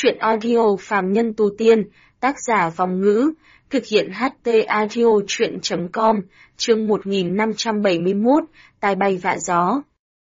Truyện audio phàm nhân tu tiên, tác giả Vòng Ngữ, thực hiện HT audio truyện.com, chương 1571, tai bay vạ gió.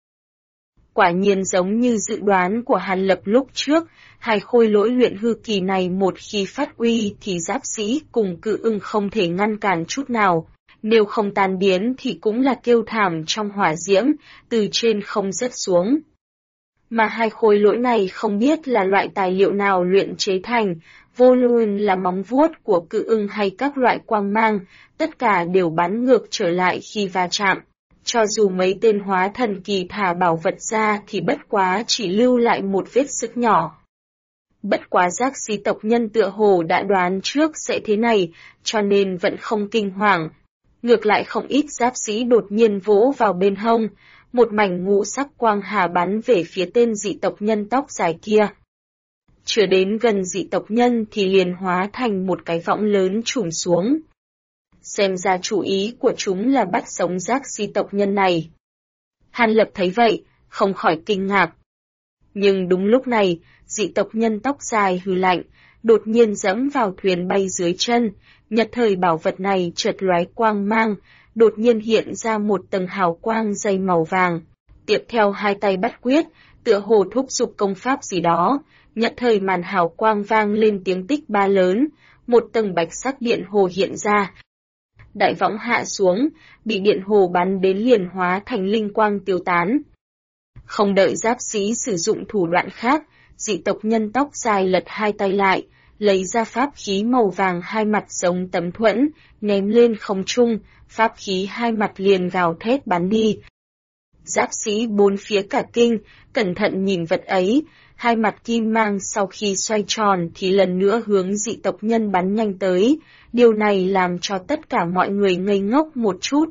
Quả nhiên giống như dự đoán của Hàn Lập lúc trước, hai khôi lỗi luyện hư kỳ này một khi phát uy thì giáp sĩ cùng Cự Ưng không thể ngăn cản chút nào. Nếu không tan biến thì cũng là kêu thảm trong hỏa diễm, từ trên không rớt xuống. Mà hai khối lỗi này không biết là loại tài liệu nào luyện chế thành, vô luận là móng vuốt của Cự Ưng hay các loại quang mang, tất cả đều bắn ngược trở lại khi va chạm. Cho dù mấy tên hóa thần kỳ thả bảo vật ra thì bất quá chỉ lưu lại một vết sức nhỏ. Bất quá giác sĩ tộc nhân tựa hồ đã đoán trước sẽ thế này, cho nên vẫn không kinh hoàng. Ngược lại không ít giáp sĩ đột nhiên vỗ vào bên hông, một mảnh ngũ sắc quang hà bắn về phía tên dị tộc nhân tóc dài kia. Chưa đến gần dị tộc nhân thì liền hóa thành một cái võng lớn trùm xuống. Xem ra chủ ý của chúng là bắt sống giác sĩ tộc nhân này. Hàn Lập thấy vậy, không khỏi kinh ngạc. Nhưng đúng lúc này, dị tộc nhân tóc dài hừ lạnh, đột nhiên giẫm vào thuyền bay dưới chân, nhất thời bảo vật này chợt lóe quang mang, đột nhiên hiện ra một tầng hào quang dày màu vàng. Tiếp theo hai tay bắt quyết, tựa hồ thúc giục công pháp gì đó, nhất thời màn hào quang vang lên tiếng tích ba lớn, một tầng bạch sắc điện hồ hiện ra. Đại võng hạ xuống, bị điện hồ bắn đến liền hóa thành linh quang tiêu tán. Không đợi giáp sĩ sử dụng thủ đoạn khác, dị tộc nhân tóc dài lật hai tay lại, lấy ra pháp khí màu vàng hai mặt giống tấm thuẫn, ném lên không trung, pháp khí hai mặt liền gào thét bắn đi. Giáp sĩ bốn phía cả kinh, cẩn thận nhìn vật ấy, hai mặt kim mang sau khi xoay tròn thì lần nữa hướng dị tộc nhân bắn nhanh tới, điều này làm cho tất cả mọi người ngây ngốc một chút.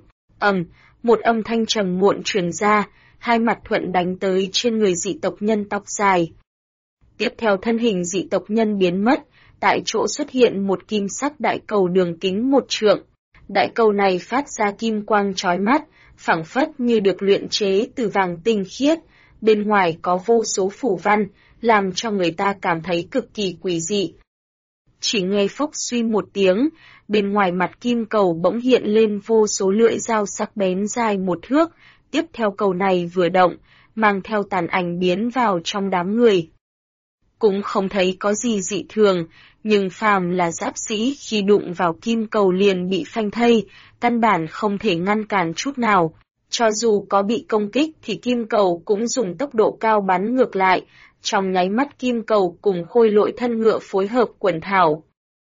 Một âm thanh trầm muộn truyền ra, hai mặt thuận đánh tới trên người dị tộc nhân tóc dài. Tiếp theo thân hình dị tộc nhân biến mất, tại chỗ xuất hiện một kim sắc đại cầu đường kính 1 trượng. Đại cầu này phát ra kim quang chói mắt, phảng phất như được luyện chế từ vàng tinh khiết, bên ngoài có vô số phủ văn, làm cho người ta cảm thấy cực kỳ quỷ dị. Chỉ nghe phốc suy một tiếng, bên ngoài mặt kim cầu bỗng hiện lên vô số lưỡi dao sắc bén dài 1 thước, tiếp theo cầu này vừa động, mang theo tàn ảnh biến vào trong đám người. Cũng không thấy có gì dị thường, nhưng phàm là giáp sĩ khi đụng vào kim cầu liền bị phanh thây, căn bản không thể ngăn cản chút nào. Cho dù có bị công kích thì kim cầu cũng dùng tốc độ cao bắn ngược lại, trong nháy mắt kim cầu cùng khôi lỗi thân ngựa phối hợp quần thảo.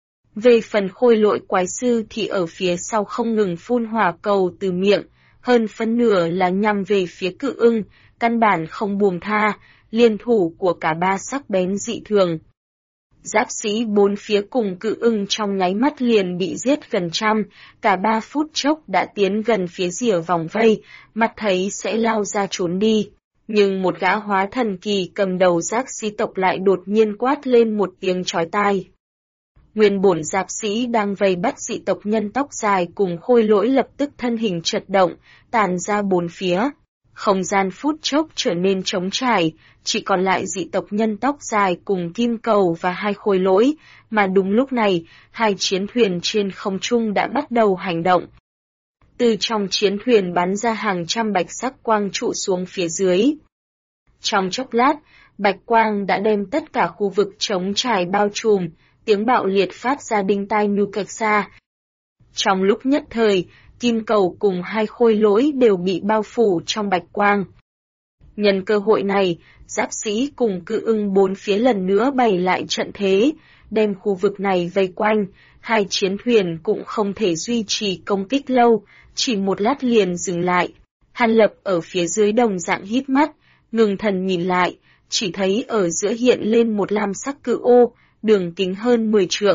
Về phần khôi lỗi quái sư thì ở phía sau không ngừng phun hỏa cầu từ miệng, hơn phân nửa là nhằm về phía Cự Ưng, căn bản không buông tha, liên thủ của cả ba sắc bén dị thường. Giáp sĩ bốn phía cùng Cự Ưng trong nháy mắt liền bị giết gần trăm, cả 3 phút chốc đã tiến gần phía rìa vòng vây, mặt thấy sẽ lao ra trốn đi. Nhưng một gã hóa thần kỳ cầm đầu giáp sĩ tộc lại đột nhiên quát lên một tiếng chói tai. Nguyên bổn giáp sĩ đang vây bắt dị tộc nhân tóc dài cùng khôi lỗi lập tức thân hình chật động, tàn ra bốn phía. Không gian phút chốc trở nên trống trải, chỉ còn lại dị tộc nhân tóc dài cùng kim cầu và hai khôi lỗi, mà đúng lúc này, hai chiến thuyền trên không trung đã bắt đầu hành động. Từ trong chiến thuyền bắn ra hàng trăm bạch sắc quang trụ xuống phía dưới. Trong chốc lát, bạch quang đã đem tất cả khu vực trống trải bao trùm, tiếng bạo liệt phát ra đinh tai như kệch xa. Trong lúc nhất thời, kim cầu cùng hai khôi lỗi đều bị bao phủ trong bạch quang. Nhân cơ hội này, giáp sĩ cùng Cự Ưng bốn phía lần nữa bày lại trận thế, đem khu vực này vây quanh, hai chiến thuyền cũng không thể duy trì công kích lâu, chỉ một lát liền dừng lại. Hàn Lập ở phía dưới đồng dạng híp mắt, ngừng thần nhìn lại, chỉ thấy ở giữa hiện lên một lam sắc cự ô, đường kính hơn 10 trượng.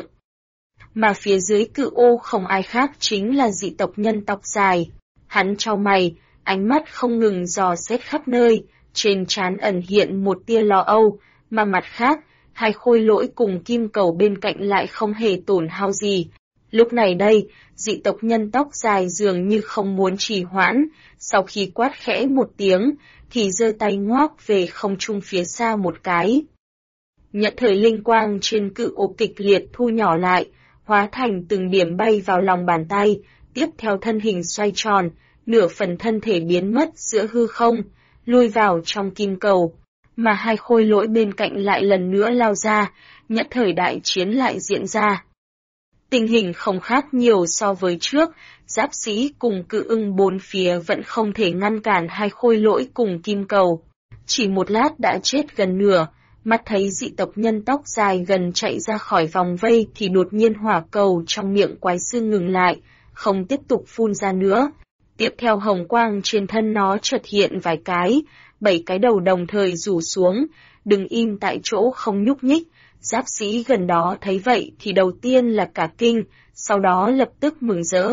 Mà phía dưới cự ô không ai khác chính là dị tộc nhân tóc dài. Hắn chau mày, ánh mắt không ngừng dò xét khắp nơi, trên trán ẩn hiện một tia lo âu, mà mặt khác, hai khôi lỗi cùng kim cầu bên cạnh lại không hề tổn hao gì. Lúc này đây, dị tộc nhân tóc dài dường như không muốn trì hoãn, sau khi quát khẽ một tiếng, thì giơ tay ngoác về không trung phía xa một cái. Nhận thời linh quang trên cự ô kịch liệt thu nhỏ lại, hóa thành từng điểm bay vào lòng bàn tay, tiếp theo thân hình xoay tròn, nửa phần thân thể biến mất giữa hư không, lui vào trong kim cầu, mà hai khôi lỗi bên cạnh lại lần nữa lao ra, nhất thời đại chiến lại diễn ra. Tình hình không khác nhiều so với trước, giáp sĩ cùng cự ưng bốn phía vẫn không thể ngăn cản hai khôi lỗi cùng kim cầu. Chỉ một lát đã chết gần nửa, mắt thấy dị tộc nhân tóc dài gần chạy ra khỏi vòng vây thì đột nhiên hỏa cầu trong miệng quái sư ngừng lại, không tiếp tục phun ra nữa. Tiếp theo hồng quang trên thân nó chợt hiện vài cái, 7 cái đầu đồng thời rủ xuống, đứng im tại chỗ không nhúc nhích. Giáp sĩ gần đó thấy vậy thì đầu tiên là cả kinh, sau đó lập tức mừng rỡ.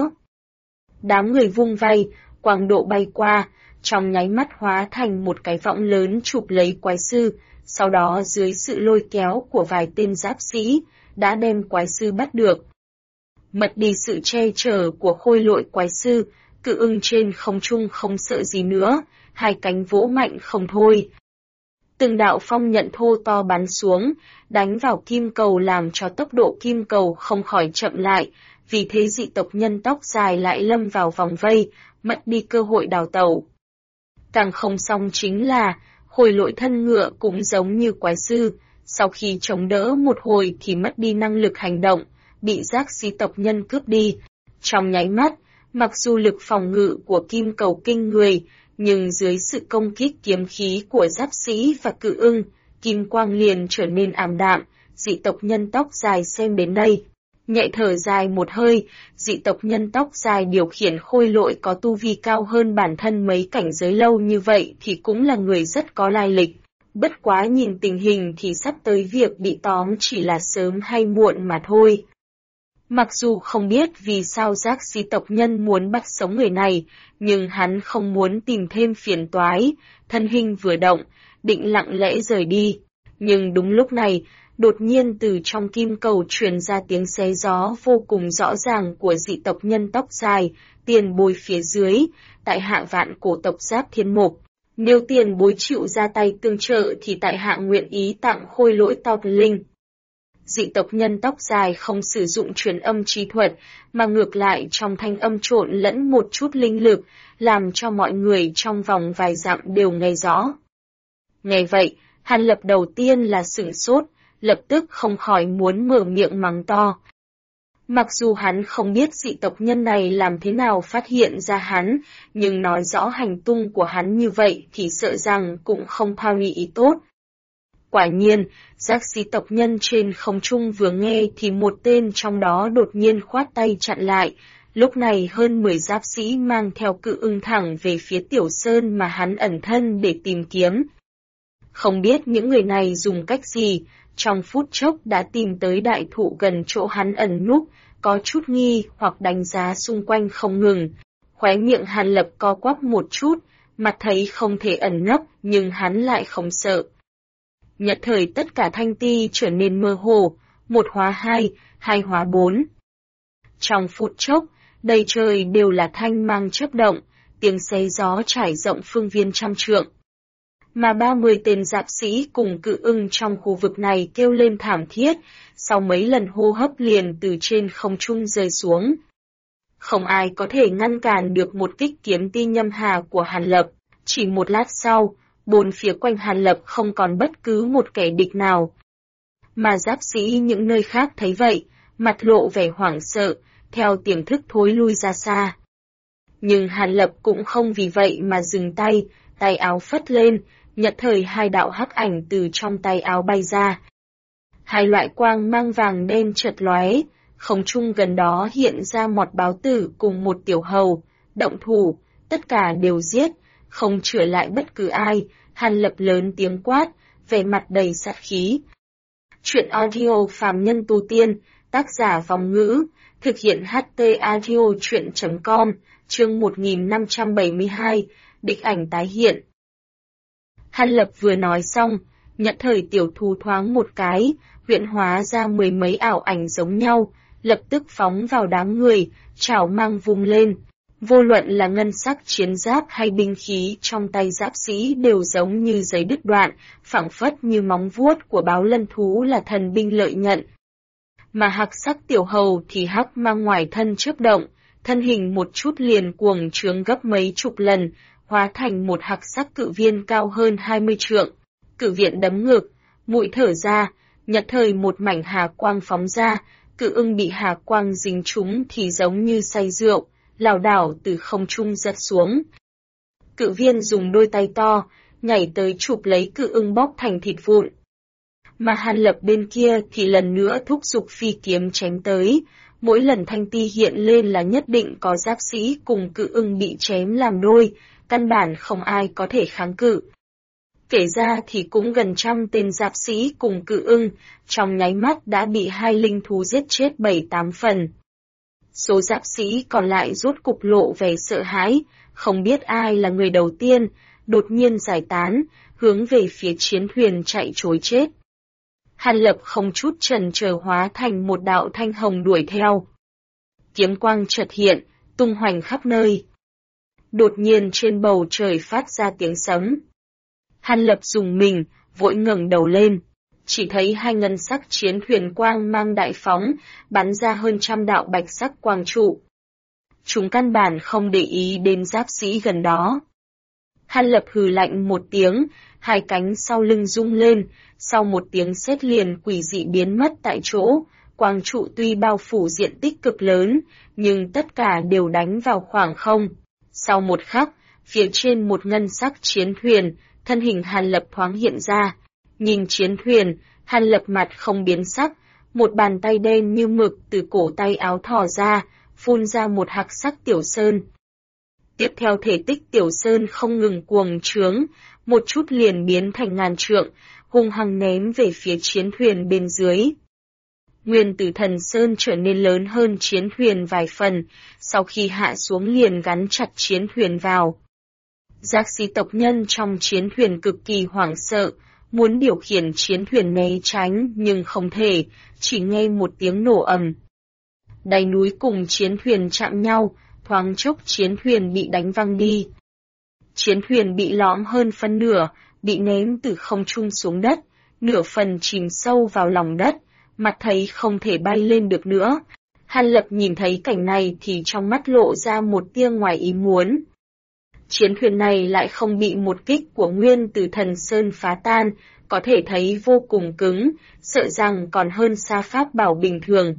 Đám người vung vây, quang độ bay qua, trong nháy mắt hóa thành một cái võng lớn chụp lấy quái sư, sau đó dưới sự lôi kéo của vài tên giáp sĩ, đã đem quái sư bắt được. Mất đi sự che chở của khôi lỗi quái sư, cự ưng trên không trung không sợ gì nữa, hai cánh vỗ mạnh không thôi. Từng đạo phong nhận thô to bắn xuống, đánh vào kim cầu làm cho tốc độ kim cầu không khỏi chậm lại, vì thế dị tộc nhân tóc dài lại lâm vào vòng vây, mất đi cơ hội đào tẩu. Càng không xong chính là, khôi lỗi thân ngựa cũng giống như quái sư, sau khi chống đỡ một hồi thì mất đi năng lực hành động, bị giác sĩ tộc nhân cướp đi. Trong nháy mắt, mặc dù lực phòng ngự của kim cầu kinh người, nhưng dưới sự công kích kiếm khí của giáp sĩ và cự ưng, kim quang liền trở nên ảm đạm, dị tộc nhân tóc dài xem đến đây. Nhẹ thở dài một hơi, dị tộc nhân tóc dài điều khiển khôi lỗi có tu vi cao hơn bản thân mấy cảnh giới lâu như vậy thì cũng là người rất có lai lịch. Bất quá nhìn tình hình thì sắp tới việc bị tóm chỉ là sớm hay muộn mà thôi. Mặc dù không biết vì sao giác sĩ tộc nhân muốn bắt sống người này, nhưng hắn không muốn tìm thêm phiền toái, thân hình vừa động, định lặng lẽ rời đi. Nhưng đúng lúc này, đột nhiên từ trong kim cầu truyền ra tiếng xé gió vô cùng rõ ràng của dị tộc nhân tóc dài, tiền bối phía dưới, tại hạ vạn cổ tộc Giáp Thiên Mục. Nếu tiền bối chịu ra tay tương trợ thì tại hạ nguyện ý tặng khôi lỗi to linh. Dị tộc nhân tóc dài không sử dụng truyền âm chi thuật, mà ngược lại trong thanh âm trộn lẫn một chút linh lực, làm cho mọi người trong vòng vài dặm đều nghe rõ. Nghe vậy, Hàn Lập đầu tiên là sửng sốt, lập tức không khỏi muốn mở miệng mắng to. Mặc dù hắn không biết dị tộc nhân này làm thế nào phát hiện ra hắn, nhưng nói rõ hành tung của hắn như vậy thì sợ rằng cũng không thao nghĩ ý tốt. Quả nhiên, giác sĩ tộc nhân trên không trung vừa nghe thì một tên trong đó đột nhiên khoát tay chặn lại. Lúc này hơn 10 giáp sĩ mang theo cự ưng thẳng về phía Tiểu Sơn mà hắn ẩn thân để tìm kiếm. Không biết những người này dùng cách gì, trong phút chốc đã tìm tới đại thụ gần chỗ hắn ẩn núp, có chút nghi hoặc đánh giá xung quanh không ngừng. Khóe miệng Hàn Lập co quắp một chút, mặt thấy không thể ẩn nấp nhưng hắn lại không sợ. Nhất thời tất cả thanh ti trở nên mơ hồ, 1 hóa 2, 2 hóa 4. Trong phút chốc, đầy trời đều là thanh mang chớp động, tiếng xé gió trải rộng phương viên trăm trượng. Mà 30 tên giáp sĩ cùng cự ưng trong khu vực này kêu lên thảm thiết, sau mấy lần hô hấp liền từ trên không trung rơi xuống. Không ai có thể ngăn cản được một kích kiếm ti nhâm hà của Hàn Lập, chỉ một lát sau, bốn phía quanh Hàn Lập không còn bất cứ một kẻ địch nào. Mà giáp sĩ những nơi khác thấy vậy, mặt lộ vẻ hoảng sợ, theo tiềm thức thối lui ra xa. Nhưng Hàn Lập cũng không vì vậy mà dừng tay, tay áo phất lên, nhất thời 2 đạo hắc ảnh từ trong tay áo bay ra. 2 loại quang mang vàng đen chợt lóe, không trung gần đó hiện ra một báo tử cùng một tiểu hầu, động thủ, tất cả đều giết, không chữa lại bất cứ ai. Hàn Lập lớn tiếng quát, vẻ mặt đầy sát khí. Chuyện audio phàm nhân tu tiên, tác giả Vòng Ngữ, thực hiện HT audio chuyện.com, chương 1572, địch ảnh tái hiện. Hàn Lập vừa nói xong, nhận thời tiểu thú thoáng một cái, huyễn hóa ra 10 mấy ảo ảnh giống nhau, lập tức phóng vào đám người, chảo mang vung lên. Vô luận là ngân sắc chiến giáp hay binh khí trong tay giáp sĩ đều giống như giấy đứt đoạn, phảng phất như móng vuốt của báo lân thú là thần binh lợi nhận. Mà hạc sắc tiểu hầu thì hắc mang ngoài thân chớp động, thân hình một chút liền cuồng trướng gấp mấy chục lần, hóa thành một hạc sắc cự viên cao hơn 20 trượng. Cự viện đấm ngực, mũi thở ra, nhất thời một mảnh hà quang phóng ra, cự ưng bị hà quang dính trúng thì giống như say rượu, lảo đảo từ không trung giật xuống. Cự viên dùng đôi tay to, nhảy tới chụp lấy cự ưng bóc thành thịt vụn. Mà Hàn Lập bên kia thì lần nữa thúc giục phi kiếm chém tới, mỗi lần thanh ti hiện lên là nhất định có giáp sĩ cùng cự ưng bị chém làm đôi, căn bản không ai có thể kháng cự. Kể ra thì cũng gần 100 tên giáp sĩ cùng cự ưng, trong nháy mắt đã bị hai linh thú giết chết 7-8 phần. Số giáp sĩ còn lại rốt cục lộ vẻ sợ hãi, không biết ai là người đầu tiên, đột nhiên giải tán, hướng về phía chiến thuyền chạy trối chết. Hàn Lập không chút chần chờ hóa thành một đạo thanh hồng đuổi theo. Kiếm quang chợt hiện, tung hoành khắp nơi. Đột nhiên trên bầu trời phát ra tiếng sấm. Hàn Lập dùng mình, vội ngẩng đầu lên. Chỉ thấy hai ngân sắc chiến thuyền quang mang đại phóng, bắn ra hơn 100 đạo bạch sắc quang trụ. Chúng căn bản không để ý đến giáp sĩ gần đó. Hàn Lập hừ lạnh một tiếng, hai cánh sau lưng rung lên, sau một tiếng sét liền quỷ dị biến mất tại chỗ, quang trụ tuy bao phủ diện tích cực lớn, nhưng tất cả đều đánh vào khoảng không. Sau một khắc, phía trên một ngân sắc chiến thuyền, thân hình Hàn Lập thoáng hiện ra. Nhìn chiến thuyền, Hàn Lập mặt không biến sắc, một bàn tay đen như mực từ cổ tay áo thò ra, phun ra một hạc sắc tiểu sơn. Tiếp theo thể tích tiểu sơn không ngừng cuồng trướng, một chút liền biến thành ngàn trượng, hung hăng ném về phía chiến thuyền bên dưới. Nguyên tử thần sơn trở nên lớn hơn chiến thuyền vài phần, sau khi hạ xuống liền gắn chặt chiến thuyền vào. Giác sĩ tộc nhân trong chiến thuyền cực kỳ hoảng sợ, muốn điều khiển chiến thuyền né tránh nhưng không thể, chỉ nghe một tiếng nổ ầm. Đáy núi cùng chiến thuyền chạm nhau, thoáng chốc chiến thuyền bị đánh văng đi. Chiến thuyền bị lõm hơn phân nửa, bị ném từ không trung xuống đất, nửa phần chìm sâu vào lòng đất, mặt thấy không thể bay lên được nữa. Hàn Lập nhìn thấy cảnh này thì trong mắt lộ ra một tia ngoài ý muốn. Chiến thuyền này lại không bị một kích của Nguyên Tử Thần Sơn phá tan, có thể thấy vô cùng cứng, sợ rằng còn hơn xa pháp bảo bình thường.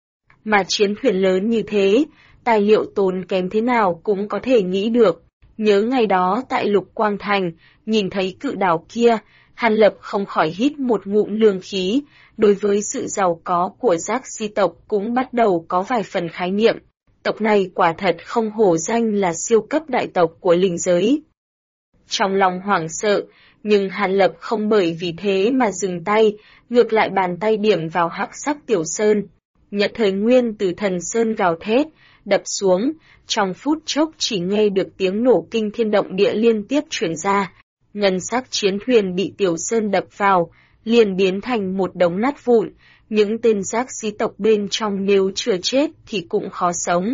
Mà chiến thuyền lớn như thế, tài liệu tốn kém thế nào cũng có thể nghĩ được. Nhớ ngày đó tại Lục Quang Thành, nhìn thấy cự đảo kia, Hàn Lập không khỏi hít một ngụm lương khí, đối với sự giàu có của Giác Sĩ tộc cũng bắt đầu có vài phần khái niệm. Tộc này quả thật không hổ danh là siêu cấp đại tộc của linh giới. Trong lòng hoảng sợ, nhưng Hàn Lập không bởi vì thế mà dừng tay, ngược lại bàn tay điểm vào hắc sắc tiểu sơn. Nhật thời Nguyên Tử Thần Sơn gào thét, đập xuống, trong phút chốc chỉ nghe được tiếng nổ kinh thiên động địa liên tiếp truyền ra. Ngân sắc chiến thuyền bị tiểu sơn đập vào, liền biến thành một đống nát vụn, những tên Giác Sĩ tộc bên trong nếu chưa chết thì cũng khó sống.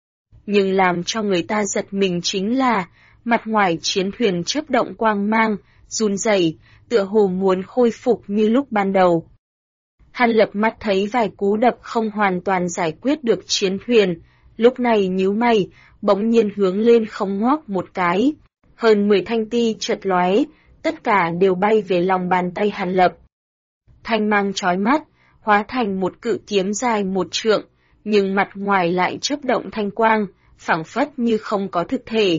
Nhưng làm cho người ta giật mình chính là, mặt ngoài chiến thuyền chớp động quang mang, run rẩy, tựa hồ muốn khôi phục như lúc ban đầu. Hàn Lập mắt thấy vài cú đập không hoàn toàn giải quyết được chiến thuyền, lúc này nhíu mày, bỗng nhiên hướng lên không ngoác một cái. Hơn 10 thanh ti chợt lóe, tất cả đều bay về lòng bàn tay Hàn Lập. Thanh mang chói mắt, hóa thành một cự kiếm dài 1 trượng, nhưng mặt ngoài lại chớp động thanh quang, phảng phất như không có thực thể.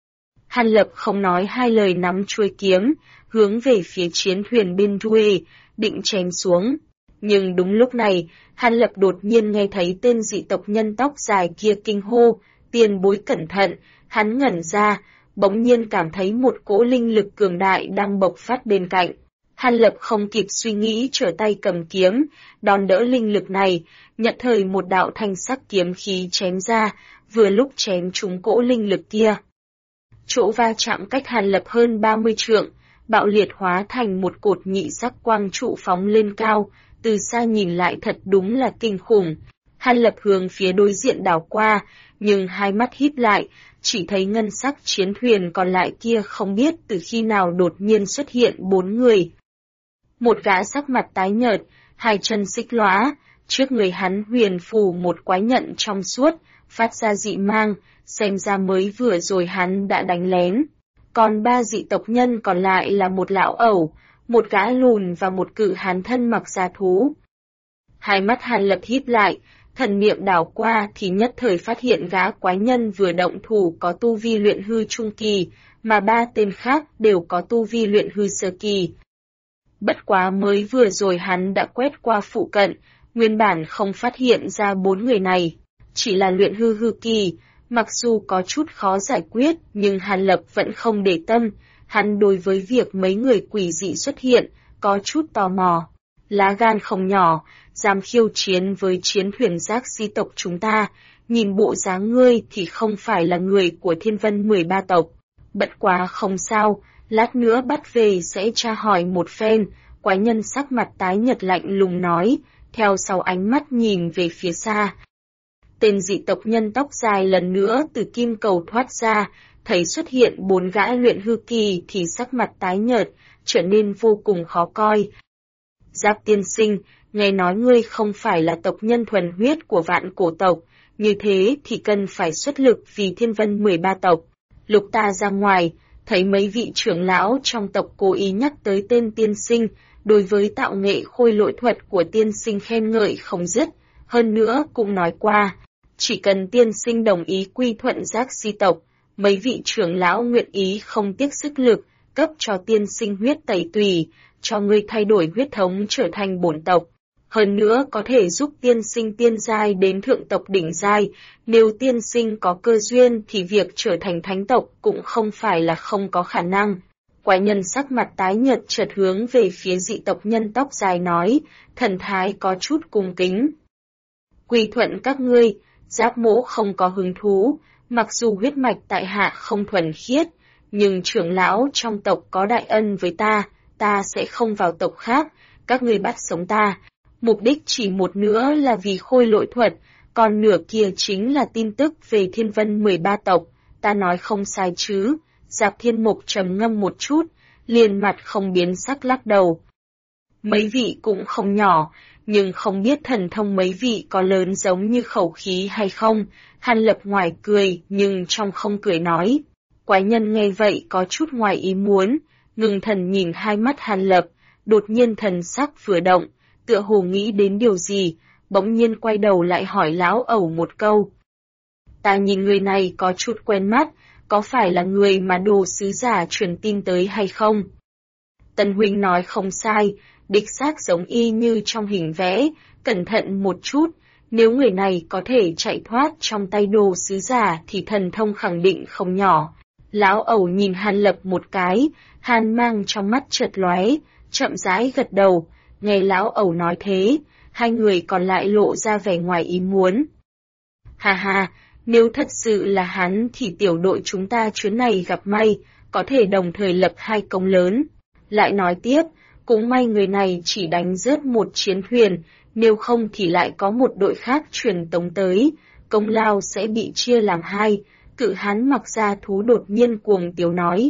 Hàn Lập không nói hai lời nắm chuôi kiếm, hướng về phía chiến thuyền bên đuôi, định chém xuống. Nhưng đúng lúc này, Hàn Lập đột nhiên nghe thấy tên dị tộc nhân tóc dài kia kinh hô, tiền bối cẩn thận, hắn ngẩn ra, bỗng nhiên cảm thấy một cỗ linh lực cường đại đang bộc phát bên cạnh. Hàn Lập không kịp suy nghĩ trở tay cầm kiếm, đòn đỡ linh lực này, nhận thời một đạo thanh sắc kiếm khí chém ra, vừa lúc chém trúng cỗ linh lực kia. Chỗ va chạm cách Hàn Lập hơn 30 trượng, bạo liệt hóa thành một cột nhị sắc quang trụ phóng lên cao, từ xa nhìn lại thật đúng là kinh khủng. Hàn Lập hướng phía đối diện đảo qua, nhưng hai mắt híp lại, chỉ thấy ngân sắc chiến thuyền còn lại kia không biết từ khi nào đột nhiên xuất hiện 4 người. Một gã sắc mặt tái nhợt, hai chân xích lóa, trước người hắn huyền phù một quái nhận trong suốt, phát ra dị mang, xem ra mới vừa rồi hắn đã đánh lén. Còn 3 dị tộc nhân còn lại là một lão ẩu, một gã lùn và một cự hán thân mặc da thú. Hai mắt Hàn Lập híp lại, thần niệm đảo qua thì nhất thời phát hiện gã quái nhân vừa động thủ có tu vi luyện hư trung kỳ, mà 3 tên khác đều có tu vi luyện hư sơ kỳ. Bất quá mới vừa rồi hắn đã quét qua phụ cận, nguyên bản không phát hiện ra 4 người này, chỉ là luyện hư kỳ, mặc dù có chút khó giải quyết nhưng Hàn Lập vẫn không để tâm, hắn đối với việc mấy người quỷ dị xuất hiện, có chút tò mò. Lá gan không nhỏ, dám khiêu chiến với chiến thuyền giác di tộc chúng ta, nhìn bộ dáng ngươi thì không phải là người của Thiên Vân 13 tộc. Bất quá không sao, lát nữa bắt về sẽ tra hỏi một phen, quái nhân sắc mặt tái nhợt lạnh lùng nói, theo sau ánh mắt nhìn về phía xa. Tên dị tộc nhân tóc dài lần nữa từ kim cầu thoát ra, thấy xuất hiện 4 gã luyện hư kỳ thì sắc mặt tái nhợt, trở nên vô cùng khó coi. Giáp tiên sinh, nghe nói ngươi không phải là tộc nhân thuần huyết của vạn cổ tộc, như thế thì cần phải xuất lực vì Thiên Vân 13 tộc. Lục ta ra ngoài, thấy mấy vị trưởng lão trong tộc cố ý nhắc tới tên tiên sinh, đối với tạo nghệ khôi lỗi thuật của tiên sinh khen ngợi không dứt, hơn nữa cũng nói qua, chỉ cần tiên sinh đồng ý quy thuận giác di tộc, mấy vị trưởng lão nguyện ý không tiếc sức lực, cấp cho tiên sinh huyết tẩy tùy, cho ngươi thay đổi huyết thống trở thành bổn tộc. Hơn nữa có thể giúp tiên sinh tiên giai đến thượng tộc đỉnh giai, nếu tiên sinh có cơ duyên thì việc trở thành thánh tộc cũng không phải là không có khả năng. Quái nhân sắc mặt tái nhợt chợt hướng về phía dị tộc nhân tóc dài nói, thần thái có chút cung kính. Quy thuận các ngươi, Giáp mỗ không có hứng thú, mặc dù huyết mạch tại hạ không thuần khiết, nhưng trưởng lão trong tộc có đại ân với ta sẽ không vào tộc khác, các ngươi bắt sống ta. Mục đích chỉ một nữa là vì khôi lỗi thuật, còn nửa kia chính là tin tức về Thiên Vân 13 tộc, ta nói không sai chứ. Giáp Thiên Mục trầm ngâm một chút, liền mặt không biến sắc lắc đầu. Mấy vị cũng không nhỏ, nhưng không biết thần thông mấy vị có lớn giống như khẩu khí hay không. Hàn Lập ngoài cười nhưng trong không cười nói. Quái nhân nghe vậy có chút ngoài ý muốn, ngừng thần nhìn hai mắt Hàn Lập, đột nhiên thần sắc vừa động, tựa hồ nghĩ đến điều gì, bỗng nhiên quay đầu lại hỏi lão ẩu một câu. Ta nhìn người này có chút quen mắt, có phải là người mà đồ sứ giả truyền tin tới hay không? Tân huynh nói không sai, đích xác giống y như trong hình vẽ, cẩn thận một chút, nếu người này có thể chạy thoát trong tay đồ sứ giả thì thần thông khẳng định không nhỏ. Lão ẩu nhìn Hàn Lập một cái, hàn mang trong mắt chợt lóe, chậm rãi gật đầu, nghe lão ẩu nói thế, hai người còn lại lộ ra vẻ ngoài ý muốn. Ha ha, nếu thật sự là hắn thì tiểu đội chúng ta chuyến này gặp may, có thể đồng thời lập 2 công lớn. Lại nói tiếp, cũng may người này chỉ đánh rớt một chiến thuyền, nếu không thì lại có một đội khác truyền tống tới, công lao sẽ bị chia làm 2. Cự hán mặc da thú đột nhiên cuồng tiếu nói.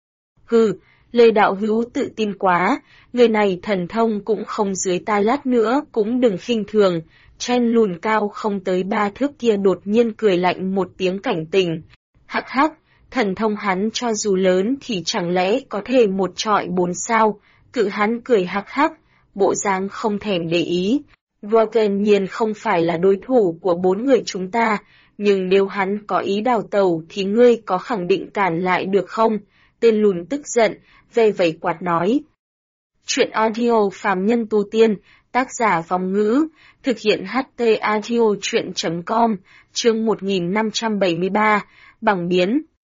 Hừ, Lê đạo hữu tự tin quá, người này thần thông cũng không dưới ta, lát nữa cũng đừng khinh thường. Chen lùn cao không tới 3 thước kia đột nhiên cười lạnh một tiếng cảnh tỉnh. Hắc hắc, thần thông hắn cho dù lớn thì chẳng lẽ có thể một trọi 4 sao? Cự hắn cười hắc hắc, bộ dáng không thèm để ý. Vorken nhiên không phải là đối thủ của 4 người chúng ta, nhưng nếu hắn có ý đào tẩu thì ngươi có khẳng định cản lại được không? Tên lùn tức giận, ve vẩy quạt nói. Chuyện audio phàm nhân tu tiên, tác giả Vong Ngữ, thực hiện HT audio chuyện.com, chương 1573, bằng biến.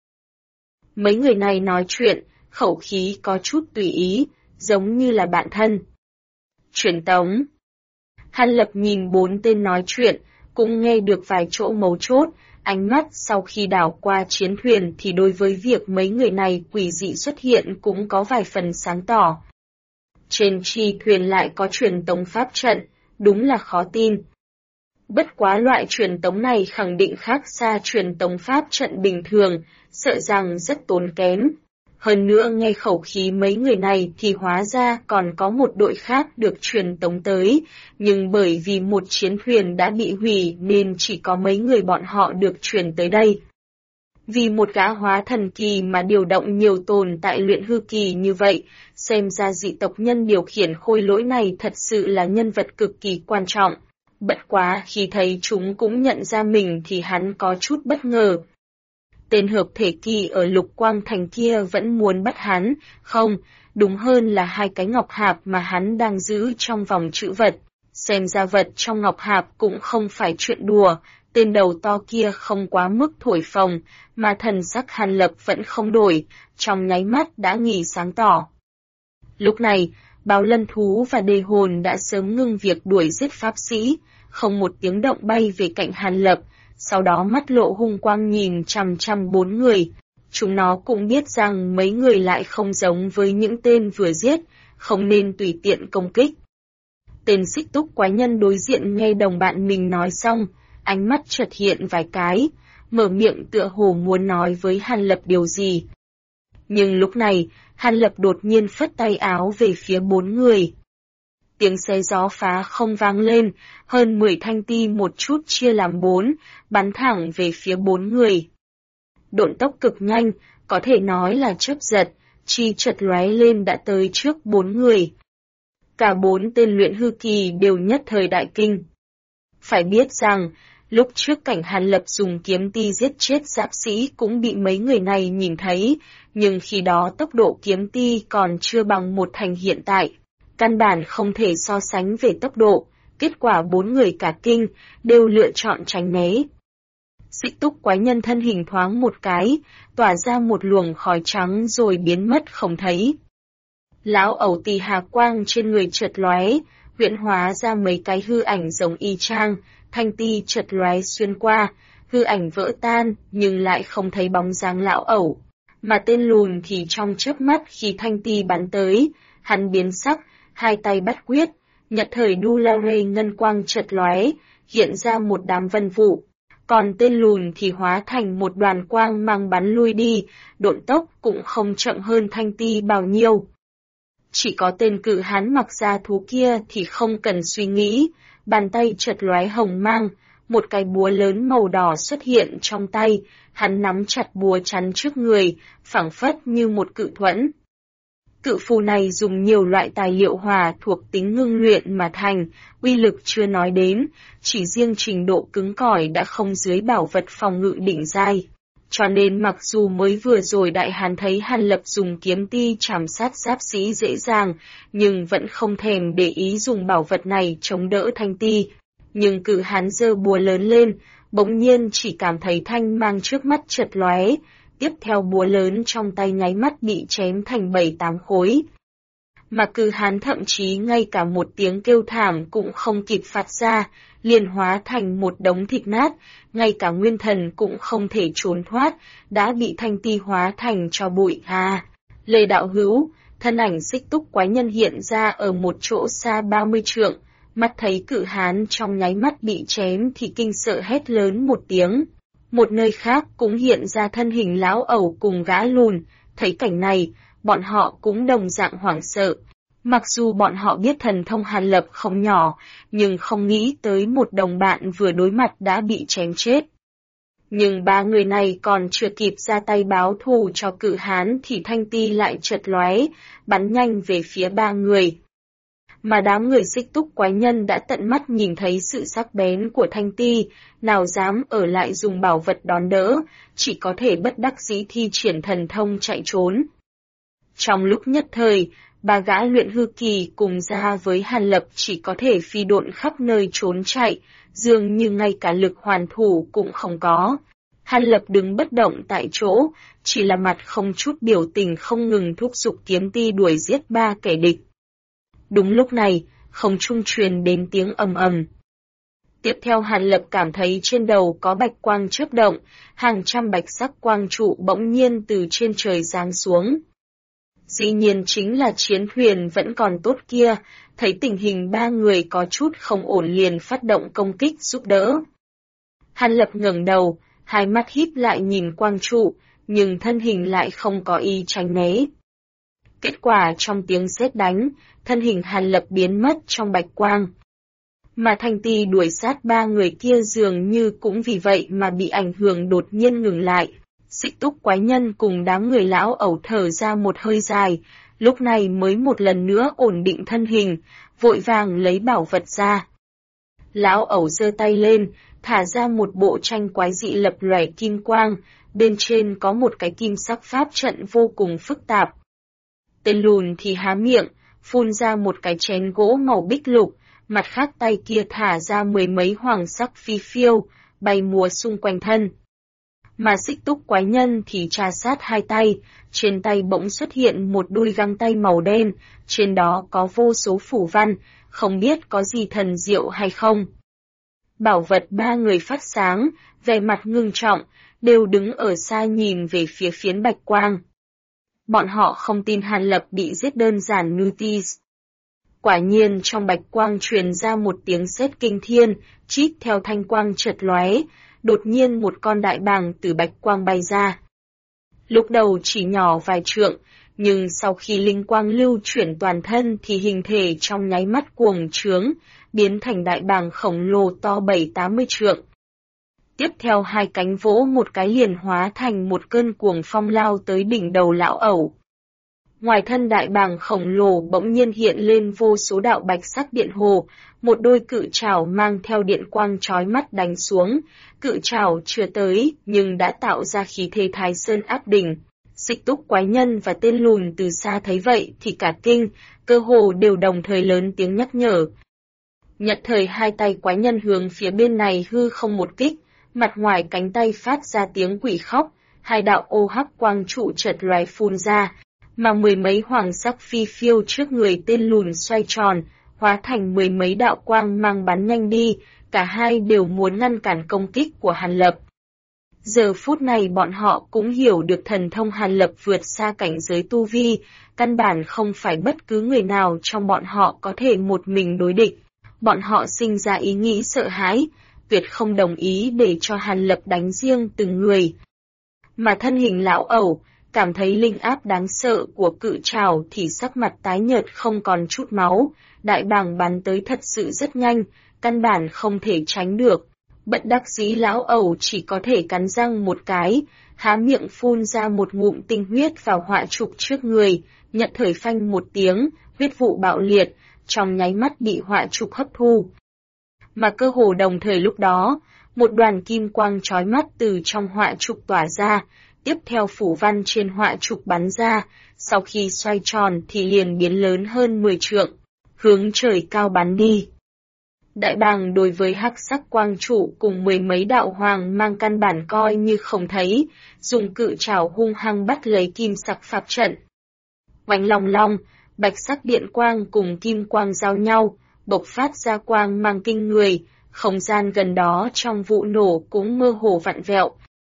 Mấy người này nói chuyện, khẩu khí có chút tùy ý, giống như là bạn thân. Truyền tống. Hàn Lập nhìn 4 tên nói chuyện, cũng nghe được vài chỗ mấu chốt, ánh mắt sau khi đảo qua chiến thuyền thì đối với việc mấy người này quỷ dị xuất hiện cũng có vài phần sáng tỏ. Trên chi thuyền lại có truyền tống pháp trận, đúng là khó tin. Bất quá loại truyền tống này khẳng định khác xa truyền tống pháp trận bình thường, sợ rằng rất tốn kém. Hơn nữa nghe khẩu khí mấy người này thì hóa ra còn có một đội khác được truyền tống tới, nhưng bởi vì một chiến thuyền đã bị hủy nên chỉ có mấy người bọn họ được truyền tới đây. Vì một gã hóa thần kỳ mà điều động nhiều tồn tại luyện hư kỳ như vậy, xem ra dị tộc nhân điều khiển khôi lỗi này thật sự là nhân vật cực kỳ quan trọng. Bất quá khi thấy chúng cũng nhận ra mình thì hắn có chút bất ngờ. Tên hợp thể kỳ ở Lục Quang Thành kia vẫn muốn bắt hắn, không, đúng hơn là hai cái ngọc hạp mà hắn đang giữ trong vòng trữ vật. Xem ra vật trong ngọc hạp cũng không phải chuyện đùa, tên đầu to kia không quá mức thổi phồng, mà thần sắc Hàn Lập vẫn không đổi, trong nháy mắt đã nghỉ sáng tỏ. Lúc này, Báo Lân Thú và Đề Hồn đã sớm ngưng việc đuổi giết pháp sĩ, không một tiếng động bay về cạnh Hàn Lập, sau đó mắt lộ hung quang nhìn chằm chằm bốn người. Chúng nó cũng biết rằng mấy người lại không giống với những tên vừa giết, không nên tùy tiện công kích. Tên Xích Túc quái nhân đối diện nghe đồng bạn mình nói xong, ánh mắt chợt hiện vài cái, mở miệng tựa hồ muốn nói với Hàn Lập điều gì. Nhưng lúc này, Hàn Lập đột nhiên phất tay áo về phía bốn người. Tiếng xé gió phá không vang lên, hơn 10 thanh ti một chút chia làm 4, bắn thẳng về phía bốn người. Độn tốc cực nhanh, có thể nói là chớp giật, chi chợt lóe lên đã tới trước bốn người. Cả 4 tên luyện hư kỳ đều nhất thời đại kinh. Phải biết rằng, lúc trước cảnh Hàn Lập dùng kiếm ti giết chết giáp sĩ cũng bị mấy người này nhìn thấy, nhưng khi đó tốc độ kiếm ti còn chưa bằng 1/10 hiện tại. Căn bản không thể so sánh về tốc độ, kết quả 4 người cả kinh, đều lựa chọn tránh né. Xích Túc quái nhân thân hình thoáng một cái, tỏa ra một luồng khói trắng rồi biến mất không thấy. Lão ẩu tỳ hà quang trên người chợt lóe, huyễn hóa ra mấy cái hư ảnh giống y chang, thanh ti chợt lóe xuyên qua, hư ảnh vỡ tan nhưng lại không thấy bóng dáng lão ẩu. Mà tên lùn thì trong chớp mắt khi thanh ti bắn tới, hắn biến sắc, hai tay bắt quyết, nhật thời đu la rê ngân quang chợt lóe, hiện ra một đám vân vụ. Còn tên lùn thì hóa thành một đoàn quang mang bắn lui đi, độn tốc cũng không chậm hơn thanh ti bao nhiêu. Chỉ có tên cự hán mặc da thú kia thì không cần suy nghĩ, bàn tay chợt lóe hồng mang, một cái búa lớn màu đỏ xuất hiện trong tay, hắn nắm chặt búa chắn trước người, phảng phất như một cự thuẫn. Cự phù này dùng nhiều loại tài liệu hòa thuộc tính ngưng luyện mà thành, uy lực chưa nói đến, chỉ riêng trình độ cứng cỏi đã không dưới bảo vật phòng ngự đỉnh giai. Cho nên mặc dù mới vừa rồi Đại Hán thấy Hàn Lập dùng kiếm ti chảm sát giáp sĩ dễ dàng, nhưng vẫn không thèm để ý dùng bảo vật này chống đỡ thanh ti. Nhưng cự hán giơ búa lớn lên, bỗng nhiên chỉ cảm thấy thanh mang trước mắt chợt lóe, tiếp theo búa lớn trong tay nháy mắt bị chém thành 7-8 khối. Mà cự hán thậm chí ngay cả một tiếng kêu thảm cũng không kịp phát ra, liền hóa thành một đống thịt nát, ngay cả nguyên thần cũng không thể trốn thoát, đã bị thanh ti hóa thành tro bụi. Lê đạo hữu, thân ảnh Xích Túc quái nhân hiện ra ở một chỗ xa 30 trượng, mắt thấy cự hán trong nháy mắt bị chém thì kinh sợ hét lớn một tiếng. Một nơi khác cũng hiện ra thân hình lão ẩu cùng gã lùn, thấy cảnh này, bọn họ cũng đồng dạng hoảng sợ. Mặc dù bọn họ biết thần thông Hàn Lập không nhỏ, nhưng không nghĩ tới một đồng bạn vừa đối mặt đã bị chém chết. Nhưng ba người này còn chưa kịp ra tay báo thù cho cự hán thì thanh ti lại chợt lóe, bắn nhanh về phía ba người. Mà đám người Xích Túc quái nhân đã tận mắt nhìn thấy sự sắc bén của thanh ti, nào dám ở lại dùng bảo vật đón đỡ, chỉ có thể bất đắc dĩ thi triển thần thông chạy trốn. Trong lúc nhất thời, ba gã luyện hư kỳ cùng ra với Hàn Lập chỉ có thể phi độn khắp nơi trốn chạy, dường như ngay cả lực hoàn thủ cũng không có. Hàn Lập đứng bất động tại chỗ, chỉ là mặt không chút biểu tình không ngừng thúc giục kiếm ti đuổi giết ba kẻ địch. Đúng lúc này, không trung truyền đến tiếng ầm ầm. Tiếp theo Hàn Lập cảm thấy trên đầu có bạch quang chớp động, hàng trăm bạch sắc quang trụ bỗng nhiên từ trên trời giáng xuống. Dĩ nhiên chính là chiến thuyền vẫn còn tốt kia, thấy tình hình ba người có chút không ổn liền phát động công kích giúp đỡ. Hàn Lập ngẩng đầu, hai mắt híp lại nhìn quang trụ, nhưng thân hình lại không có ý tránh né. Kết quả trong tiếng sét đánh, thân hình Hàn Lập biến mất trong bạch quang. Mà Thanh Ti đuổi sát ba người kia dường như cũng vì vậy mà bị ảnh hưởng đột nhiên ngừng lại. Xích Túc quái nhân cùng đám người lão ẩu thở ra một hơi dài, lúc này mới một lần nữa ổn định thân hình, vội vàng lấy bảo vật ra. Lão ẩu giơ tay lên, thả ra một bộ tranh quái dị lập lòe kim quang, bên trên có một cái kim sắc pháp trận vô cùng phức tạp. Tên lùn thì há miệng, phun ra một cái chén gỗ màu bích lục, mặt khác tay kia thả ra mười mấy hoàng sắc phi phiêu, bay múa xung quanh thân. Mà Xích Túc quái nhân thì trà sát hai tay, trên tay bỗng xuất hiện một đôi găng tay màu đen, trên đó có vô số phủ văn, không biết có gì thần diệu hay không. Bảo vật ba người phát sáng, vẻ mặt ngưng trọng, đều đứng ở xa nhìn về phía phiến bạch quang. Bọn họ không tin Hàn Lập bị giết đơn giản như tis. Quả nhiên trong bạch quang truyền ra một tiếng sét kinh thiên, chít theo thanh quang chợt lóe, đột nhiên một con đại bàng từ bạch quang bay ra. Lúc đầu chỉ nhỏ vài trượng, nhưng sau khi linh quang lưu chuyển toàn thân thì hình thể trong nháy mắt cuồng trướng, biến thành đại bàng khổng lồ to 7-80 trượng. Tiếp theo hai cánh vỗ một cái liền hóa thành một cơn cuồng phong lao tới đỉnh đầu lão ẩu. Ngoài thân đại bàng khổng lồ bỗng nhiên hiện lên vô số đạo bạch sắc điện hồ, một đôi cự trảo mang theo điện quang chói mắt đánh xuống, cự trảo chưa tới nhưng đã tạo ra khí thế Thái Sơn áp đỉnh. Xích Túc quái nhân và tên lùn từ xa thấy vậy thì cả kinh, cơ hồ đều đồng thời lớn tiếng nhắc nhở. Nhận thời hai tay quái nhân hướng phía bên này hư không một kích, mặt ngoài cánh tay phát ra tiếng quỷ khóc, hai đạo ô hắc quang trụ chợt lóe phun ra, mà mười mấy hoàng sắc phi phiêu trước người tên lùn xoay tròn, hóa thành mười mấy đạo quang mang bắn nhanh đi, cả hai đều muốn ngăn cản công kích của Hàn Lập. Giờ phút này bọn họ cũng hiểu được thần thông Hàn Lập vượt xa cảnh giới tu vi, căn bản không phải bất cứ người nào trong bọn họ có thể một mình đối địch. Bọn họ sinh ra ý nghĩ sợ hãi, tuyệt không đồng ý để cho Hàn Lập đánh riêng từng người. Mà thân hình lão ẩu, cảm thấy linh áp đáng sợ của cự trảo thì sắc mặt tái nhợt không còn chút máu, đại bàng bắn tới thật sự rất nhanh, căn bản không thể tránh được. Bất đắc dĩ lão ẩu chỉ có thể cắn răng một cái, há miệng phun ra một ngụm tinh huyết vào họa trục trước người, nhận thời phanh một tiếng, huyết vụ bạo liệt, trong nháy mắt bị họa trục hấp thu. Mà cơ hồ đồng thời lúc đó, một đoàn kim quang chói mắt từ trong họa trục tỏa ra, tiếp theo phủ văn trên họa trục bắn ra, sau khi xoay tròn thì liền biến lớn hơn 10 trượng, hướng trời cao bắn đi. Đại bàng đối với hắc sắc quang trụ cùng mười mấy đạo hoàng mang căn bản coi như không thấy, dùng cự trảo hung hăng bắt lấy kim sắc pháp trận. Oanh long long, bạch sắc điện quang cùng kim quang giao nhau, bộc phát ra quang mang kinh người, không gian gần đó trong vụ nổ cũng mơ hồ vặn vẹo.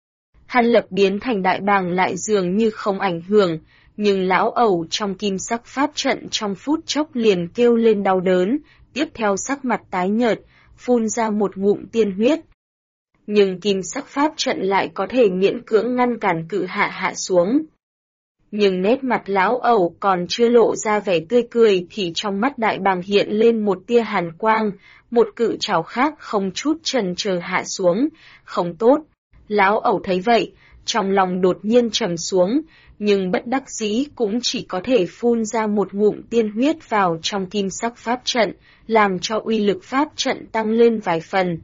Hàn Lập biến thành đại bàng lại dường như không ảnh hưởng, nhưng lão ẩu trong kim sắc pháp trận trong phút chốc liền kêu lên đau đớn, tiếp theo sắc mặt tái nhợt, phun ra một ngụm tiên huyết. Nhưng kim sắc pháp trận lại có thể miễn cưỡng ngăn cản cự hạ xuống. Nhưng nét mặt lão ẩu còn chưa lộ ra vẻ tươi cười thì trong mắt đại bàng hiện lên một tia hàn quang, một cự trảo khác không chút chần chờ hạ xuống, không tốt. Lão ẩu thấy vậy, trong lòng đột nhiên trầm xuống, nhưng bất đắc dĩ cũng chỉ có thể phun ra một ngụm tiên huyết vào trong kim sắc pháp trận, làm cho uy lực pháp trận tăng lên vài phần.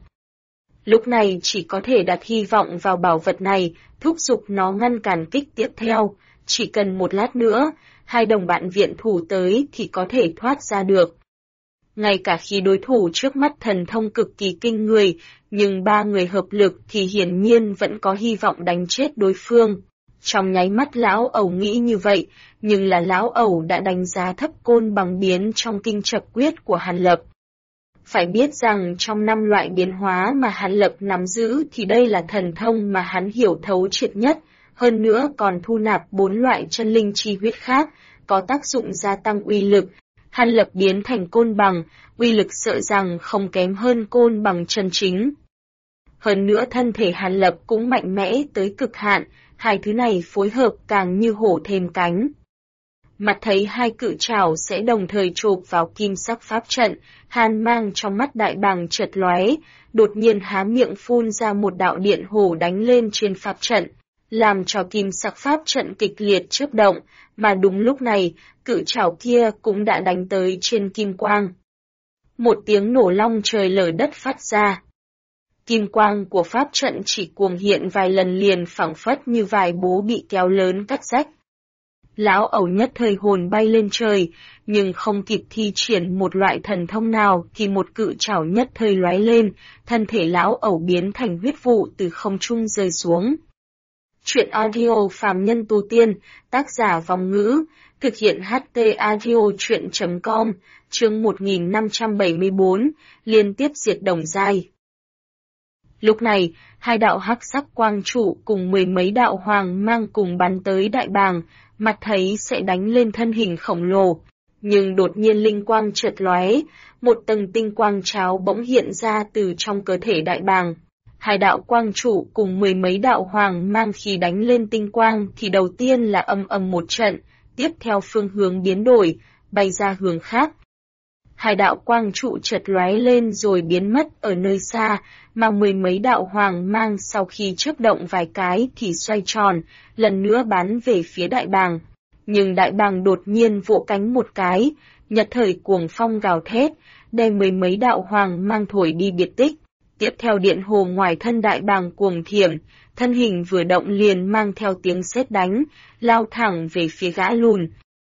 Lúc này chỉ có thể đặt hy vọng vào bảo vật này, thúc giục nó ngăn cản kích tiếp theo, chỉ cần một lát nữa, hai đồng bạn viện thủ tới thì có thể thoát ra được. Ngay cả khi đối thủ trước mắt thần thông cực kỳ kinh người, nhưng ba người hợp lực thì hiển nhiên vẫn có hy vọng đánh chết đối phương. Trong nháy mắt lão ẩu nghĩ như vậy, nhưng là lão ẩu đã đánh giá thấp côn bằng biến trong kinh trập quyết của Hàn Lập. Phải biết rằng trong 5 loại biến hóa mà Hàn Lập nắm giữ thì đây là thần thông mà hắn hiểu thấu triệt nhất, hơn nữa còn thu nạp 4 loại chân linh chi huyết khác, có tác dụng gia tăng uy lực. Hàn Lập biến thành côn bằng, uy lực sợ rằng không kém hơn côn bằng chân chính. Hơn nữa thân thể Hàn Lập cũng mạnh mẽ tới cực hạn, hai thứ này phối hợp càng như hổ thêm cánh. Mặt thấy hai cự trảo sẽ đồng thời chộp vào kim sắc pháp trận, hàn mang trong mắt đại bàng chợt lóe, đột nhiên há miệng phun ra một đạo điện hồ đánh lên trên pháp trận, làm cho kim sắc pháp trận kịch liệt chớp động, mà đúng lúc này, cự trảo kia cũng đã đánh tới trên kim quang. Một tiếng nổ long trời lở đất phát ra. Kim quang của pháp trận chỉ cuồng hiện vài lần liền phảng phất như vài bố bị kéo lớn cắt rách. Lão ẩu nhất thời hồn bay lên trời, nhưng không kịp thi triển một loại thần thông nào thì một cự trảo nhất thời lóe lên, thân thể lão ẩu biến thành huyết vụ từ không trung rơi xuống. Chuyện audio phàm nhân tu tiên, tác giả Vong Ngữ, thực hiện HT audio chuyện.com, chương 1574, liên tiếp diệt đồng giai. Lúc này, hai đạo hắc sắc quang trụ cùng mười mấy đạo hoàng mang cùng bắn tới đại bàng, mặt thấy sẽ đánh lên thân hình khổng lồ. Nhưng đột nhiên linh quang chợt lóe, một tầng tinh quang cháo bỗng hiện ra từ trong cơ thể đại bàng. Hai đạo quang trụ cùng mười mấy đạo hoàng mang khi đánh lên tinh quang thì đầu tiên là ầm ầm một trận, tiếp theo phương hướng biến đổi, bay ra hướng khác. Hai đạo quang trụ chợt lóe lên rồi biến mất ở nơi xa, mà mười mấy đạo hoàng mang sau khi chớp động vài cái thì xoay tròn, lần nữa bắn về phía đại bàng. Nhưng đại bàng đột nhiên vỗ cánh một cái, nhất thời cuồng phong gào thét, đem mười mấy đạo hoàng mang thổi đi biệt tích. Tiếp theo điện hồ ngoài thân đại bàng cuồng thiểm, thân hình vừa động liền mang theo tiếng sét đánh, lao thẳng về phía gã lùn.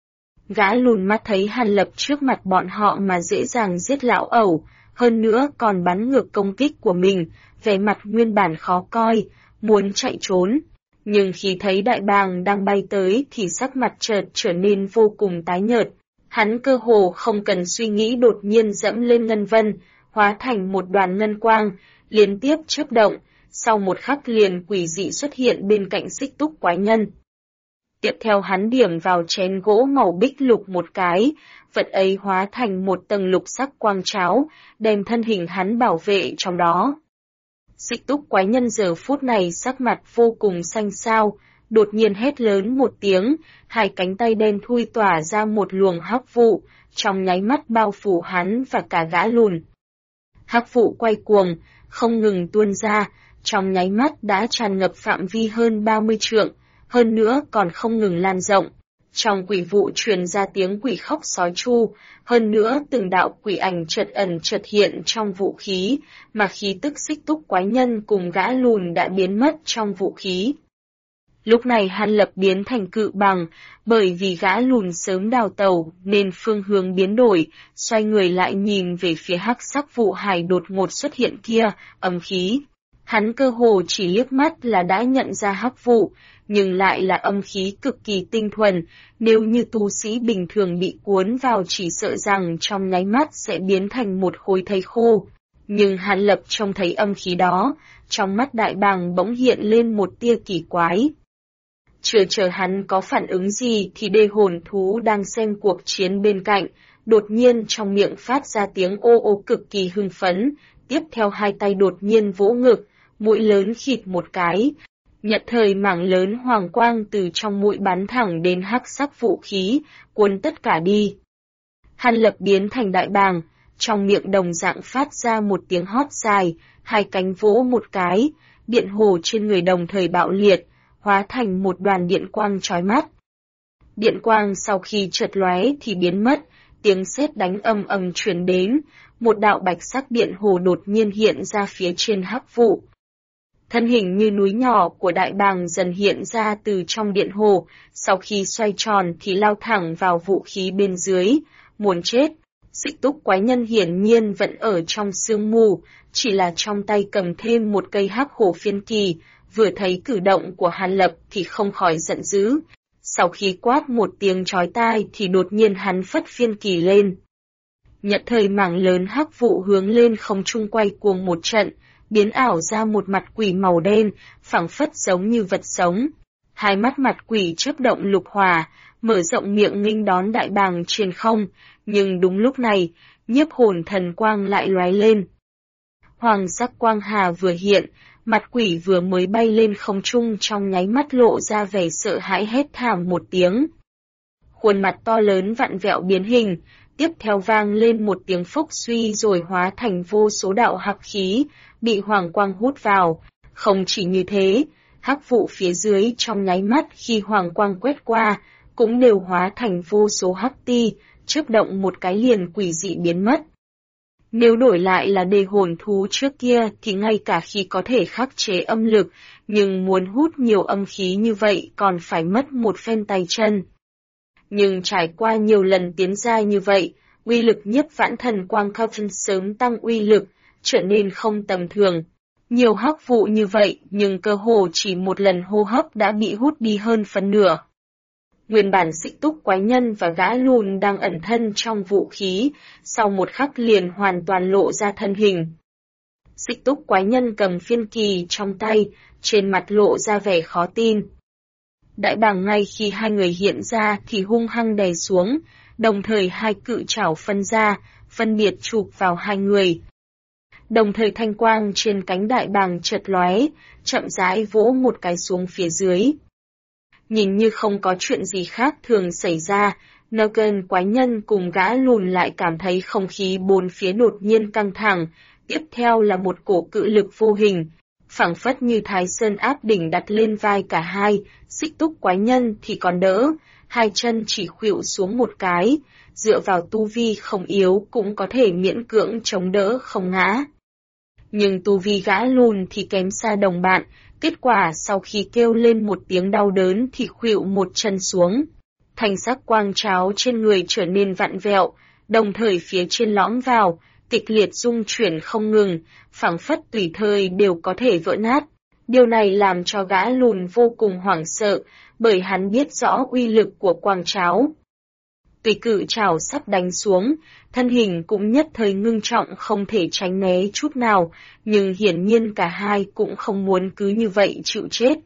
Gã lùn mắt thấy Hàn Lập trước mặt bọn họ mà dễ dàng giết lão ẩu, hơn nữa còn bắn ngược công kích của mình, vẻ mặt nguyên bản khó coi, muốn chạy trốn. Nhưng khi thấy đại bàng đang bay tới thì sắc mặt chợt trở nên vô cùng tái nhợt. Hắn cơ hồ không cần suy nghĩ đột nhiên dẫm lên ngân vân, hóa thành một đoàn ngân quang, liên tiếp chớp động, sau một khắc liền quỷ dị xuất hiện bên cạnh Xích Túc quái nhân. Tiếp theo hắn điểm vào chén gỗ màu bích lục một cái, vật ấy hóa thành một tầng lục sắc quang cháo, đem thân hình hắn bảo vệ trong đó. Xích Túc quái nhân giờ phút này sắc mặt vô cùng xanh xao, đột nhiên hét lớn một tiếng, hai cánh tay đen thui tỏa ra một luồng hắc vụ, trong nháy mắt bao phủ hắn và cả gã lùn. Hắc vụ quay cuồng, không ngừng tuôn ra, trong nháy mắt đã tràn ngập phạm vi hơn 30 trượng, hơn nữa còn không ngừng lan rộng. Trong quỷ vụ truyền ra tiếng quỷ khóc sói chu, hơn nữa từng đạo quỷ ảnh chợt ẩn chợt hiện trong vũ khí, mà khí tức Xích Túc quái nhân cùng gã lùn đã biến mất trong vũ khí. Lúc này Hàn Lập biến thành cự bằng, bởi vì gã lùn sớm đào tẩu nên phương hướng biến đổi, xoay người lại nhìn về phía hắc sắc vụ hải đột ngột xuất hiện kia, âm khí. Hắn cơ hồ chỉ liếc mắt là đã nhận ra hắc vụ, nhưng lại là âm khí cực kỳ tinh thuần, nếu như tu sĩ bình thường bị cuốn vào chỉ sợ rằng trong nháy mắt sẽ biến thành một khối thây khô. Nhưng Hàn Lập trông thấy âm khí đó, trong mắt đại bàng bỗng hiện lên một tia kỳ quái. Chưa chờ hắn có phản ứng gì thì đê hồn thú đang xem cuộc chiến bên cạnh, đột nhiên trong miệng phát ra tiếng ô ô cực kỳ hưng phấn, tiếp theo hai tay đột nhiên vỗ ngực, mũi lớn khịt một cái. Nhận thời mảng lớn hoàng quang từ trong mũi bắn thẳng đến hắc sắc vũ khí, cuốn tất cả đi. Hàn Lập biến thành đại bàng, trong miệng đồng dạng phát ra một tiếng hót dài, hai cánh vỗ một cái, điện hồ trên người đồng thời bạo liệt, hóa thành một đoàn điện quang chói mắt. Điện quang sau khi chợt lóe thì biến mất, tiếng sét đánh ầm ầm truyền đến, một đạo bạch sắc điện hồ đột nhiên hiện ra phía trên hắc vụ. Thân hình như núi nhỏ của đại bàng dần hiện ra từ trong điện hồ, sau khi xoay tròn thì lao thẳng vào vũ khí bên dưới, muốn chết. Xích Túc quái nhân hiển nhiên vẫn ở trong sương mù, chỉ là trong tay cầm thêm một cây hắc hổ phiên kỳ, vừa thấy cử động của Hàn Lập thì không khỏi giận dữ. Sau khi quát một tiếng chói tai thì đột nhiên hắn phất phiên kỳ lên. Nhận thời mảng lớn hắc vụ hướng lên không trung quay cuồng một trận, biến ảo ra một mặt quỷ màu đen, phảng phất giống như vật sống. Hai mắt mặt quỷ chớp động lục hỏa, mở rộng miệng nghênh đón đại bàng trên không, nhưng đúng lúc này, nhiếp hồn thần quang lại lóe lên. Hoàng sắc quang hà vừa hiện, mặt quỷ vừa mới bay lên không trung trong nháy mắt lộ ra vẻ sợ hãi hét thảm một tiếng. Khuôn mặt to lớn vặn vẹo biến hình, tiếp theo vang lên một tiếng phốc suy rồi hóa thành vô số đạo hắc khí, bị hoàng quang hút vào. Không chỉ như thế, hắc vụ phía dưới trong nháy mắt khi hoàng quang quét qua, cũng đều hóa thành vô số hắc ti, chớp động một cái liền quỷ dị biến mất. Nếu đổi lại là đề hồn thú trước kia thì ngay cả khi có thể khắc chế âm lực, nhưng muốn hút nhiều âm khí như vậy còn phải mất một phen tay chân. Nhưng trải qua nhiều lần tiến giai như vậy, uy lực nhiếp vãn thần quang Coven sớm tăng uy lực, trở nên không tầm thường. Nhiều hắc vụ như vậy nhưng cơ hồ chỉ một lần hô hấp đã bị hút đi hơn phần nửa. Nguyên bản Xích Túc quái nhân và gã lùn đang ẩn thân trong vũ khí, sau một khắc liền hoàn toàn lộ ra thân hình. Xích Túc quái nhân cầm phiên kỳ trong tay, trên mặt lộ ra vẻ khó tin. Đại bàng ngay khi hai người hiện ra thì hung hăng đè xuống, đồng thời hai cự trảo phân ra, phân biệt chụp vào hai người. Đồng thời thanh quang trên cánh đại bàng chợt lóe, chậm rãi vỗ một cái xuống phía dưới. Nhìn như không có chuyện gì khác thường xảy ra, Nogan quái nhân cùng gã lùn lại cảm thấy không khí bốn phía đột nhiên căng thẳng, tiếp theo là một cổ cự lực vô hình, phảng phất như Thái Sơn áp đỉnh đặt lên vai cả hai. Xích Túc quái nhân thì còn đỡ, hai chân chỉ khuỵu xuống một cái, dựa vào tu vi không yếu cũng có thể miễn cưỡng chống đỡ không ngã. Nhưng tu vi gã lùn thì kém xa đồng bạn, kết quả sau khi kêu lên một tiếng đau đớn thì khuỵu một chân xuống. Thanh sắc quang tráo trên người trở nên vặn vẹo, đồng thời phía trên lõm vào, kịch liệt rung chuyển không ngừng, phảng phất tùy thời đều có thể vỡ nát. Điều này làm cho gã lùn vô cùng hoảng sợ, bởi hắn biết rõ uy lực của quang tráo. Tùy cự trảo sắp đánh xuống, thân hình cũng nhất thời ngưng trọng không thể tránh né chút nào, nhưng hiển nhiên cả hai cũng không muốn cứ như vậy chịu chết.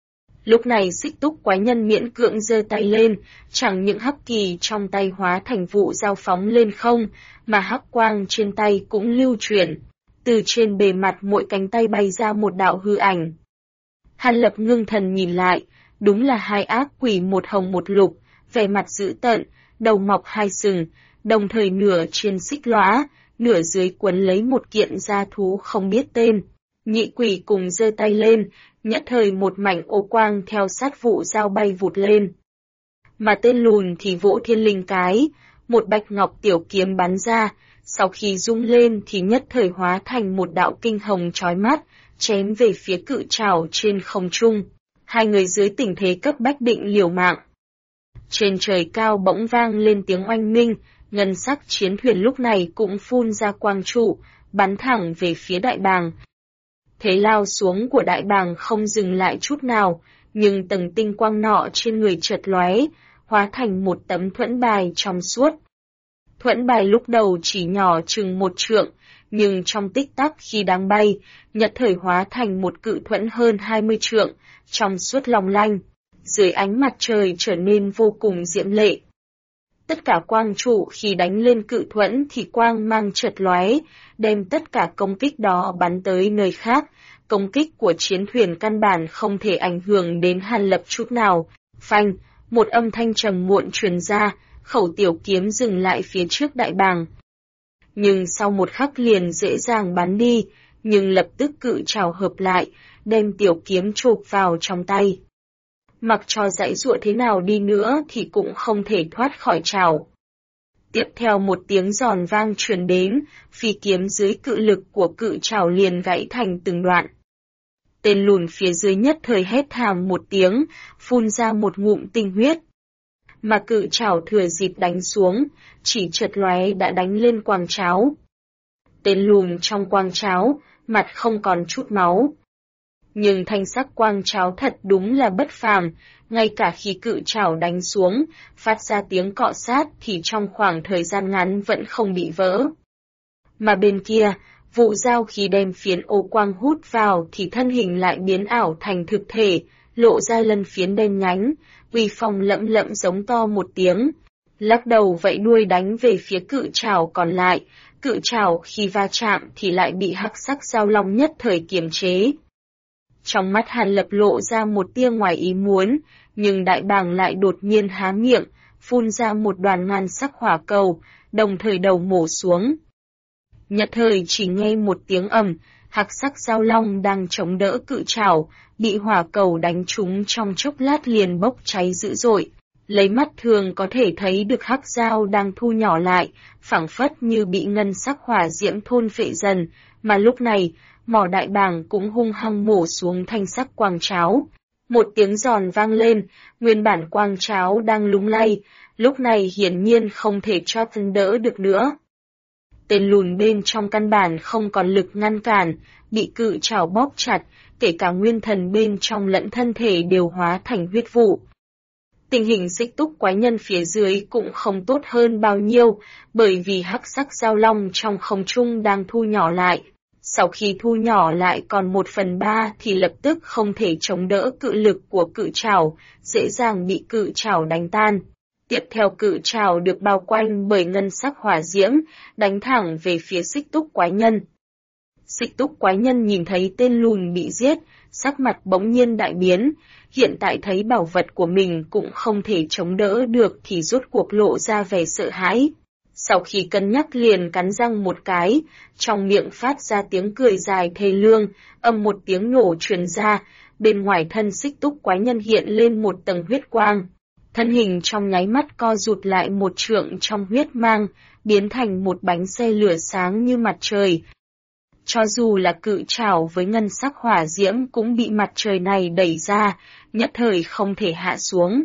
Lúc này Xích Túc quái nhân miễn cưỡng giơ tay lên, chẳng những hắc kỳ trong tay hóa thành vụ dao phóng lên không, mà hắc quang trên tay cũng lưu chuyển. Từ trên bề mặt mỗi cánh tay bay ra một đạo hư ảnh. Hàn Lập ngưng thần nhìn lại, đúng là hai ác quỷ một hồng một lục, vẻ mặt dữ tợn, đầu mọc hai sừng, đồng thời nửa trên xích lóa, nửa dưới quấn lấy một kiện gia thú không biết tên. Nhị quỷ cùng giơ tay lên, nhất thời một mảnh ô quang theo sát vụ dao bay vụt lên. Mà tên lùn thì vỗ thiên linh cái, một bạch ngọc tiểu kiếm bắn ra, sau khi rung lên thì nhất thời hóa thành một đạo kinh hồng chói mắt, chém về phía cự trảo trên không trung. Hai người dưới tình thế cấp bách định liều mạng. Trên trời cao bỗng vang lên tiếng oanh minh, ngân sắc chiến thuyền lúc này cũng phun ra quang trụ, bắn thẳng về phía đại bàng. Thế lao xuống của đại bàng không dừng lại chút nào, nhưng tầng tinh quang nọ trên người chợt lóe, hóa thành một tấm thuẫn bài trong suốt. Thuẫn bài lúc đầu chỉ nhỏ chừng một trượng, nhưng trong tích tắc khi đang bay, nhất thời hóa thành một cự thuẫn hơn 20 trượng, trong suốt long lanh. Dưới ánh mặt trời trở nên vô cùng diễm lệ. Tất cả quang trụ khi đánh lên cự thuẫn thì quang mang chợt lóe, đem tất cả công kích đó bắn tới nơi khác. Công kích của chiến thuyền căn bản không thể ảnh hưởng đến Hàn Lập chút nào. Phanh, một âm thanh trầm muộn truyền ra, khẩu tiểu kiếm dừng lại phía trước đại bàng. Nhưng sau một khắc liền dễ dàng bắn đi, nhưng lập tức cự trảo hợp lại, đem tiểu kiếm chộp vào trong tay. Mặc cho giãy giụa thế nào đi nữa thì cũng không thể thoát khỏi trảo. Tiếp theo một tiếng giòn vang truyền đến, phi kiếm dưới cự lực của cự trảo liền gãy thành từng đoạn. Tên lùn phía dưới nhất thời hét thảm một tiếng, phun ra một ngụm tinh huyết. Mà cự trảo thừa dịp đánh xuống, chỉ chợt lóe đã đánh lên quang tráo. Tên lùn trong quang tráo, mặt không còn chút máu. Nhưng thanh sắc quang tráo thật đúng là bất phàm, ngay cả khi cự trảo đánh xuống, phát ra tiếng cọ sát thì trong khoảng thời gian ngắn vẫn không bị vỡ. Mà bên kia, vụ dao khi đem phiến ô quang hút vào thì thân hình lại biến ảo thành thực thể, lộ ra lân phiến đen nhánh, uy phong lẫm lẫm giống to một tiếng, lắc đầu vẫy đuôi đánh về phía cự trảo còn lại. Cự trảo khi va chạm thì lại bị hắc sắc dao long nhất thời kiềm chế. Trong mắt Hàn Lập lộ ra một tia ngoài ý muốn, nhưng đại bàng lại đột nhiên há miệng, phun ra một đoàn ngàn sắc hỏa cầu, đồng thời đầu mổ xuống. Nhất thời chỉ nghe một tiếng ầm, hắc sắc dao long đang chống đỡ cự trảo, bị hỏa cầu đánh trúng trong chốc lát liền bốc cháy dữ dội. Lấy mắt thường có thể thấy được hắc dao đang thu nhỏ lại, phảng phất như bị ngân sắc hỏa diễm thôn phệ dần, mà lúc này, mỏ đại bàng cũng hung hăng mổ xuống thanh sắc quang cháo. Một tiếng giòn vang lên, nguyên bản quang cháo đang lung lay, lúc này hiển nhiên không thể cho thân đỡ được nữa. Tên lùn bên trong căn bản không còn lực ngăn cản, bị cự trảo bóp chặt, kể cả nguyên thần bên trong lẫn thân thể đều hóa thành huyết vụ. Tình hình xích túc quái nhân phía dưới cũng không tốt hơn bao nhiêu, bởi vì hắc sắc dao long trong không trung đang thu nhỏ lại. Sau khi thu nhỏ lại còn 1/3 thì lập tức không thể chống đỡ cự lực của cự trảo, dễ dàng bị cự trảo đánh tan. Tiếp theo cự trảo được bao quanh bởi ngân sắc hỏa diễm, đánh thẳng về phía xích túc quái nhân. Xích túc quái nhân nhìn thấy tên lùn bị giết, sắc mặt bỗng nhiên đại biến, hiện tại thấy bảo vật của mình cũng không thể chống đỡ được thì rốt cuộc lộ ra vẻ sợ hãi. Sau khi cân nhắc liền cắn răng một cái, trong miệng phát ra tiếng cười dài thê lương, ầm một tiếng nổ truyền ra, bên ngoài thân xích túc quái nhân hiện lên một tầng huyết quang. Thân hình trong nháy mắt co rụt lại một trượng trong huyết mang, biến thành một bánh xe lửa sáng như mặt trời. Cho dù là cự trảo với ngân sắc hỏa diễm cũng bị mặt trời này đẩy ra, nhất thời không thể hạ xuống.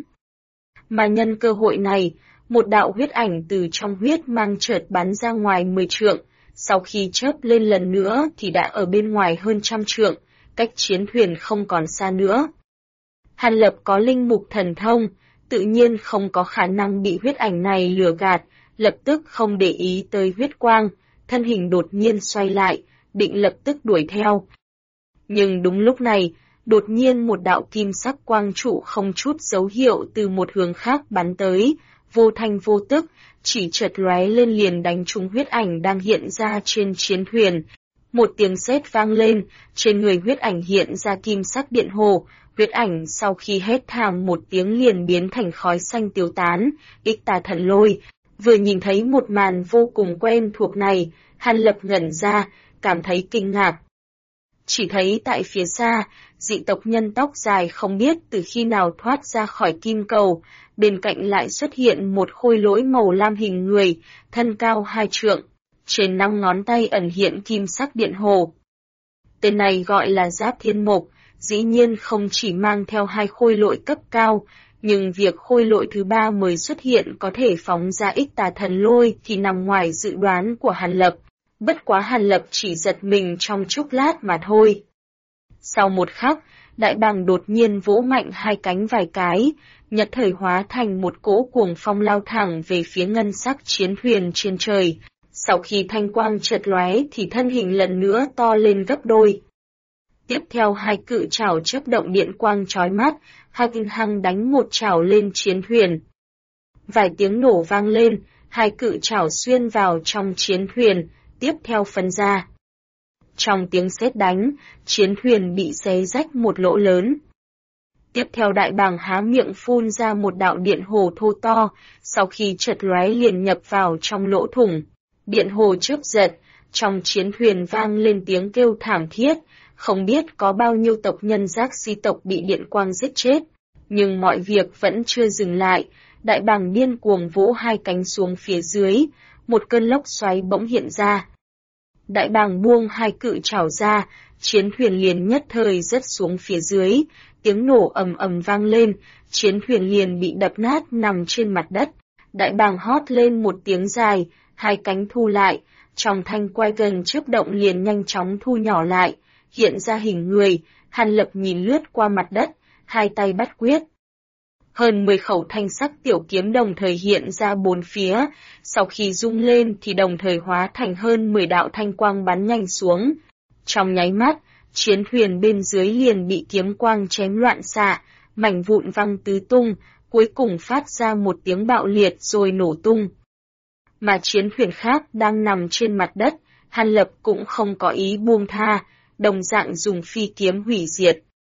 Mà nhân cơ hội này, một đạo huyết ảnh từ trong huyết mang chợt bắn ra ngoài 10 trượng, sau khi chớp lên lần nữa thì đã ở bên ngoài hơn 100 trượng, cách chiến thuyền không còn xa nữa. Hàn Lập có linh mục thần thông, tự nhiên không có khả năng bị huyết ảnh này lừa gạt, lập tức không để ý tới huyết quang, thân hình đột nhiên xoay lại, định lập tức đuổi theo. Nhưng đúng lúc này, đột nhiên một đạo kim sắc quang trụ không chút dấu hiệu từ một hướng khác bắn tới, vô thanh vô tức, chỉ chợt lóe lên liền đánh trúng huyết ảnh đang hiện ra trên chiến thuyền. Một tiếng sét vang lên, trên người huyết ảnh hiện ra kim sắc điện hồ, huyết ảnh sau khi hét thảm một tiếng liền biến thành khói xanh tiêu tán, ích tà thần lôi. Vừa nhìn thấy một màn vô cùng quen thuộc này, Hàn Lập ngẩn ra, cảm thấy kinh ngạc. Chỉ thấy tại phía xa, dị tộc nhân tóc dài không biết từ khi nào thoát ra khỏi kim cầu, bên cạnh lại xuất hiện một khôi lỗi màu lam hình người, thân cao 2 trượng, trên 5 ngón tay ẩn hiện kim sắc điện hồ. Tên này gọi là Giáp Thiên Mộc, dĩ nhiên không chỉ mang theo 2 khôi lỗi cấp cao, nhưng việc khôi lỗi thứ 3 mới xuất hiện có thể phóng ra ích tà thần lôi thì nằm ngoài dự đoán của Hàn Lập. Bất quá Hàn Lập chỉ giật mình trong chốc lát mà thôi. Sau một khắc, đại bàng đột nhiên vỗ mạnh 2 cánh vài cái, nhất thời hóa thành một cỗ cuồng phong lao thẳng về phía ngân sắc chiến thuyền trên trời. Sau khi thanh quang chợt lóe thì thân hình lần nữa to lên gấp đôi. Tiếp theo 2 cự chảo chớp động điện quang chói mắt, hăng hăng đánh một chảo lên chiến thuyền. Vài tiếng nổ vang lên, 2 cự chảo xuyên vào trong chiến thuyền, tiếp theo phân ra. Trong tiếng sét đánh, chiến thuyền bị xé rách một lỗ lớn. Tiếp theo đại bàng há miệng phun ra một đạo điện hồ thô to, sau khi chợt lóe liền nhập vào trong lỗ thủng. Điện hồ chớp giật, trong chiến thuyền vang lên tiếng kêu thảm thiết, không biết có bao nhiêu tộc nhân giác si tộc bị điện quang giết chết. Nhưng mọi việc vẫn chưa dừng lại, đại bàng điên cuồng vỗ 2 cánh xuống phía dưới, một cơn lốc xoáy bỗng hiện ra. Đại bàng buông 2 cự chảo ra, chiến thuyền liền nhất thời rớt xuống phía dưới, tiếng nổ ầm ầm vang lên, chiến thuyền liền bị đập nát nằm trên mặt đất. Đại bàng hót lên một tiếng dài, 2 cánh thu lại, trong thanh quay gần chớp động liền nhanh chóng thu nhỏ lại, hiện ra hình người. Hàn Lập nhìn lướt qua mặt đất, 2 tay bắt quyết. Hơn 10 khẩu thanh sắc tiểu kiếm đồng thời hiện ra 4 phía, sau khi rung lên thì đồng thời hóa thành hơn 10 đạo thanh quang bắn nhanh xuống. Trong nháy mắt, chiến thuyền bên dưới liền bị kiếm quang chém loạn xạ, mảnh vụn văng tứ tung, cuối cùng phát ra một tiếng bạo liệt rồi nổ tung. Mà chiến thuyền khác đang nằm trên mặt đất, Hàn Lập cũng không có ý buông tha, đồng dạng dùng phi kiếm hủy diệt.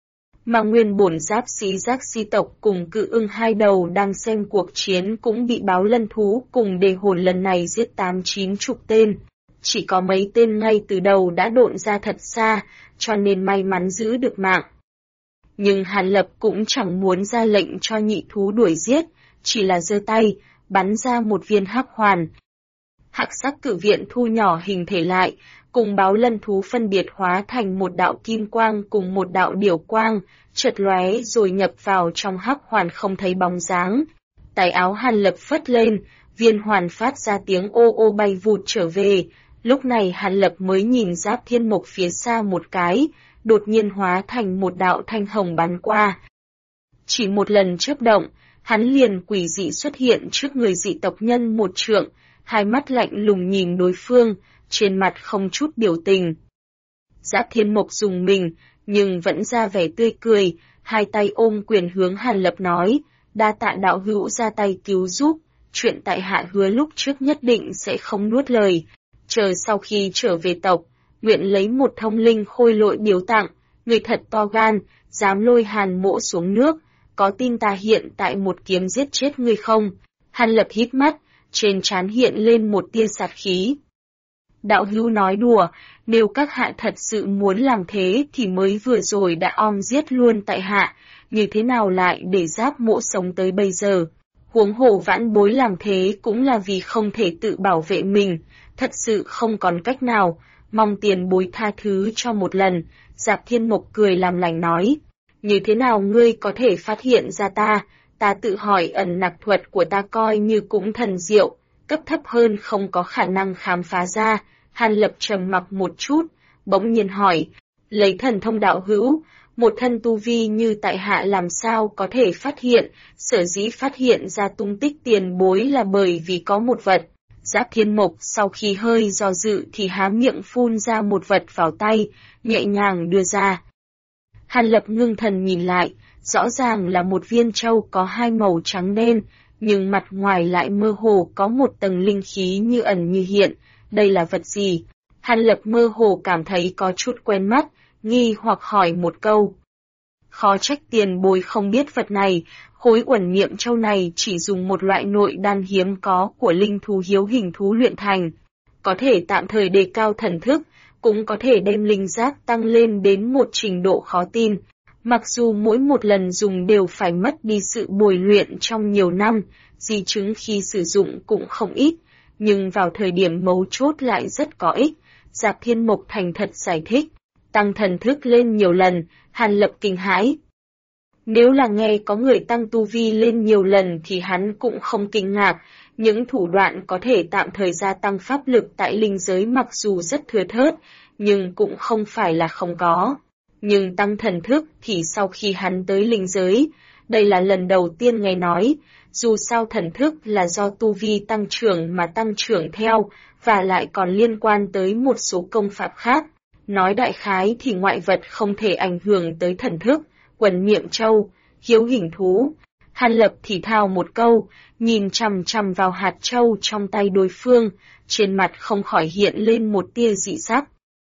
Mà nguyên bổn giáp sĩ giác si tộc cùng cự ưng hai đầu đang xem cuộc chiến cũng bị báo lân thú cùng đề hồn lần này giết 8-9 tên. Chỉ có mấy tên ngay từ đầu đã độn ra thật xa, cho nên may mắn giữ được mạng. Nhưng Hàn Lập cũng chẳng muốn ra lệnh cho nhị thú đuổi giết, chỉ là giơ tay, bắn ra một viên hắc hoàn. Hắc sắc cử viện thu nhỏ hình thể lại, cùng báo lân thú phân biệt hóa thành một đạo kim quang cùng một đạo điểu quang, chợt lóe rồi nhập vào trong hắc hoàn không thấy bóng dáng. Tay áo Hàn Lập phất lên, viên hoàn phát ra tiếng ô ô bay vụt trở về. Lúc này Hàn Lập mới nhìn Giáp Thiên Mộc phía xa một cái, đột nhiên hóa thành một đạo thanh hồng bắn qua. Chỉ một lần chớp động, hắn liền quỷ dị xuất hiện trước người dị tộc nhân một trượng, hai mắt lạnh lùng nhìn đối phương, trên mặt không chút biểu tình. Giáp Thiên Mộc dùng mình, nhưng vẫn ra vẻ tươi cười, hai tay ôm quyền hướng Hàn Lập nói, đa tạ đạo hữu ra tay cứu giúp, chuyện tại hạ hứa lúc trước nhất định sẽ không nuốt lời. Chờ sau khi trở về tộc, nguyện lấy một thông linh khôi lội biếu tặng, người thật to gan, dám lôi Hàn Mỗ xuống nước, có tin ta hiện tại một kiếm giết chết ngươi không? Hàn Lập hít mắt, trên trán hiện lên một tia sát khí. Đạo hữu nói đùa, nếu các hạ thật sự muốn làm thế thì mới vừa rồi đã giết luôn tại hạ, như thế nào lại để Giáp Mỗ sống tới bây giờ? Huống hồ vãn bối làm thế cũng là vì không thể tự bảo vệ mình, thật sự không còn cách nào, mong tiền bối tha thứ cho một lần. Giáp Thiên Mộc cười làm lành nói, như thế nào ngươi có thể phát hiện ra ta tự hỏi ẩn nặc thuật của ta coi như cũng thần diệu, cấp thấp hơn không có khả năng khám phá ra. Hàn Lập trầm mặc một chút, bỗng nhiên hỏi, lấy thần thông đạo hữu, một thân tu vi như tại hạ làm sao có thể phát hiện, sở dĩ phát hiện ra tung tích tiền bối là bởi vì có một vật. Giáp Thiên Mộc sau khi hơi do dự thì há miệng phun ra một vật vào tay, nhẹ nhàng đưa ra. Hàn Lập ngưng thần nhìn lại, rõ ràng là một viên châu có hai màu trắng đen, nhưng mặt ngoài lại mơ hồ có một tầng linh khí như ẩn như hiện. Đây là vật gì? Hàn Lập mơ hồ cảm thấy có chút quen mắt, nghi hoặc hỏi một câu. Khó trách tiền bối không biết vật này, khối uẩn niệm châu này chỉ dùng một loại nội đan hiếm có của linh thú hiếu hình thú luyện thành. Có thể tạm thời đề cao thần thức, cũng có thể đem linh giác tăng lên đến một trình độ khó tin. Mặc dù mỗi một lần dùng đều phải mất đi sự bồi luyện trong nhiều năm, di chứng khi sử dụng cũng không ít, nhưng vào thời điểm mấu chốt lại rất có ích. Giáp Thiên Mộc thành thật giải thích, tăng thần thức lên nhiều lần. Hàn Lập kinh hãi. Nếu là nghe có người tăng tu vi lên nhiều lần thì hắn cũng không kinh ngạc, những thủ đoạn có thể tạm thời gia tăng pháp lực tại linh giới mặc dù rất thưa thớt, nhưng cũng không phải là không có. Nhưng tăng thần thức thì sau khi hắn tới linh giới, đây là lần đầu tiên nghe nói, dù sao thần thức là do tu vi tăng trưởng mà tăng trưởng theo, và lại còn liên quan tới một số công pháp khác. Nói đại khái thì ngoại vật không thể ảnh hưởng tới thần thức, uẩn niệm châu, hiếu hình thú. Hàn Lập thì thào một câu, nhìn chằm chằm vào hạt châu trong tay đối phương, trên mặt không khỏi hiện lên một tia dị sắc.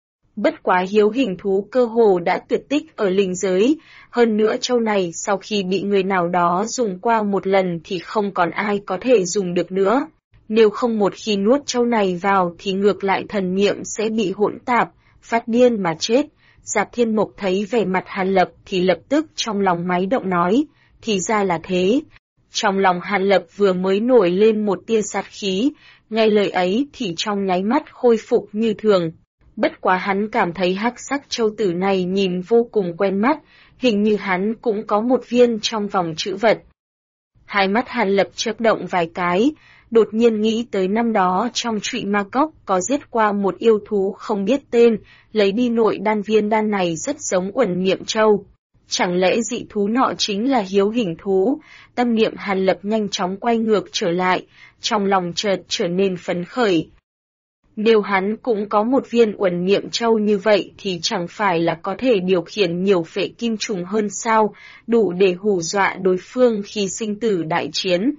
Bất quá hiếu hình thú cơ hồ đã tuyệt tích ở linh giới, hơn nữa châu này sau khi bị người nào đó dùng qua một lần thì không còn ai có thể dùng được nữa. Nếu không một khi nuốt châu này vào thì ngược lại thần niệm sẽ bị hỗn tạp, phát điên mà chết. Giáp Thiên Mộc thấy vẻ mặt Hàn Lập thì lập tức trong lòng máy động nói, thì ra là thế. Trong lòng Hàn Lập vừa mới nổi lên một tia sát khí, nghe lời ấy thì trong nháy mắt khôi phục như thường. Bất quá hắn cảm thấy hắc sắc châu tử này nhìn vô cùng quen mắt, hình như hắn cũng có một viên trong vòng trữ vật. Hai mắt Hàn Lập chớp động vài cái, đột nhiên nghĩ tới năm đó trong Trụy Ma Cốc có giết qua một yêu thú không biết tên, lấy đi nội đan viên đan này rất giống uẩn niệm châu. Chẳng lẽ dị thú nọ chính là hiếu hình thú? Tâm niệm Hàn Lập nhanh chóng quay ngược trở lại, trong lòng chợt trở nên phấn khởi. Nếu hắn cũng có một viên uẩn niệm châu như vậy thì chẳng phải là có thể điều khiển nhiều phệ kim trùng hơn sao, đủ để hù dọa đối phương khi sinh tử đại chiến.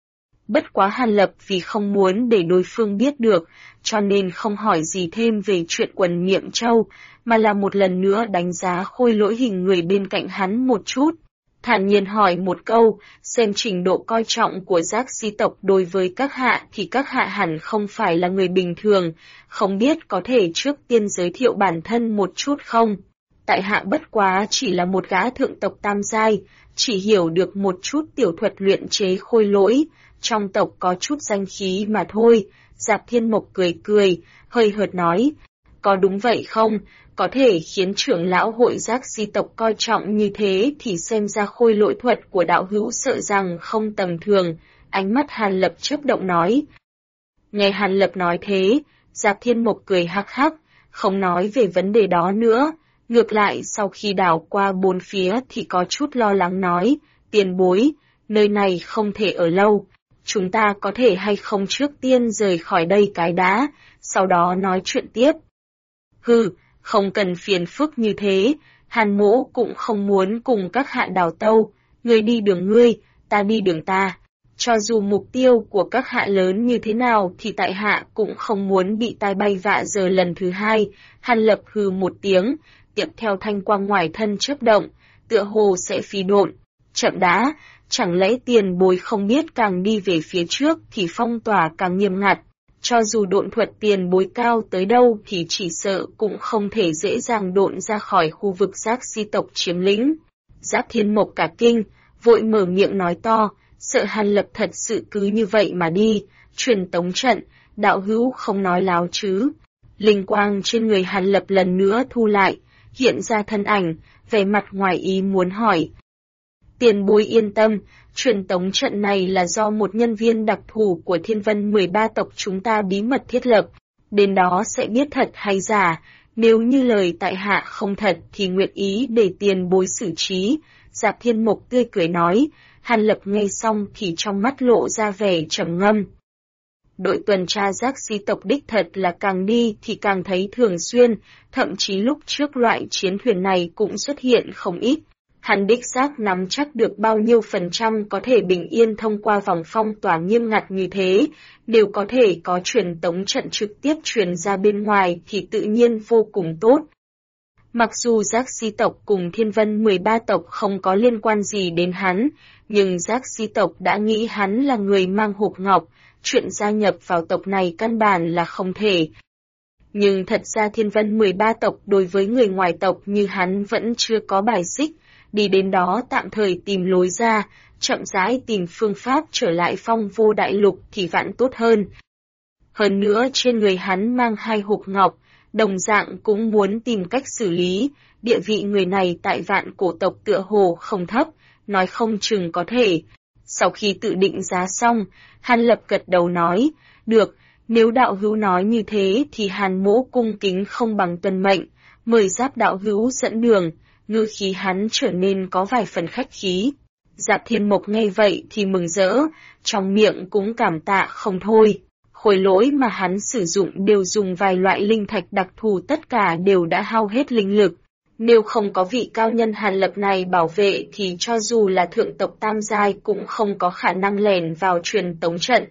Bất quá Hàn Lập vì không muốn để đối phương biết được, cho nên không hỏi gì thêm về chuyện uẩn niệm châu, mà là một lần nữa đánh giá khôi lỗi hình người bên cạnh hắn một chút. Thản nhiên hỏi một câu, xem trình độ coi trọng của giác di tộc đối với các hạ thì các hạ hẳn không phải là người bình thường, không biết có thể trước tiên giới thiệu bản thân một chút không? Tại hạ bất quá chỉ là một gã thượng tộc tam giai, chỉ hiểu được một chút tiểu thuật luyện chế khôi lỗi, trong tộc có chút danh khí mà thôi. Dạp Thiên Mộc cười cười, hơi hợt nói, có đúng vậy không? Có thể khiến trưởng lão hội giác di tộc coi trọng như thế thì xem ra khôi lỗi thuật của đạo hữu sợ rằng không tầm thường. Ánh mắt Hàn Lập chớp động nói. Nghe Hàn Lập nói thế, Dạp Thiên Mộc cười hắc hắc, không nói về vấn đề đó nữa. Ngược lại sau khi đảo qua bốn phía thì có chút lo lắng nói, tiền bối, nơi này không thể ở lâu. Chúng ta có thể hay không trước tiên rời khỏi đây cái đã, sau đó nói chuyện tiếp. Hừ, không cần phiền phức như thế, Hàn Mỗ cũng không muốn cùng các hạ đào tâu, ngươi đi đường ngươi, ta đi đường ta. Cho dù mục tiêu của các hạ lớn như thế nào thì tại hạ cũng không muốn bị tai bay vạ giờ lần thứ hai. Hàn Lập hừ một tiếng, tiếp theo thanh quang ngoài thân chớp động, tựa hồ sẽ phi độn. Chậm đã, chẳng lẽ tiền bối không biết càng đi về phía trước thì phong tỏa càng nghiêm ngặt. Cho dù độn thuật tiền bối cao tới đâu thì chỉ sợ cũng không thể dễ dàng độn ra khỏi khu vực giác di tộc chiếm lĩnh. Giáp Thiên Mộc cả kinh, vội mở miệng nói to, sợ Hàn Lập thật sự cứ như vậy mà đi, truyền tống trận, đạo hữu không nói láo chứ. Linh quang trên người Hàn Lập lần nữa thu lại, hiện ra thân ảnh, vẻ mặt ngoài ý muốn hỏi. Tiền bối yên tâm, truyền tống trận này là do một nhân viên đặc thù của Thiên Vân 13 tộc chúng ta bí mật thiết lập, đến đó sẽ biết thật hay giả, nếu như lời tại hạ không thật thì nguyện ý để tiền bối xử trí. Dạp Thiên Mộc tươi cười nói, Hàn Lập nghe xong thì trong mắt lộ ra vẻ trầm ngâm. Đội tuần tra giác di tộc đích thật là càng đi thì càng thấy thường xuyên, thậm chí lúc trước loại chiến thuyền này cũng xuất hiện không ít. Hắn đích xác nắm chắc được bao nhiêu phần trăm có thể bình yên thông qua vòng phong tỏa nghiêm ngặt như thế, đều có thể có truyền tống trận trực tiếp truyền ra bên ngoài thì tự nhiên vô cùng tốt. Mặc dù giác di tộc cùng Thiên Vân 13 tộc không có liên quan gì đến hắn, nhưng giác di tộc đã nghĩ hắn là người mang hộp ngọc, chuyện gia nhập vào tộc này căn bản là không thể. Nhưng thật ra Thiên Vân 13 tộc đối với người ngoài tộc như hắn vẫn chưa có bài xích, đi đến đó tạm thời tìm lối ra, chậm rãi tìm phương pháp trở lại Phong Vô Đại Lục thì vạn tốt hơn. Hơn nữa trên người hắn mang 2 hộp ngọc, đồng dạng cũng muốn tìm cách xử lý, địa vị người này tại vạn cổ tộc tựa hồ không thấp, nói không chừng có thể. Sau khi tự định giá xong, Hàn Lập gật đầu nói, được, nếu đạo hữu nói như thế thì Hàn Mỗ cung kính không bằng tuân mệnh, mời Giáp đạo hữu dẫn đường. Ngữ khí hắn trở nên có vài phần khách khí. Dạp Thiên Mộc nghe vậy thì mừng rỡ, trong miệng cũng cảm tạ không thôi. Khối lỗi mà hắn sử dụng đều dùng vài loại linh thạch đặc thù, tất cả đều đã hao hết linh lực. Nếu không có vị cao nhân Hàn Lập này bảo vệ thì cho dù là thượng tộc tam giai cũng không có khả năng lẻn vào truyền tống trận.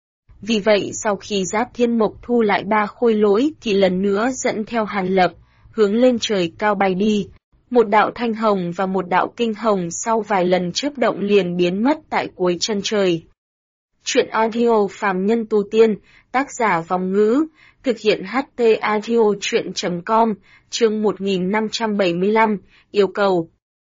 Vì vậy sau khi Giáp Thiên Mộc thu lại 3 khôi lỗi thì lần nữa dẫn theo Hàn Lập, hướng lên trời cao bay đi. Một đạo thanh hồng và một đạo kinh hồng sau vài lần chớp động liền biến mất tại cuối chân trời. Chuyện audio phàm nhân tu tiên, tác giả Vòng Ngữ, thực hiện HT audio chuyện.com, chương 1575, yêu cầu.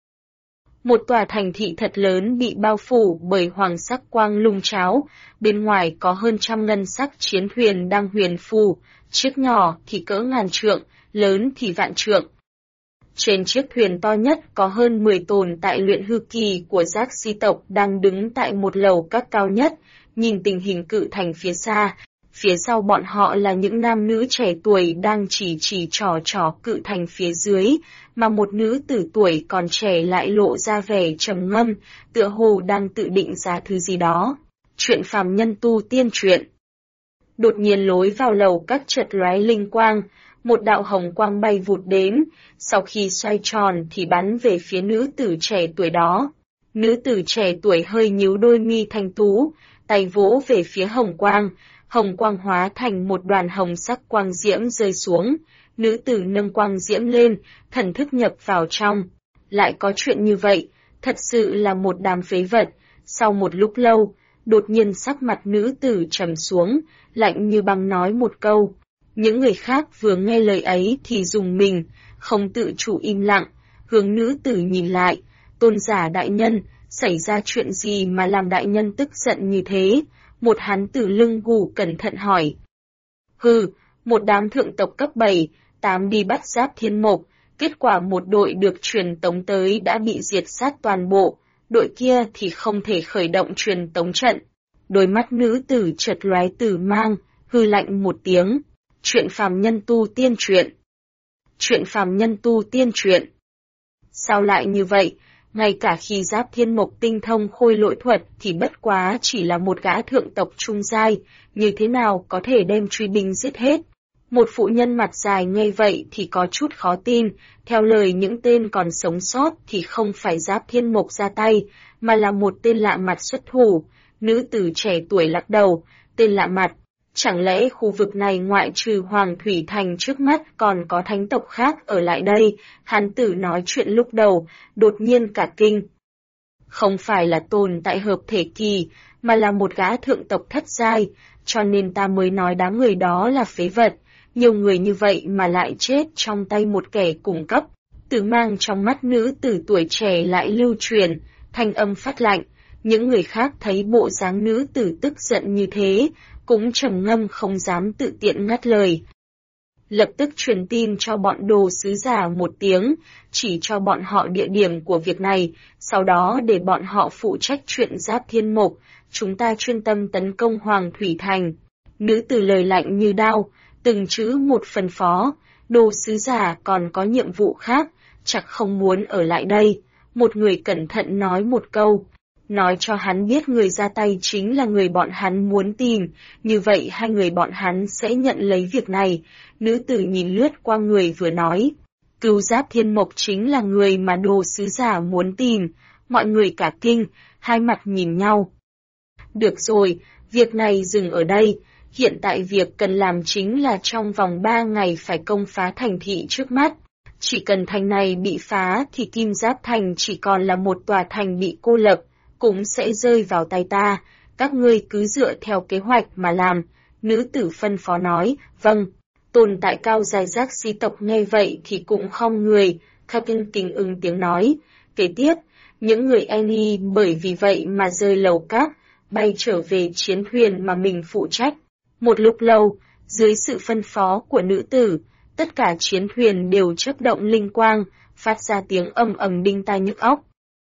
Một tòa thành thị thật lớn bị bao phủ bởi hoàng sắc quang lung cháo, bên ngoài có hơn trăm ngân sắc chiến thuyền đang huyền phù, chiếc nhỏ thì cỡ ngàn trượng, lớn thì vạn trượng. Trên chiếc thuyền to nhất có hơn 10 tồn tại luyện hư kỳ của giác di tộc đang đứng tại một lầu các cao nhất, nhìn tình hình cự thành phía xa. Phía sau bọn họ là những nam nữ trẻ tuổi đang chỉ trò cự thành phía dưới, mà một nữ tử tuổi còn trẻ lại lộ ra vẻ trầm ngâm, tựa hồ đang tự định ra thứ gì đó. Chuyện phàm nhân tu tiên truyện. Đột nhiên lối vào lầu các chợt lóe linh quang, một đạo hồng quang bay vụt đến, sau khi xoay tròn thì bắn về phía nữ tử trẻ tuổi đó. Nữ tử trẻ tuổi hơi nhíu đôi mi thanh tú, tay vỗ về phía hồng quang hóa thành một đoàn hồng sắc quang diễm rơi xuống, nữ tử nâng quang diễm lên, thần thức nhập vào trong. Lại có chuyện như vậy, thật sự là một đám phế vật. Sau một lúc lâu, đột nhiên sắc mặt nữ tử trầm xuống, lạnh như băng nói một câu. Những người khác vừa nghe lời ấy thì rùng mình, không tự chủ im lặng, hướng nữ tử nhìn lại. Tôn giả đại nhân, xảy ra chuyện gì mà làm đại nhân tức giận như thế? Một hán tử lưng gù cẩn thận hỏi. Hừ, một đám thượng tộc cấp 7, 8 đi bắt Giáp Thiên Mộc, kết quả một đội được truyền tống tới đã bị diệt sát toàn bộ, đội kia thì không thể khởi động truyền tống trận. Đôi mắt nữ tử chợt lóe tử mang, hư lạnh một tiếng. Chuyện phàm nhân tu tiên truyện. Chuyện phàm nhân tu tiên truyện. Sao lại như vậy? Ngay cả khi Giáp Thiên Mộc tinh thông khôi lỗi thuật thì bất quá chỉ là một gã thượng tộc trung giai, như thế nào có thể đem truy binh giết hết? Một phụ nhân mặt dài nghe vậy thì có chút khó tin, theo lời những tên còn sống sót thì không phải Giáp Thiên Mộc ra tay, mà là một tên lạ mặt xuất thủ. Nữ tử trẻ tuổi lắc đầu, tên lạ mặt. Chẳng lẽ khu vực này ngoại trừ Hoàng Thủy Thành trước mắt còn có thánh tộc khác ở lại đây? Hán tử nói chuyện lúc đầu, đột nhiên cả kinh. Không phải là tồn tại hợp thể kỳ, mà là một gã thượng tộc thất giai, cho nên ta mới nói đám người đó là phế vật. Nhiều người như vậy mà lại chết trong tay một kẻ cùng cấp. Tử mang trong mắt nữ tử tuổi trẻ lại lưu truyền, thanh âm phát lạnh. Những người khác thấy bộ dáng nữ tử tức giận như thế, cũng trầm ngâm không dám tự tiện ngắt lời. Lập tức truyền tin cho bọn đồ sứ giả một tiếng, chỉ cho bọn họ địa điểm của việc này, sau đó để bọn họ phụ trách chuyện Giáp Thiên Mộc, chúng ta chuyên tâm tấn công Hoàng Thủy Thành. Nữ tử lời lạnh như đao, từng chữ một phân phó, đồ sứ giả còn có nhiệm vụ khác, chắc không muốn ở lại đây. Một người cẩn thận nói một câu. Nói cho hắn biết người ra tay chính là người bọn hắn muốn tìm, như vậy hai người bọn hắn sẽ nhận lấy việc này. Nữ tử nhìn lướt qua người vừa nói, Cửu Giáp Thiên Mộc chính là người mà đồ sứ giả muốn tìm. Mọi người cả kinh, hai mặt nhìn nhau. Được rồi, việc này dừng ở đây. Hiện tại việc cần làm chính là trong vòng 3 ngày phải công phá thành thị trước mắt. Chỉ cần thành này bị phá thì Kim Giáp Thành chỉ còn là một tòa thành bị cô lập, cũng sẽ rơi vào tay ta. Các ngươi cứ dựa theo kế hoạch mà làm. Nữ tử phân phó nói, vâng. Tồn tại cao dài giác di tộc nghe vậy thì cũng khom người, Captain kính ứng tiếng nói. Kế tiếp, những người Annie bởi vì vậy mà rơi lầu các, bay trở về chiến thuyền mà mình phụ trách. Một lúc lâu, dưới sự phân phó của nữ tử, tất cả chiến thuyền đều chớp động linh quang, phát ra tiếng ầm ầm đinh tai nhức óc.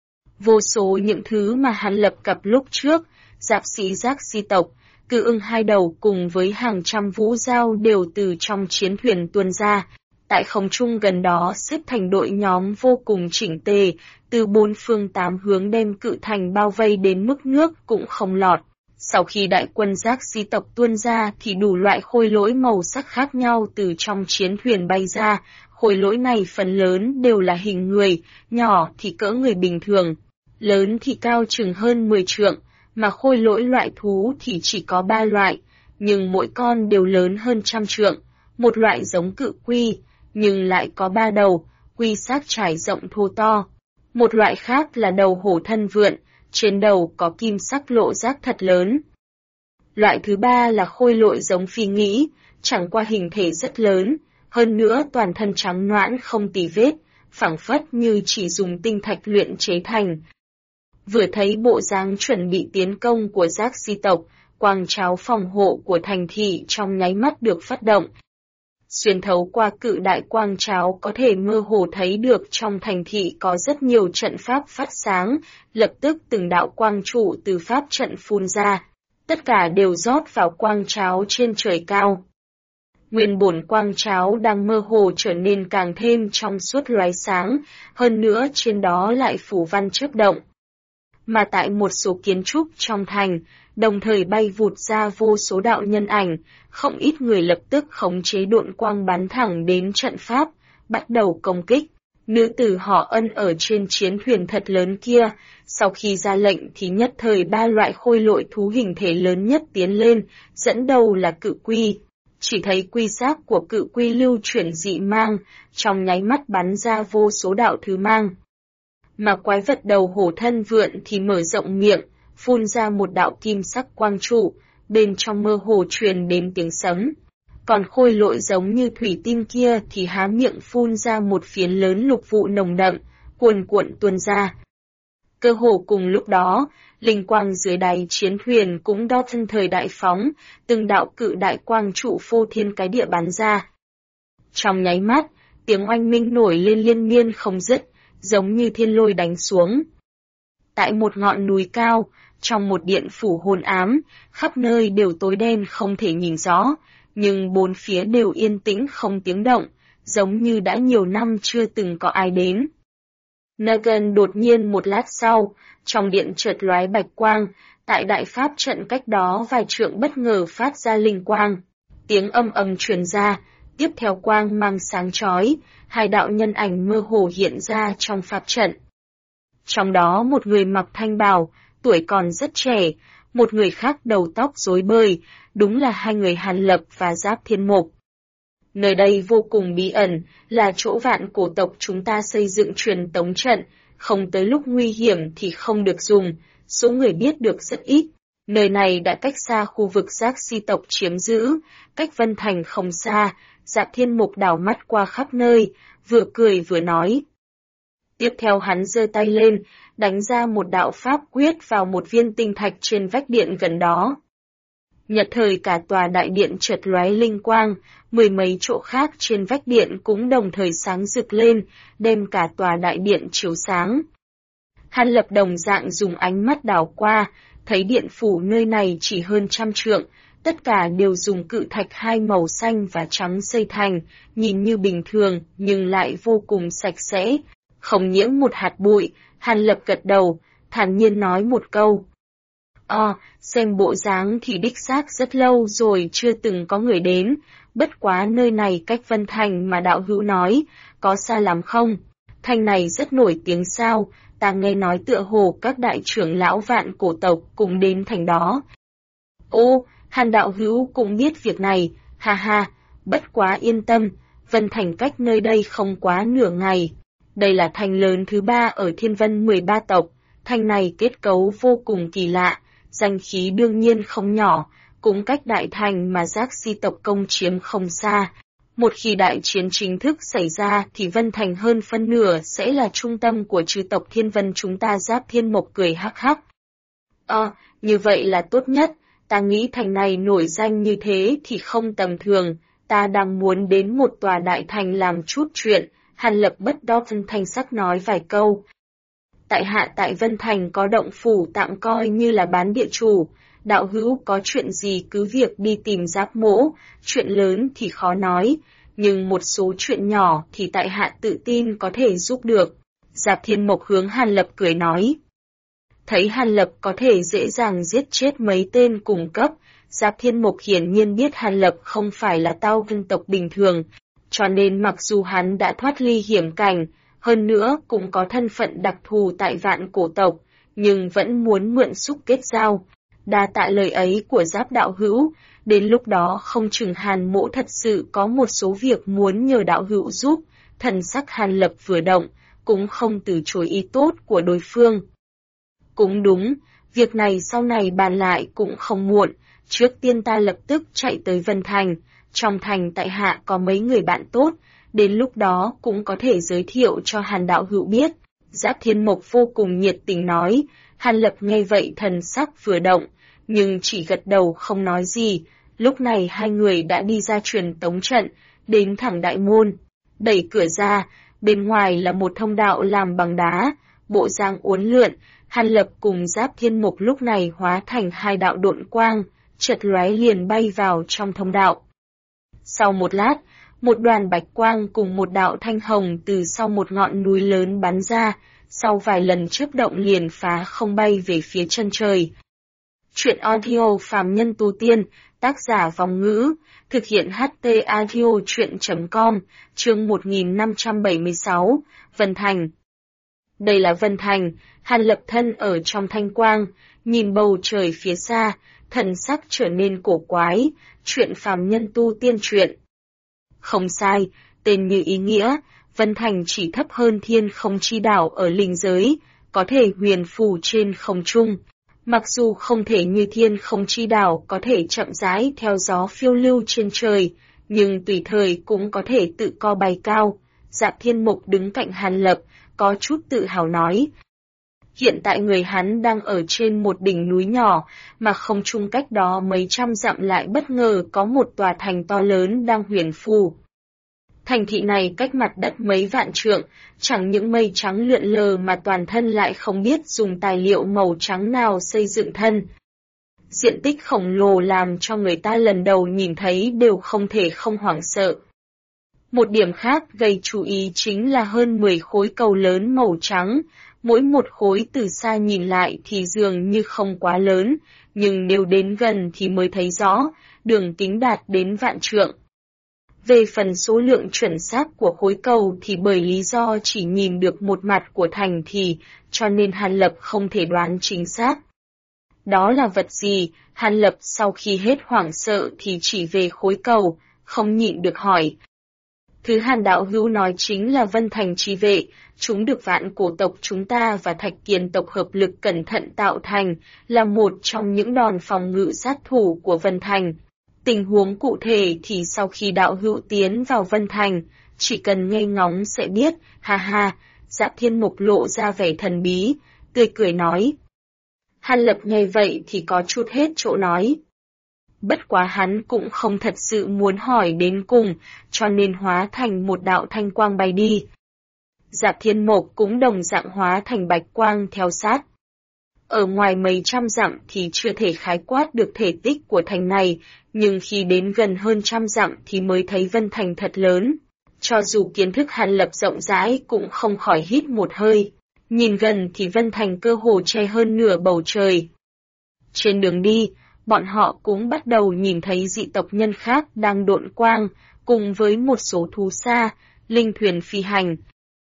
Vô số những thứ mà hắn lập cập lúc trước, giáp sĩ giác di tộc, cự ưng hai đầu cùng với hàng trăm vũ dao đều từ trong chiến thuyền tuôn ra. Tại không trung gần đó xếp thành đội nhóm vô cùng chỉnh tề, từ 4 phương 8 hướng đem cự thành bao vây đến mức nước cũng không lọt. Sau khi đại quân giác di tộc tuôn ra thì đủ loại khôi lỗi màu sắc khác nhau từ trong chiến thuyền bay ra. Khôi lỗi này phần lớn đều là hình người, nhỏ thì cỡ người bình thường, lớn thì cao chừng hơn 10 trượng, mà khôi lỗi loại thú thì chỉ có 3 loại, nhưng mỗi con đều lớn hơn 100 trượng. Một loại giống cự quy, nhưng lại có 3 đầu, quy xác trải rộng thô to. Một loại khác là đầu hổ thân vượn, trên đầu có kim sắc lộ giác thật lớn. Loại thứ 3 là khôi lỗi giống phi nghĩ, chẳng qua hình thể rất lớn, hơn nữa toàn thân trắng noãn không tì vết, phảng phất như chỉ dùng tinh thạch luyện chế thành. Vừa thấy bộ dáng chuẩn bị tiến công của giác di tộc, quang tráo phòng hộ của thành thị trong nháy mắt được phát động. Xuyên thấu qua cự đại quang tráo có thể mơ hồ thấy được trong thành thị có rất nhiều trận pháp phát sáng, lập tức từng đạo quang trụ từ pháp trận phun ra. Tất cả đều rót vào quang tráo trên trời cao. Nguyên bổn quang tráo đang mơ hồ trở nên càng thêm trong suốt lóe sáng, hơn nữa trên đó lại phủ văn chớp động. mà tại một số kiến trúc trong thành, đồng thời bay vụt ra vô số đạo nhân ảnh, không ít người lập tức khống chế độn quang bắn thẳng đến trận pháp, bắt đầu công kích. Nữ tử họ Ân ở trên chiến thuyền thật lớn kia, sau khi ra lệnh thì nhất thời 3 loại khôi lội thú hình thể lớn nhất tiến lên, dẫn đầu là cự quy. Chỉ thấy quy xác của cự quy lưu chuyển dị mang, trong nháy mắt bắn ra vô số đạo thứ mang. Mà quái vật đầu hổ thân vượn thì mở rộng miệng, phun ra một đạo kim sắc quang trụ, bên trong mơ hồ truyền đến tiếng sấm. Còn khôi lội giống như thủy tinh kia thì há miệng phun ra một phiến lớn lục vụ nồng đậm, cuồn cuộn tuôn ra. Cơ hồ cùng lúc đó, linh quang dưới đáy chiến thuyền cũng đo thân thời đại phóng, từng đạo cự đại quang trụ phô thiên cái địa bắn ra. Trong nháy mắt, tiếng oanh minh nổi lên liên miên không dứt, giống như thiên lôi đánh xuống. Tại một ngọn núi cao, trong một điện phủ hồn ám, khắp nơi đều tối đen không thể nhìn rõ, nhưng bốn phía đều yên tĩnh không tiếng động, giống như đã nhiều năm chưa từng có ai đến. Nagan đột nhiên một lát sau, trong điện chợt lóe bạch quang, tại đại pháp trận cách đó vài trượng bất ngờ phát ra linh quang. Tiếng âm ầm truyền ra, tiếp theo quang mang sáng chói, 2 đạo nhân ảnh mơ hồ hiện ra trong pháp trận. Trong đó một người mặc thanh bào, tuổi còn rất trẻ, một người khác đầu tóc rối bời, đúng là 2 người Hàn Lập và Giáp Thiên Mục. Nơi đây vô cùng bí ẩn, là chỗ vạn cổ tộc chúng ta xây dựng truyền tống trận, không tới lúc nguy hiểm thì không được dùng, số người biết được rất ít. Nơi này đã cách xa khu vực Giác Si tộc chiếm giữ, cách Vân Thành không xa. Giáp Thiên Mục đảo mắt qua khắp nơi, vừa cười vừa nói. Tiếp theo hắn giơ tay lên, đánh ra một đạo pháp quyết vào một viên tinh thạch trên vách điện gần đó. Nhật thời cả tòa đại điện chợt lóe linh quang, 10 mấy chỗ khác trên vách điện cũng đồng thời sáng rực lên, đem cả tòa đại điện chiếu sáng. Hàn Lập đồng dạng dùng ánh mắt đảo qua, thấy điện phủ nơi này chỉ hơn 100 trượng, tất cả đều dùng cự thạch 2 màu xanh và trắng xây thành, nhìn như bình thường nhưng lại vô cùng sạch sẽ, không nhiễm một hạt bụi. Hàn Lập gật đầu, thản nhiên nói một câu. Xem bộ dáng thì đích xác rất lâu rồi chưa từng có người đến, bất quá nơi này cách Vân Thành mà đạo hữu nói, có xa lắm không? Thành này rất nổi tiếng sao, ta nghe nói tựa hồ các đại trưởng lão vạn cổ tộc cùng đến thành đó. Hàn đạo hữu cũng biết việc này, ha ha, bất quá yên tâm, Vân Thành cách nơi đây không quá nửa ngày. Đây là thành lớn thứ 3 ở Thiên Vân 13 tộc, thành này kết cấu vô cùng kỳ lạ, danh khí đương nhiên không nhỏ, cũng cách đại thành mà Giác Si tộc công chiếm không xa. Một khi đại chiến chính thức xảy ra thì Vân Thành hơn phân nửa sẽ là trung tâm của chư tộc Thiên Vân chúng ta. Giáp Thiên Mục cười hắc hắc. Như vậy là tốt nhất, ta nghĩ thành này nổi danh như thế thì không tầm thường, ta đang muốn đến một tòa đại thành làm chút chuyện. Hàn Lập bất đo thân thanh sắc nói vài câu. Tại hạ tại Vân Thành có động phủ tạm coi như là bán địa chủ, đạo hữu có chuyện gì cứ việc đi tìm Giáp mỗ, chuyện lớn thì khó nói, nhưng một số chuyện nhỏ thì tại hạ tự tin có thể giúp được. Giáp Thiên Mục hướng Hàn Lập cười nói. Thấy Hàn Lập có thể dễ dàng giết chết mấy tên cùng cấp, Giáp Thiên Mục hiển nhiên biết Hàn Lập không phải là Tao Vân tộc bình thường, cho nên mặc dù hắn đã thoát ly hiểm cảnh, hơn nữa cũng có thân phận đặc thù tại vạn cổ tộc, nhưng vẫn muốn mượn xúc kết giao. Đa tạ lời ấy của Giáp đạo hữu, đến lúc đó không chừng Hàn mỗ thật sự có một số việc muốn nhờ đạo hữu giúp. Thần sắc Hàn Lập vừa động, cũng không từ chối ý tốt của đối phương. Cũng đúng, việc này sau này bàn lại cũng không muộn, trước tiên ta lập tức chạy tới Vân Thành, trong thành tại hạ có mấy người bạn tốt, đến lúc đó cũng có thể giới thiệu cho Hàn đạo hữu biết. Giáp Thiên Mục vô cùng nhiệt tình nói. Hàn Lập nghe vậy thần sắc vừa động, nhưng chỉ gật đầu không nói gì. Lúc này 2 người đã đi ra truyền tống trận, đến thẳng đại môn. Đẩy cửa ra, bên ngoài là một thông đạo làm bằng đá, bộ dáng uốn lượn. Hàn Lập cùng Giáp Thiên Mục lúc này hóa thành 2 đạo độn quang, chợt lóe liền bay vào trong thông đạo. Sau một lát, Một đoàn bạch quang cùng một đạo thanh hồng từ sau một ngọn núi lớn bắn ra, sau vài lần chớp động liền phá không bay về phía chân trời. Truyện audio phàm nhân tu tiên, tác giả Vòng Ngữ, thực hiện HT audio truyện.com, chương 1576, Vân Thành. Đây là Vân Thành, Hàn Lập thân ở trong thanh quang, nhìn bầu trời phía xa, thần sắc trở nên cổ quái, chuyện phàm nhân tu tiên truyện. Không sai, tên như ý nghĩa, Vân Thành chỉ thấp hơn Thiên Không Chi Đảo ở linh giới, có thể huyền phù trên không trung. Mặc dù không thể như Thiên Không Chi Đảo có thể chậm rãi theo gió phiêu lưu trên trời, nhưng tùy thời cũng có thể tự co bay cao. Dạ Thiên Mục đứng cạnh Hàn Lập, có chút tự hào nói. Hiện tại người hắn đang ở trên một đỉnh núi nhỏ, mà không trung cách đó mấy trăm dặm lại bất ngờ có một tòa thành to lớn đang huyền phù. Thành thị này cách mặt đất mấy vạn trượng, chẳng những mây trắng lượn lờ mà toàn thân lại không biết dùng tài liệu màu trắng nào xây dựng thân. Diện tích khổng lồ làm cho người ta lần đầu nhìn thấy đều không thể không hoảng sợ. Một điểm khác gây chú ý chính là hơn 10 khối cầu lớn màu trắng, mỗi một khối từ xa nhìn lại thì dường như không quá lớn, nhưng nếu đến gần thì mới thấy rõ, đường kính đạt đến vạn trượng. Về phần số lượng chuẩn xác của khối cầu thì bởi lý do chỉ nhìn được một mặt của thành thì, cho nên Hàn Lập không thể đoán chính xác. Đó là vật gì? Hàn Lập sau khi hết hoảng sợ thì chỉ về khối cầu, không nhịn được hỏi. Thứ Hàn đạo hữu nói chính là Vân Thành chi vệ, chúng được Vạn Cổ tộc chúng ta và Thạch Kiền tộc hợp lực cẩn thận tạo thành, là một trong những đòn phòng ngự sát thủ của Vân Thành. Tình huống cụ thể thì sau khi đạo hữu tiến vào Vân Thành, chỉ cần nghe ngóng sẽ biết, ha ha. Dạ Thiên Mục lộ ra vẻ thần bí, tươi cười nói. Hàn Lập nghe vậy thì có chút hết chỗ nói. Bất quá hắn cũng không thật sự muốn hỏi đến cùng, cho nên hóa thành một đạo thanh quang bay đi. Dạ Thiên Mục cũng đồng dạng hóa thành bạch quang theo sát. Ở ngoài mấy trăm dặm thì chưa thể khái quát được thể tích của thành này, nhưng khi đến gần hơn trăm dặm thì mới thấy Vân Thành thật lớn. Cho dù kiến thức Hàn Lập rộng rãi cũng không khỏi hít một hơi. Nhìn gần thì Vân Thành cơ hồ che hơn nửa bầu trời. Trên đường đi, bọn họ cũng bắt đầu nhìn thấy dị tộc nhân khác đang độn quang, cùng với một số thú xa, linh thuyền phi hành.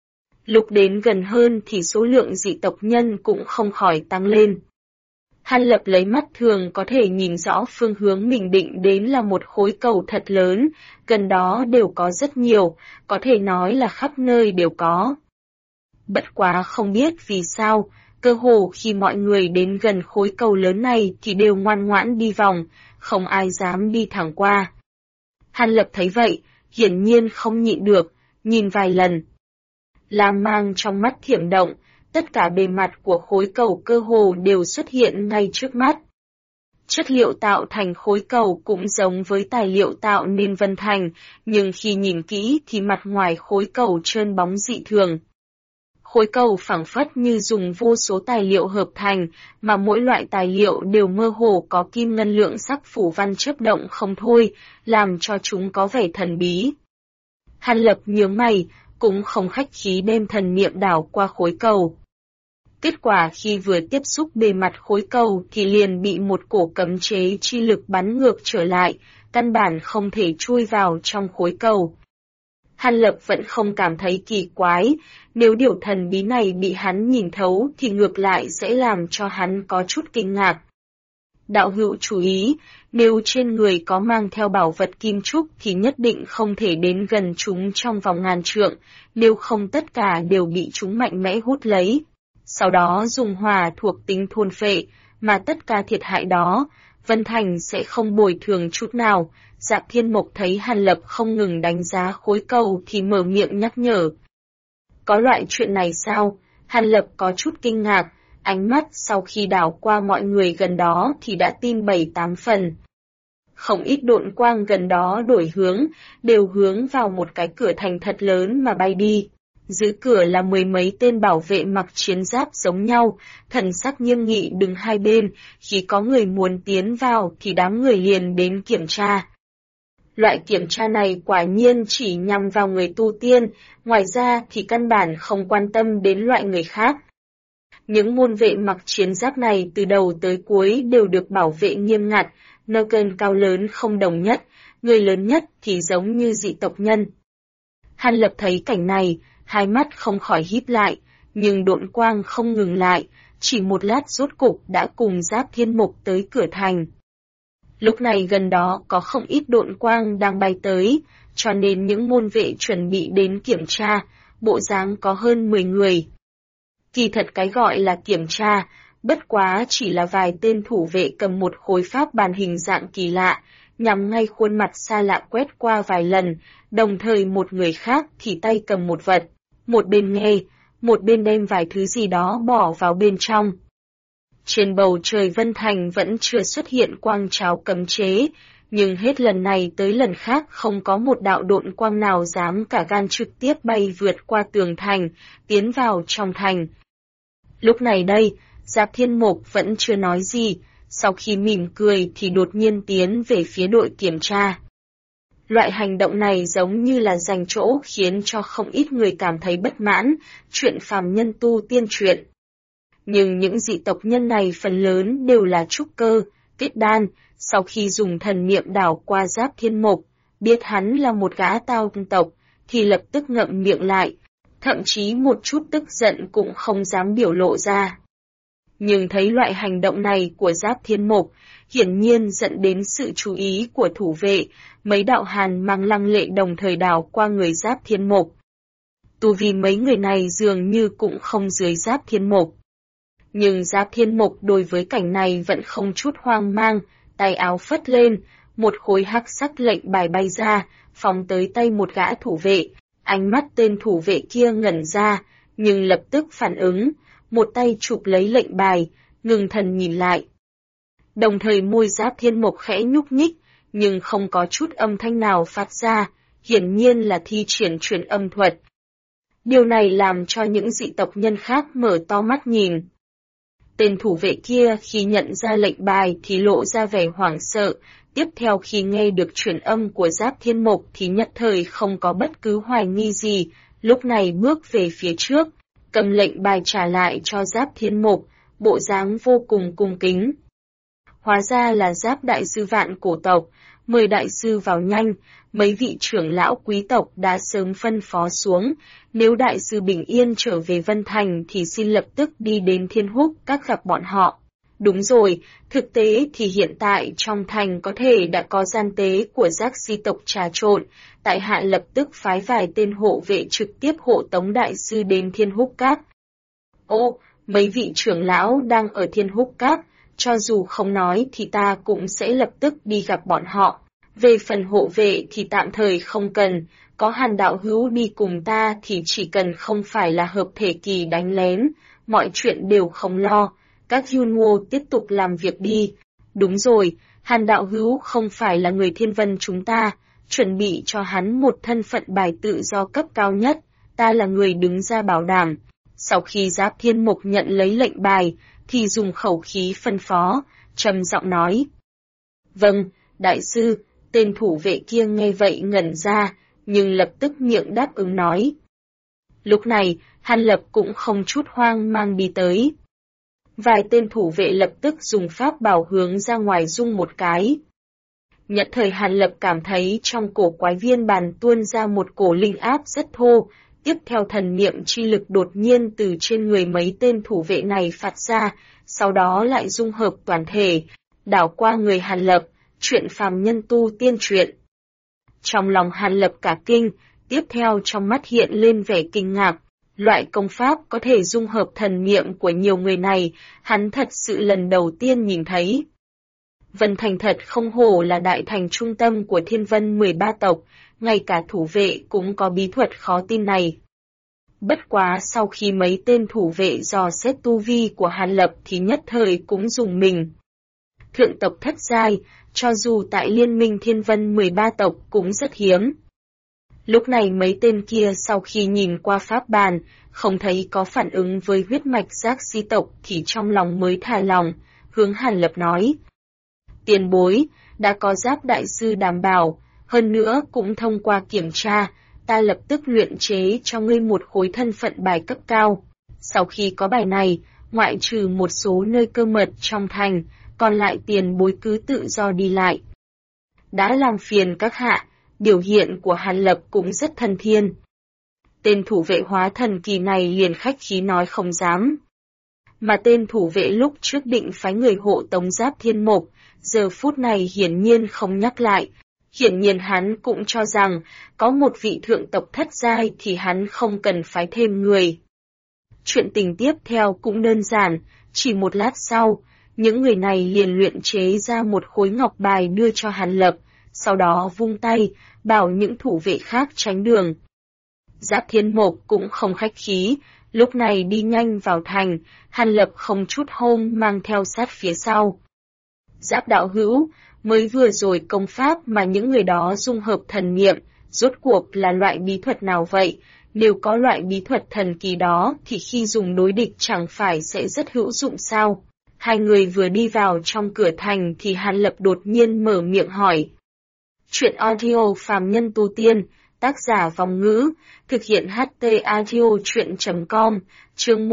Lúc đến gần hơn thì số lượng dị tộc nhân cũng không khỏi tăng lên. Hàn Lập lấy mắt thường có thể nhìn rõ phương hướng mình định đến là một khối cầu thật lớn, gần đó đều có rất nhiều, có thể nói là khắp nơi đều có. Bất quá không biết vì sao, cơ hồ khi mọi người đến gần khối cầu lớn này thì đều ngoan ngoãn đi vòng, không ai dám đi thẳng qua. Hàn Lập thấy vậy, hiển nhiên không nhịn được, nhìn vài lần. Lam mang trong mắt thiểm động, tất cả bề mặt của khối cầu cơ hồ đều xuất hiện ngay trước mắt. Chất liệu tạo thành khối cầu cũng giống với tài liệu tạo nên Vân Thành, nhưng khi nhìn kỹ thì mặt ngoài khối cầu trơn bóng dị thường. Khối cầu phảng phất như dùng vô số tài liệu hợp thành, mà mỗi loại tài liệu đều mơ hồ có kim ngân lượng sắc phủ văn chớp động không thôi, làm cho chúng có vẻ thần bí. Hàn Lập nhướng mày, cũng không khách khí đem thần niệm đảo qua khối cầu. Kết quả khi vừa tiếp xúc bề mặt khối cầu thì liền bị một cổ cấm chế chi lực bắn ngược trở lại, căn bản không thể chui vào trong khối cầu. Hàn Lập vẫn không cảm thấy kỳ quái, nếu điều thần bí này bị hắn nhìn thấu thì ngược lại sẽ làm cho hắn có chút kinh ngạc. Đạo hữu chú ý, nếu trên người có mang theo bảo vật kim trúc thì nhất định không thể đến gần chúng trong vòng ngàn trượng, nếu không tất cả đều bị chúng mạnh mẽ hút lấy. Sau đó dùng hỏa thuộc tính thôn phệ, mà tất cả thiệt hại đó, Vân Thành sẽ không bồi thường chút nào. Dạ Thiên Mục thấy Hàn Lập không ngừng đánh giá khối cầu thì mở miệng nhắc nhở. Có loại chuyện này sao? Hàn Lập có chút kinh ngạc, ánh mắt sau khi đảo qua mọi người gần đó thì đã tin 7-8 phần. Không ít độn quang gần đó đổi hướng, đều hướng vào một cái cửa thành thật lớn mà bay đi. Giữ cửa là mười mấy tên bảo vệ mặc chiến giáp giống nhau, thần sắc nghiêm nghị đứng hai bên, khi có người muốn tiến vào thì đám người liền đến kiểm tra. Loại kiểm tra này quả nhiên chỉ nhằm vào người tu tiên, ngoài ra thì căn bản không quan tâm đến loại người khác. Những môn vệ mặc chiến giáp này từ đầu tới cuối đều được bảo vệ nghiêm ngặt, nơ cơn cao lớn không đồng nhất, người lớn nhất thì giống như dị tộc nhân. Hàn Lập thấy cảnh này, hai mắt không khỏi híp lại, nhưng độn quang không ngừng lại, chỉ một lát rốt cục đã cùng Giáp Thiên Mục tới cửa thành. Lúc này gần đó có không ít độn quang đang bay tới, cho nên những môn vệ chuẩn bị đến kiểm tra, bộ dáng có hơn 10 người. Kỳ thật cái gọi là kiểm tra, bất quá chỉ là vài tên thủ vệ cầm một khối pháp bàn hình dạng kỳ lạ, nhằm ngay khuôn mặt xa lạ quét qua vài lần, đồng thời một người khác thì tay cầm một vật, một bên nghe, một bên đem vài thứ gì đó bỏ vào bên trong. Trên bầu trời Vân Thành vẫn chưa xuất hiện quang tráo cấm chế, nhưng hết lần này tới lần khác không có một đạo độn quang nào dám cả gan trực tiếp bay vượt qua tường thành, tiến vào trong thành. Lúc này đây, Giáp Thiên Mục vẫn chưa nói gì, sau khi mỉm cười thì đột nhiên tiến về phía đội kiểm tra. Loại hành động này giống như là giành chỗ khiến cho không ít người cảm thấy bất mãn, chuyện phàm nhân tu tiên chuyện. Nhưng những dị tộc nhân này phần lớn đều là trúc cơ, kết đan, sau khi dùng thần niệm đảo qua Giáp Thiên Mục, biết hắn là một gã tao tộc, thì lập tức ngậm miệng lại, thậm chí một chút tức giận cũng không dám biểu lộ ra. Nhưng thấy loại hành động này của Giáp Thiên Mục, hiển nhiên dẫn đến sự chú ý của thủ vệ, mấy đạo hàn mang lăng lệ đồng thời đảo qua người Giáp Thiên Mục. Tu vi mấy người này dường như cũng không dưới Giáp Thiên Mục. Nhưng Giáp Thiên Mục đối với cảnh này vẫn không chút hoang mang, tay áo phất lên, một khối hắc sắc lệnh bài bay ra, phóng tới tay một gã thủ vệ. Ánh mắt tên thủ vệ kia ngẩn ra, nhưng lập tức phản ứng, một tay chụp lấy lệnh bài, ngừng thần nhìn lại. Đồng thời môi Giáp Thiên Mục khẽ nhúc nhích, nhưng không có chút âm thanh nào phát ra, hiển nhiên là thi triển truyền âm thuật. Điều này làm cho những dị tộc nhân khác mở to mắt nhìn. Tên thủ vệ kia khi nhận ra lệnh bài thì lộ ra vẻ hoảng sợ, tiếp theo khi nghe được truyền âm của Giáp Thiên Mục thì nhất thời không có bất cứ hoài nghi gì, lúc này bước về phía trước, cầm lệnh bài trả lại cho Giáp Thiên Mục, bộ dáng vô cùng cung kính. Hóa ra là Giáp đại sư Vạn Cổ tộc, mời đại sư vào nhanh, mấy vị trưởng lão quý tộc đã sớm phân phó xuống, nếu đại sư bình yên trở về Vân Thành thì xin lập tức đi đến Thiên Húc các gặp bọn họ. Đúng rồi, thực tế thì hiện tại trong thành có thể đã có gian tế của Giác Di tộc trà trộn, tại hạ lập tức phái vài tên hộ vệ trực tiếp hộ tống đại sư đến Thiên Húc Các. Ô, mấy vị trưởng lão đang ở Thiên Húc Các, cho dù không nói thì ta cũng sẽ lập tức đi gặp bọn họ. Về phần hộ vệ thì tạm thời không cần, có Hàn đạo hữu đi cùng ta thì chỉ cần không phải là hợp thể kỳ đánh lén, mọi chuyện đều không lo. Các Yunwo tiếp tục làm việc đi. Đúng rồi, Hàn đạo hữu không phải là người Thiên Vân chúng ta, chuẩn bị cho hắn một thân phận bài tự do cấp cao nhất, ta là người đứng ra bảo đảm. Sau khi Giáp Thiên Mục nhận lấy lệnh bài, thì dùng khẩu khí phân phó, trầm giọng nói. Vâng, đại sư, tên thủ vệ kia nghe vậy ngẩn ra, nhưng lập tức miệng đáp ứng nói. Lúc này, Hàn Lập cũng không chút hoang mang đi tới. Vài tên thủ vệ lập tức dùng pháp bảo hướng ra ngoài rung một cái. Nhất thời Hàn Lập cảm thấy trong cổ quái viên bàn tuôn ra một cổ linh áp rất thô, tiếp theo thần niệm chi lực đột nhiên từ trên người mấy tên thủ vệ này phát ra, sau đó lại dung hợp toàn thể, đảo qua người Hàn Lập, chuyện phàm nhân tu tiên truyện. Trong lòng Hàn Lập cả kinh, tiếp theo trong mắt hiện lên vẻ kinh ngạc. Loại công pháp có thể dung hợp thần niệm của nhiều người này, hắn thật sự lần đầu tiên nhìn thấy. Vân Thành thật không hổ là đại thành trung tâm của Thiên Vân 13 tộc, ngay cả thủ vệ cũng có bí thuật khó tin này. Bất quá sau khi mấy tên thủ vệ dò xét tu vi của Hàn Lập thì nhất thời cũng dùng mình. Thượng tộc thất giai, cho dù tại Liên minh Thiên Vân 13 tộc cũng rất hiếm. Lúc này mấy tên kia sau khi nhìn qua pháp bàn, không thấy có phản ứng với huyết mạch Giác Di tộc thì trong lòng mới thả lòng, hướng Hàn Lập nói. Tiền bối, đã có Giáp đại sư đảm bảo, Hơn nữa cũng thông qua kiểm tra, ta lập tức luyện chế cho ngươi một khối thân phận bài cấp cao. Sau khi có bài này, ngoại trừ một số nơi cơ mật trong thành, còn lại tiền bối cứ tự do đi lại. Đã làm phiền các hạ, biểu hiện của Hàn Lập cũng rất thân thiên. Tên thủ vệ hóa thần kỳ này liền khách khí nói không dám. Mà tên thủ vệ lúc trước định phái người hộ tống Giáp Thiên Mộc, giờ phút này hiển nhiên không nhắc lại. Hiển nhiên hắn cũng cho rằng, có một vị thượng tộc thất giai thì hắn không cần phái thêm người. Chuyện tình tiếp theo cũng đơn giản, chỉ một lát sau, những người này liền luyện chế ra một khối ngọc bài đưa cho Hàn Lập, sau đó vung tay, bảo những thủ vệ khác tránh đường. Giáp Thiên Mộc cũng không khách khí, lúc này đi nhanh vào thành, Hàn Lập không chút hông mang theo sát phía sau. Giáp đạo hữu, mới vừa rồi công pháp mà những người đó dung hợp thần niệm, rốt cuộc là loại bí thuật nào vậy? Nếu có loại bí thuật thần kỳ đó thì khi dùng đối địch chẳng phải sẽ rất hữu dụng sao? Hai người vừa đi vào trong cửa thành thì Hàn Lập đột nhiên mở miệng hỏi. Chuyện audio phàm nhân tu tiên, tác giả Vòng Ngữ, thực hiện HT audio chuyện.com, chương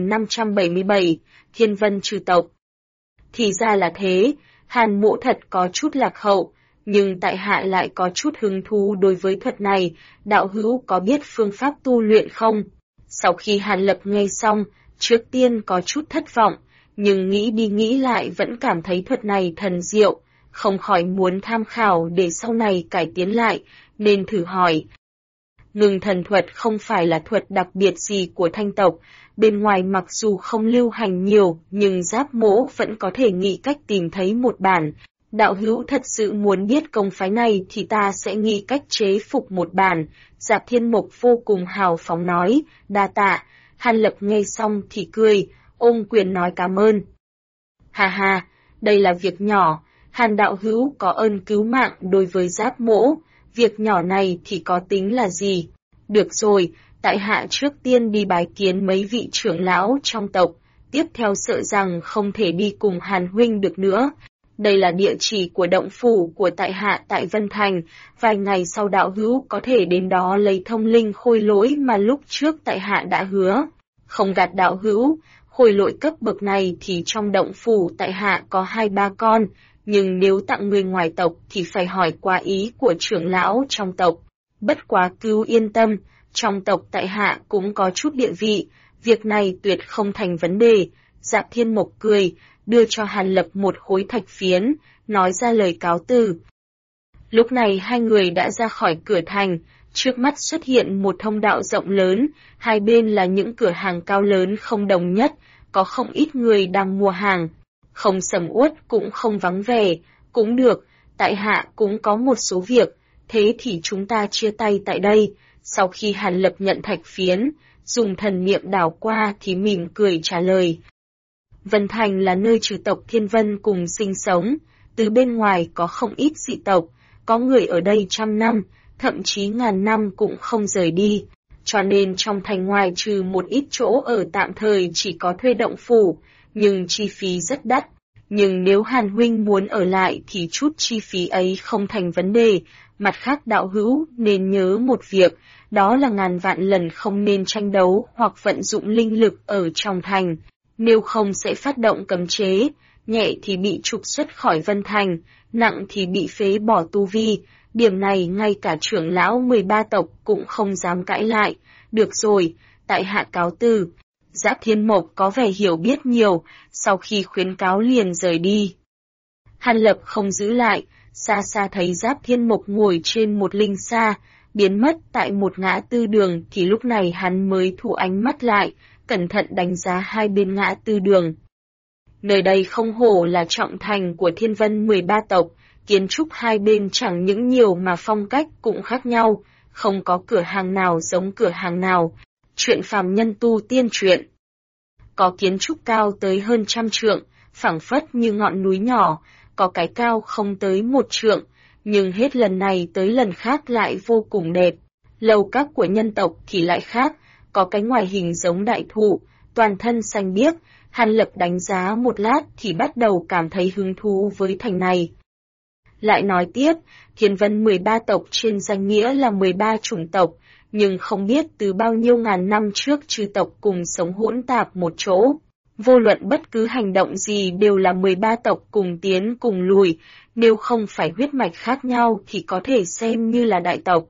1577, Thiên Vân trừ tộc. Thì ra là thế, Hàn Mỗ thật có chút lạc hậu, nhưng tại hạ lại có chút hứng thú đối với thuật này, đạo hữu có biết phương pháp tu luyện không? Sau khi Hàn Lập nghe xong, trước tiên có chút thất vọng, nhưng nghĩ đi nghĩ lại vẫn cảm thấy thuật này thần diệu, không khỏi muốn tham khảo để sau này cải tiến lại, nên thử hỏi. Ngưng thần thuật không phải là thuật đặc biệt gì của Thanh tộc, bên ngoài mặc dù không lưu hành nhiều, nhưng Giáp Mỗ vẫn có thể nghĩ cách tìm thấy một bản. Đạo hữu thật sự muốn biết công phái này thì ta sẽ nghĩ cách chế phục một bản. Giáp Thiên Mộc vô cùng hào phóng nói, đa tạ. Hàn Lập nghe xong thì cười, ôm quyền nói cảm ơn. Hà hà, đây là việc nhỏ, Hàn đạo hữu có ơn cứu mạng đối với Giáp Mỗ, việc nhỏ này thì có tính là gì? Được rồi, tại hạ trước tiên đi bái kiến mấy vị trưởng lão trong tộc, tiếp theo sợ rằng không thể đi cùng Hàn huynh được nữa. Đây là địa chỉ của động phủ của tại hạ tại Vân Thành, vài ngày sau đạo hữu có thể đến đó lấy thông linh khôi lỗi mà lúc trước tại hạ đã hứa. Không gạt đạo hữu, khôi lỗi cấp bậc này thì trong động phủ tại hạ có 2-3 con, nhưng nếu tặng người ngoài tộc thì phải hỏi qua ý của trưởng lão trong tộc. Bất quá cứ yên tâm, trong tộc tại hạ cũng có chút địa vị, việc này tuyệt không thành vấn đề. Giáp Thiên Mộc cười, đưa cho Hàn Lập một khối thạch phiến, nói ra lời cáo từ. Lúc này hai người đã ra khỏi cửa thành, trước mắt xuất hiện một thông đạo rộng lớn, hai bên là những cửa hàng cao lớn không đồng nhất, có không ít người đang mua hàng. Không sầm uất cũng không vắng vẻ, cũng được, tại hạ cũng có một số việc, thế thì chúng ta chia tay tại đây. Sau khi Hàn Lập nhận thạch phiến, dùng thần niệm đảo qua thì mỉm cười trả lời. Vân Thành là nơi trừ tộc Thiên Vân cùng sinh sống, từ bên ngoài có không ít dị tộc, có người ở đây 100 năm, thậm chí ngàn năm cũng không rời đi, cho nên trong thành ngoài trừ một ít chỗ ở tạm thời chỉ có thuê động phủ, nhưng chi phí rất đắt. Nhưng nếu Hàn huynh muốn ở lại thì chút chi phí ấy không thành vấn đề, mặt khác đạo hữu nên nhớ một việc, đó là ngàn vạn lần không nên tranh đấu hoặc vận dụng linh lực ở trong thành, nếu không sẽ phát động cấm chế, nhẹ thì bị trục xuất khỏi Vân Thành, nặng thì bị phế bỏ tu vi, điểm này ngay cả trưởng lão 13 tộc cũng không dám cãi lại. Được rồi, tại hạ cáo từ. Giáp Thiên Mộc có vẻ hiểu biết nhiều, sau khi khuyến cáo liền rời đi. Hàn Lập không giữ lại, xa xa thấy Giáp Thiên Mộc ngồi trên một linh xa, biến mất tại một ngã tư đường thì lúc này hắn mới thu ánh mắt lại, cẩn thận đánh giá hai bên ngã tư đường. Nơi đây không hổ là trọng thành của Thiên Vân 13 tộc, kiến trúc hai bên chẳng những nhiều mà phong cách cũng khác nhau, không có cửa hàng nào giống cửa hàng nào. Chuyện phàm nhân tu tiên truyện. Có kiến trúc cao tới hơn 100 trượng, phảng phất như ngọn núi nhỏ, có cái cao không tới 1 trượng, nhưng hết lần này tới lần khác lại vô cùng đẹp. Lầu các của nhân tộc thì lại khác, có cái ngoài hình giống đại thụ, toàn thân xanh biếc. Hàn Lập đánh giá một lát thì bắt đầu cảm thấy hứng thú với thành này. Lại nói tiếp, Thiên Vân 13 tộc trên danh nghĩa là 13 chủng tộc, nhưng không biết từ bao nhiêu ngàn năm trước chư tộc cùng sống hỗn tạp một chỗ. Vô luận bất cứ hành động gì đều là 13 tộc cùng tiến cùng lùi, nếu không phải huyết mạch khác nhau thì có thể xem như là đại tộc.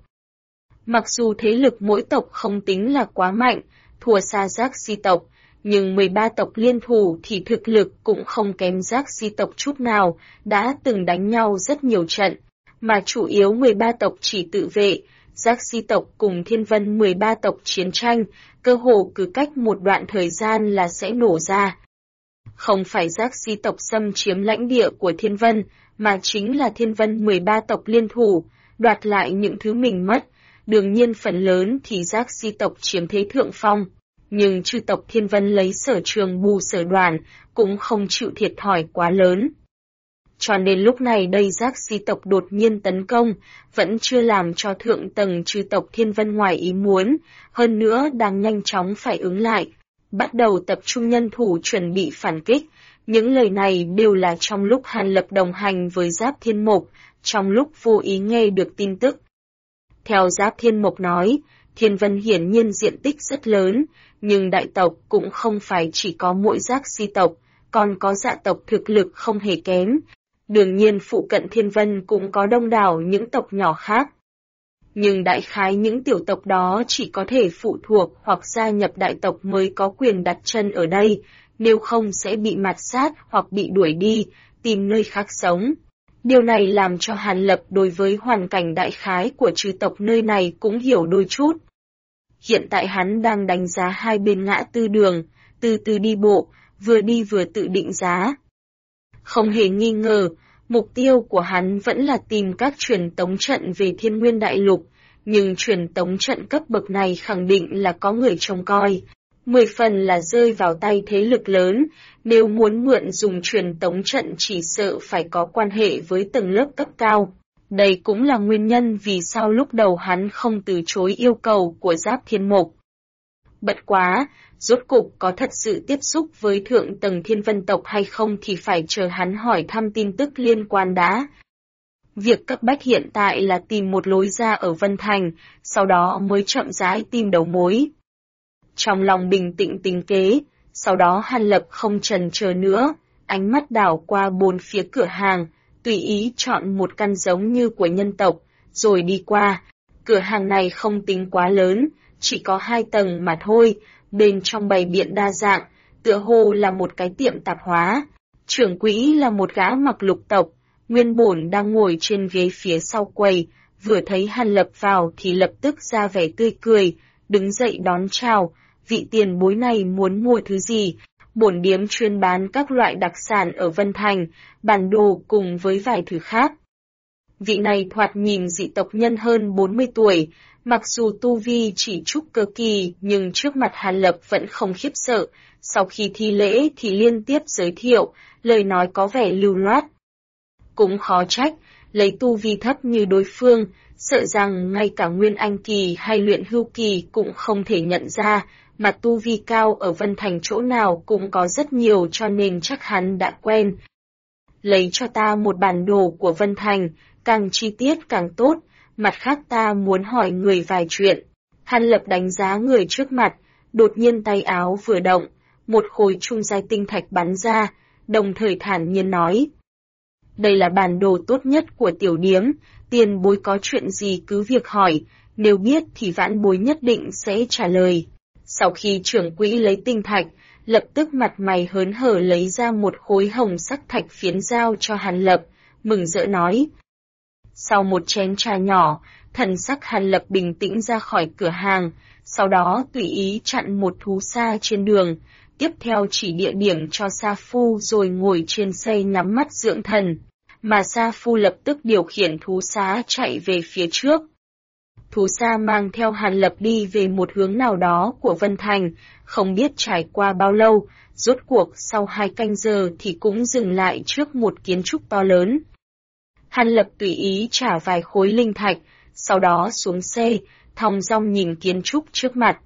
Mặc dù thế lực mỗi tộc không tính là quá mạnh, thua xa Giác Si tộc, nhưng 13 tộc liên thủ thì thực lực cũng không kém Giác Si tộc chút nào, đã từng đánh nhau rất nhiều trận, mà chủ yếu 13 tộc chỉ tự vệ, Giác Si tộc cùng Thiên Vân 13 tộc chiến tranh, cơ hồ cứ cách một đoạn thời gian là sẽ nổ ra. Không phải Giác Si tộc xâm chiếm lãnh địa của Thiên Vân, mà chính là Thiên Vân 13 tộc liên thủ, đoạt lại những thứ mình mất. Đương nhiên phần lớn thì Giác Si tộc chiếm thế thượng phong, nhưng chư tộc Thiên Vân lấy sở trường bù sở đoàn, cũng không chịu thiệt thòi quá lớn. Cho nên lúc này đây Giác Si tộc đột nhiên tấn công, vẫn chưa làm cho thượng tầng chư tộc Thiên Vân ngoài ý muốn, hơn nữa đang nhanh chóng phải ứng lại, bắt đầu tập trung nhân thủ chuẩn bị phản kích. Những lời này đều là trong lúc Hàn Lập đồng hành với Giáp Thiên Mộc, trong lúc vô ý nghe được tin tức. Theo Giáp Thiên Mộc nói, Thiên Vân hiển nhiên diện tích rất lớn, nhưng đại tộc cũng không phải chỉ có mỗi Giác Si tộc, còn có dạ tộc thực lực không hề kém. Đương nhiên phụ cận Thiên Vân cũng có đông đảo những tộc nhỏ khác. Nhưng đại khái những tiểu tộc đó chỉ có thể phụ thuộc hoặc gia nhập đại tộc mới có quyền đặt chân ở đây, nếu không sẽ bị mạt sát hoặc bị đuổi đi, tìm nơi khác sống. Điều này làm cho Hàn Lập đối với hoàn cảnh đại khái của chư tộc nơi này cũng hiểu đôi chút. Hiện tại hắn đang đánh giá hai bên ngã tư đường, từ từ đi bộ, vừa đi vừa tự định giá. Không hề nghi ngờ, mục tiêu của hắn vẫn là tìm các truyền tống trận về Thiên Nguyên Đại Lục, nhưng truyền tống trận cấp bậc này khẳng định là có người trông coi. 10 phần là rơi vào tay thế lực lớn, nếu muốn mượn dùng truyền tống trận chỉ sợ phải có quan hệ với tầng lớp cấp cao. Đây cũng là nguyên nhân vì sao lúc đầu hắn không từ chối yêu cầu của Giáp Thiên Mộc. Bất quá, rốt cục có thật sự tiếp xúc với thượng tầng Thiên Vân tộc hay không thì phải chờ hắn hỏi thăm tin tức liên quan đã. Việc cấp bách hiện tại là tìm một lối ra ở Vân Thành, sau đó mới chậm rãi tìm đầu mối. Trong lòng bình tĩnh tính kế, sau đó Hàn Lập không chần chờ nữa, ánh mắt đảo qua bốn phía cửa hàng, tùy ý chọn một căn giống như của nhân tộc, rồi đi qua. Cửa hàng này không tính quá lớn, chỉ có 2 tầng mà thôi, bên trong bày biện đa dạng, tựa hồ là một cái tiệm tạp hóa. Trưởng quỹ là một gã mặc lục tộc, nguyên bổn đang ngồi trên ghế phía sau quầy, vừa thấy Hàn Lập vào thì lập tức ra vẻ tươi cười, đứng dậy đón chào. Vị tiền bối này muốn mua thứ gì? Bổn điếm chuyên bán các loại đặc sản ở Vân Thành, bản đồ cùng với vài thứ khác. Vị này thoạt nhìn dị tộc nhân hơn 40 tuổi, mặc dù tu vi chỉ trúc cơ kỳ nhưng trước mặt Hàn Lập vẫn không khiếp sợ, sau khi thi lễ thì liên tiếp giới thiệu, lời nói có vẻ lưu loát. Cũng khó trách, lấy tu vi thấp như đối phương, sợ rằng ngay cả Nguyên Anh kỳ hay luyện hưu kỳ cũng không thể nhận ra, mà tu vi cao ở Vân Thành chỗ nào cũng có rất nhiều cho nên chắc hắn đã quen. Lấy cho ta một bản đồ của Vân Thành, càng chi tiết càng tốt, mặt khác ta muốn hỏi người vài chuyện. Hàn Lập đánh giá người trước mặt, đột nhiên tay áo vừa động, một khối trung giai tinh thạch bắn ra, đồng thời thản nhiên nói. Đây là bản đồ tốt nhất của tiểu điếm, tiền bối có chuyện gì cứ việc hỏi, nếu biết thì vãn bối nhất định sẽ trả lời. Sau khi trưởng quỹ lấy tinh thạch, lập tức mặt mày hớn hở lấy ra một khối hồng sắc thạch phiến giao cho Hàn Lập, mừng rỡ nói. Sau một chén trà nhỏ, thần sắc Hàn Lập bình tĩnh ra khỏi cửa hàng, sau đó tùy ý chặn một thú xa trên đường, tiếp theo chỉ địa điểm cho Sa Phu rồi ngồi trên xe nhắm mắt dưỡng thần, mà Sa Phu lập tức điều khiển thú xá chạy về phía trước. Thú xa mang theo Hàn Lập đi về một hướng nào đó của Vân Thành, không biết trải qua bao lâu, rốt cuộc sau 2 canh giờ thì cũng dừng lại trước một kiến trúc to lớn. Hàn Lập tùy ý trả vài khối linh thạch, sau đó xuống xe, thong dong nhìn kiến trúc trước mặt.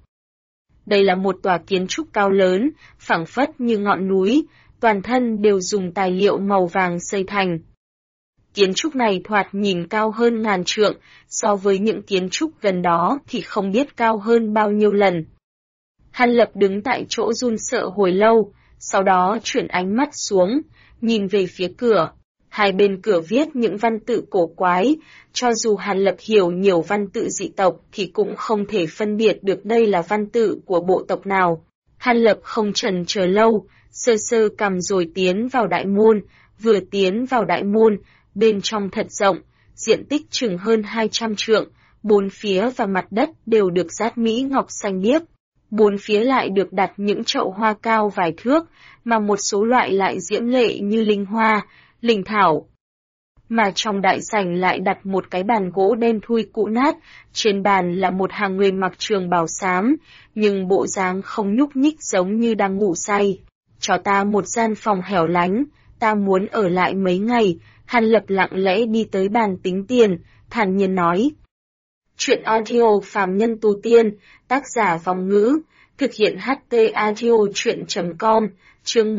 Đây là một tòa kiến trúc cao lớn, phẳng phất như ngọn núi, toàn thân đều dùng tài liệu màu vàng xây thành. Kiến trúc này thoạt nhìn cao hơn ngàn trượng, so với những kiến trúc gần đó thì không biết cao hơn bao nhiêu lần. Hàn Lập đứng tại chỗ run sợ hồi lâu, sau đó chuyển ánh mắt xuống, nhìn về phía cửa. Hai bên cửa viết những văn tự cổ quái, cho dù Hàn Lập hiểu nhiều văn tự dị tộc thì cũng không thể phân biệt được đây là văn tự của bộ tộc nào. Hàn Lập không chần chờ lâu, sơ sơ cầm rồi tiến vào đại môn, vừa tiến vào đại môn, bên trong thật rộng, diện tích chừng hơn 200 trượng, bốn phía và mặt đất đều được dát mỹ ngọc xanh biếc. Bốn phía lại được đặt những chậu hoa cao vài thước, mà một số loại lại diễm lệ như linh hoa, linh thảo. Mà trong đại sảnh lại đặt một cái bàn gỗ đen thui cũ nát, trên bàn là một hàng người mặc trường bào xám, nhưng bộ dáng không nhúc nhích giống như đang ngủ say. Cho ta một gian phòng hẻo lánh, ta muốn ở lại mấy ngày. Hàn Lập lặng lẽ đi tới bàn tính tiền, thản nhiên nói. Chuyện audio phàm nhân tu tiên, tác giả Vong Ngữ, thực hiện HT audio chuyện.com, chương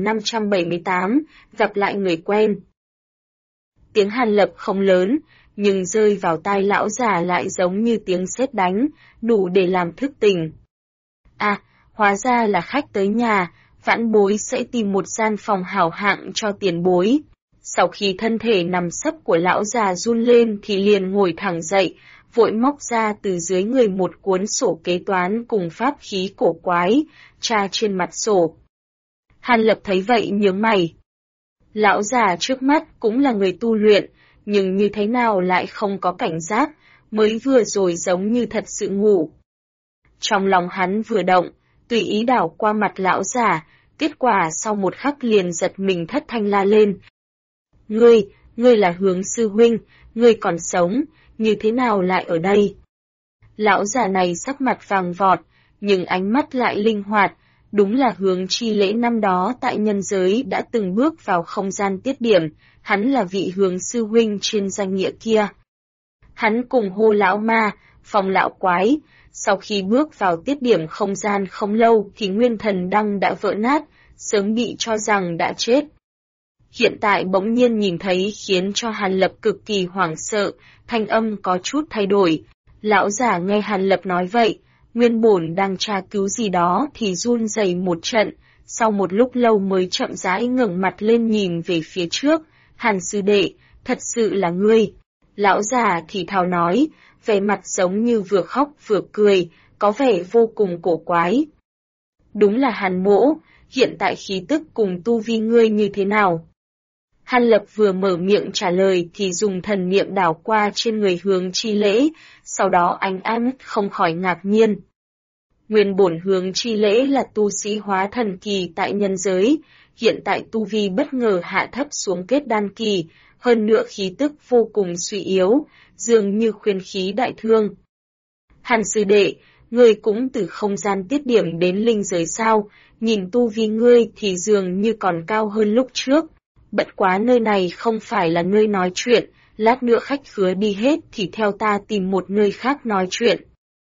1578, gặp lại người quen. Tiếng Hàn Lập không lớn, nhưng rơi vào tai lão già lại giống như tiếng sét đánh, đủ để làm thức tỉnh. À, hóa ra là khách tới nhà, vãn bối sẽ tìm một gian phòng hảo hạng cho tiền bối. Sau khi thân thể nằm sấp của lão già run lên thì liền ngồi thẳng dậy, vội móc ra từ dưới người một cuốn sổ kế toán cùng pháp khí cổ quái, tra trên mặt sổ. Hàn Lập thấy vậy nhướng mày. Lão già trước mắt cũng là người tu luyện, nhưng như thế nào lại không có cảnh giác, mới vừa rồi giống như thật sự ngủ. Trong lòng hắn vừa động, tùy ý đảo qua mặt lão già, kết quả sau một khắc liền giật mình thất thanh la lên. Ngươi là Hướng sư huynh, ngươi còn sống, như thế nào lại ở đây? Lão già này sắc mặt vàng vọt, nhưng ánh mắt lại linh hoạt, đúng là Hướng Chi Lễ năm đó tại nhân giới đã từng bước vào không gian tiết điểm, hắn là vị Hướng sư huynh trên danh nghĩa kia. Hắn cùng hô lão ma, phòng lão quái, sau khi bước vào tiết điểm không gian không lâu thì nguyên thần đăng đã vỡ nát, sớm bị cho rằng đã chết. Hiện tại bỗng nhiên nhìn thấy khiến cho Hàn Lập cực kỳ hoảng sợ, thanh âm có chút thay đổi. Lão giả nghe Hàn Lập nói vậy, nguyên bổn đang tra cứu gì đó thì run rẩy một trận, sau một lúc lâu mới chậm rãi ngẩng mặt lên nhìn về phía trước. Hàn sư đệ, thật sự là ngươi. Lão già thì thào nói, vẻ mặt giống như vừa khóc vừa cười, có vẻ vô cùng cổ quái. Đúng là Hàn mỗ, hiện tại khí tức cùng tu vi ngươi như thế nào? Hàn Lập vừa mở miệng trả lời thì dùng thần niệm đảo qua trên người Hướng Chi Lễ, sau đó ánh mắt không khỏi ngạc nhiên. Nguyên bổn Hướng Chi Lễ là tu sĩ hóa thần kỳ tại nhân giới, hiện tại tu vi bất ngờ hạ thấp xuống kết đan kỳ, hơn nữa khí tức vô cùng suy yếu, dường như khuyên khí đại thương. Hàn sư đệ, ngươi cũng từ không gian tiết điểm đến linh giới sao, nhìn tu vi ngươi thì dường như còn cao hơn lúc trước. Bất quá nơi này không phải là nơi nói chuyện, lát nữa khách khứa đi hết thì theo ta tìm một nơi khác nói chuyện.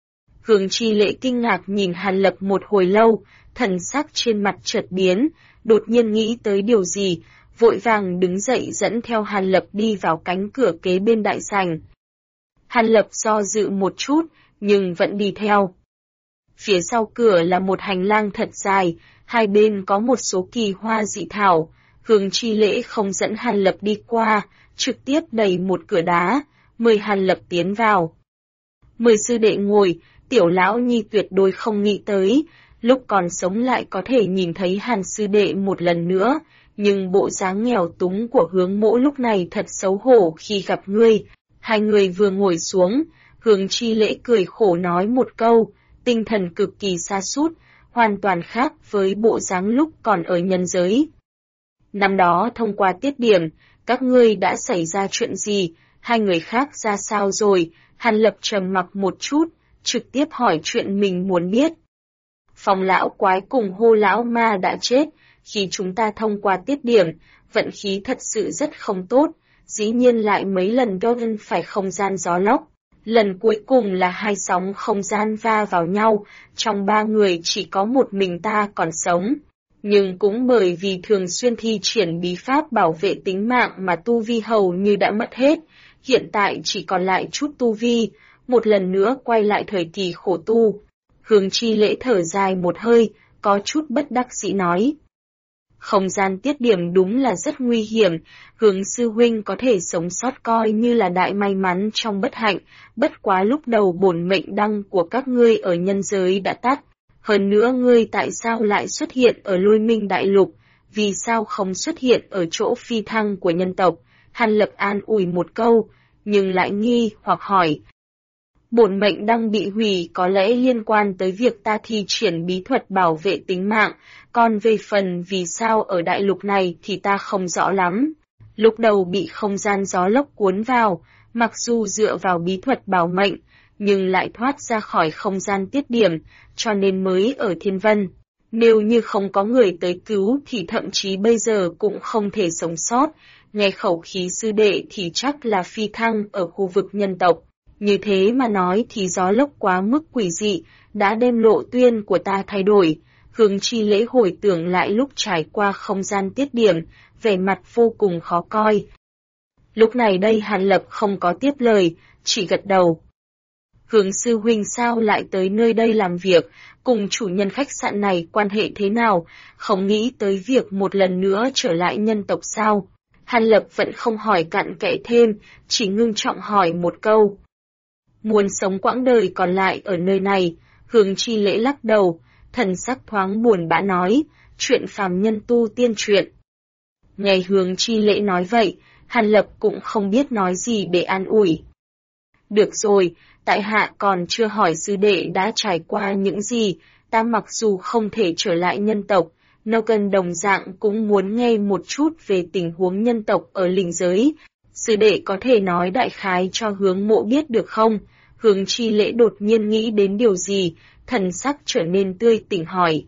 Hướng Chi Lễ kinh ngạc nhìn Hàn Lập một hồi lâu, thần sắc trên mặt chợt biến, đột nhiên nghĩ tới điều gì, vội vàng đứng dậy dẫn theo Hàn Lập đi vào cánh cửa kế bên đại sảnh. Hàn Lập do dự một chút, nhưng vẫn đi theo. Phía sau cửa là một hành lang thật dài, hai bên có một số kỳ hoa dị thảo. Hướng Chi Lễ không dẫn Hàn Lập đi qua, trực tiếp đẩy một cửa đá, mời Hàn Lập tiến vào. Mời sư đệ ngồi, tiểu lão nhi tuyệt đối không nghĩ tới, lúc còn sống lại có thể nhìn thấy Hàn sư đệ một lần nữa, nhưng bộ dáng nghèo túng của Hướng mỗ lúc này thật xấu hổ khi gặp ngươi. Hai người vừa ngồi xuống, Hướng Chi Lễ cười khổ nói một câu, tinh thần cực kỳ sa sút, hoàn toàn khác với bộ dáng lúc còn ở nhân giới. Năm đó thông qua tiết điểm, các ngươi đã xảy ra chuyện gì, hai người khác ra sao rồi? Hàn Lập trầm mặc một chút, trực tiếp hỏi chuyện mình muốn biết. Phòng lão quái cùng hô lão ma đã chết, khi chúng ta thông qua tiết điểm, vận khí thật sự rất không tốt, dĩ nhiên lại mấy lần Golden phải không gian gió lốc. Lần cuối cùng là hai sóng không gian va vào nhau, trong ba người chỉ có một mình ta còn sống. Nhưng cũng bởi vì thường xuyên thi triển bí pháp bảo vệ tính mạng mà tu vi hầu như đã mất hết, hiện tại chỉ còn lại chút tu vi, một lần nữa quay lại thời kỳ khổ tu. Hướng Chi Lễ thở dài một hơi, có chút bất đắc dĩ nói. Không gian tiết điểm đúng là rất nguy hiểm, Hướng sư huynh có thể sống sót coi như là đại may mắn trong bất hạnh, bất quá lúc đầu bổn mệnh đăng của các ngươi ở nhân giới đã tắt. Hơn nữa ngươi tại sao lại xuất hiện ở Lôi Minh Đại Lục, vì sao không xuất hiện ở chỗ phi thăng của nhân tộc? Hàn Lập an ủi một câu, nhưng lại nghi hoặc hỏi. Bổn mệnh đăng bị hủy có lẽ liên quan tới việc ta thi triển bí thuật bảo vệ tính mạng, còn về phần vì sao ở đại lục này thì ta không rõ lắm. Lúc đầu bị không gian gió lốc cuốn vào, mặc dù dựa vào bí thuật bảo mệnh, nhưng lại thoát ra khỏi không gian tiết điểm, cho nên mới ở Thiên Vân. Nếu như không có người tới cứu thì thậm chí bây giờ cũng không thể sống sót, nghe khẩu khí sư đệ thì chắc là phi thăng ở khu vực nhân tộc. Như thế mà nói thì gió lốc quá mức quỷ dị, đã đem lộ tuyên của ta thay đổi. Hướng Chi Lễ hồi tưởng lại lúc trải qua không gian tiết điểm, vẻ mặt vô cùng khó coi. Lúc này đây Hàn Lập không có tiếp lời, chỉ gật đầu. Hướng sư huynh sao lại tới nơi đây làm việc, cùng chủ nhân khách sạn này quan hệ thế nào, không nghĩ tới việc một lần nữa trở lại nhân tộc sao? Hàn Lập vẫn không hỏi cặn kẽ thêm, chỉ ngưng trọng hỏi một câu. Muốn sống quãng đời còn lại ở nơi này, Hướng Chi Lễ lắc đầu, thần sắc thoáng buồn bã nói, chuyện phàm nhân tu tiên truyện. Nghe Hướng Chi Lễ nói vậy, Hàn Lập cũng không biết nói gì để an ủi. Được rồi, tại hạ còn chưa hỏi sư đệ đã trải qua những gì, ta mặc dù không thể trở lại nhân tộc, Nâu Cân đồng dạng cũng muốn nghe một chút về tình huống nhân tộc ở linh giới. Sư đệ có thể nói đại khái cho Hướng Mộ biết được không? Hướng Chi Lễ đột nhiên nghĩ đến điều gì, thần sắc trở nên tươi tỉnh hỏi.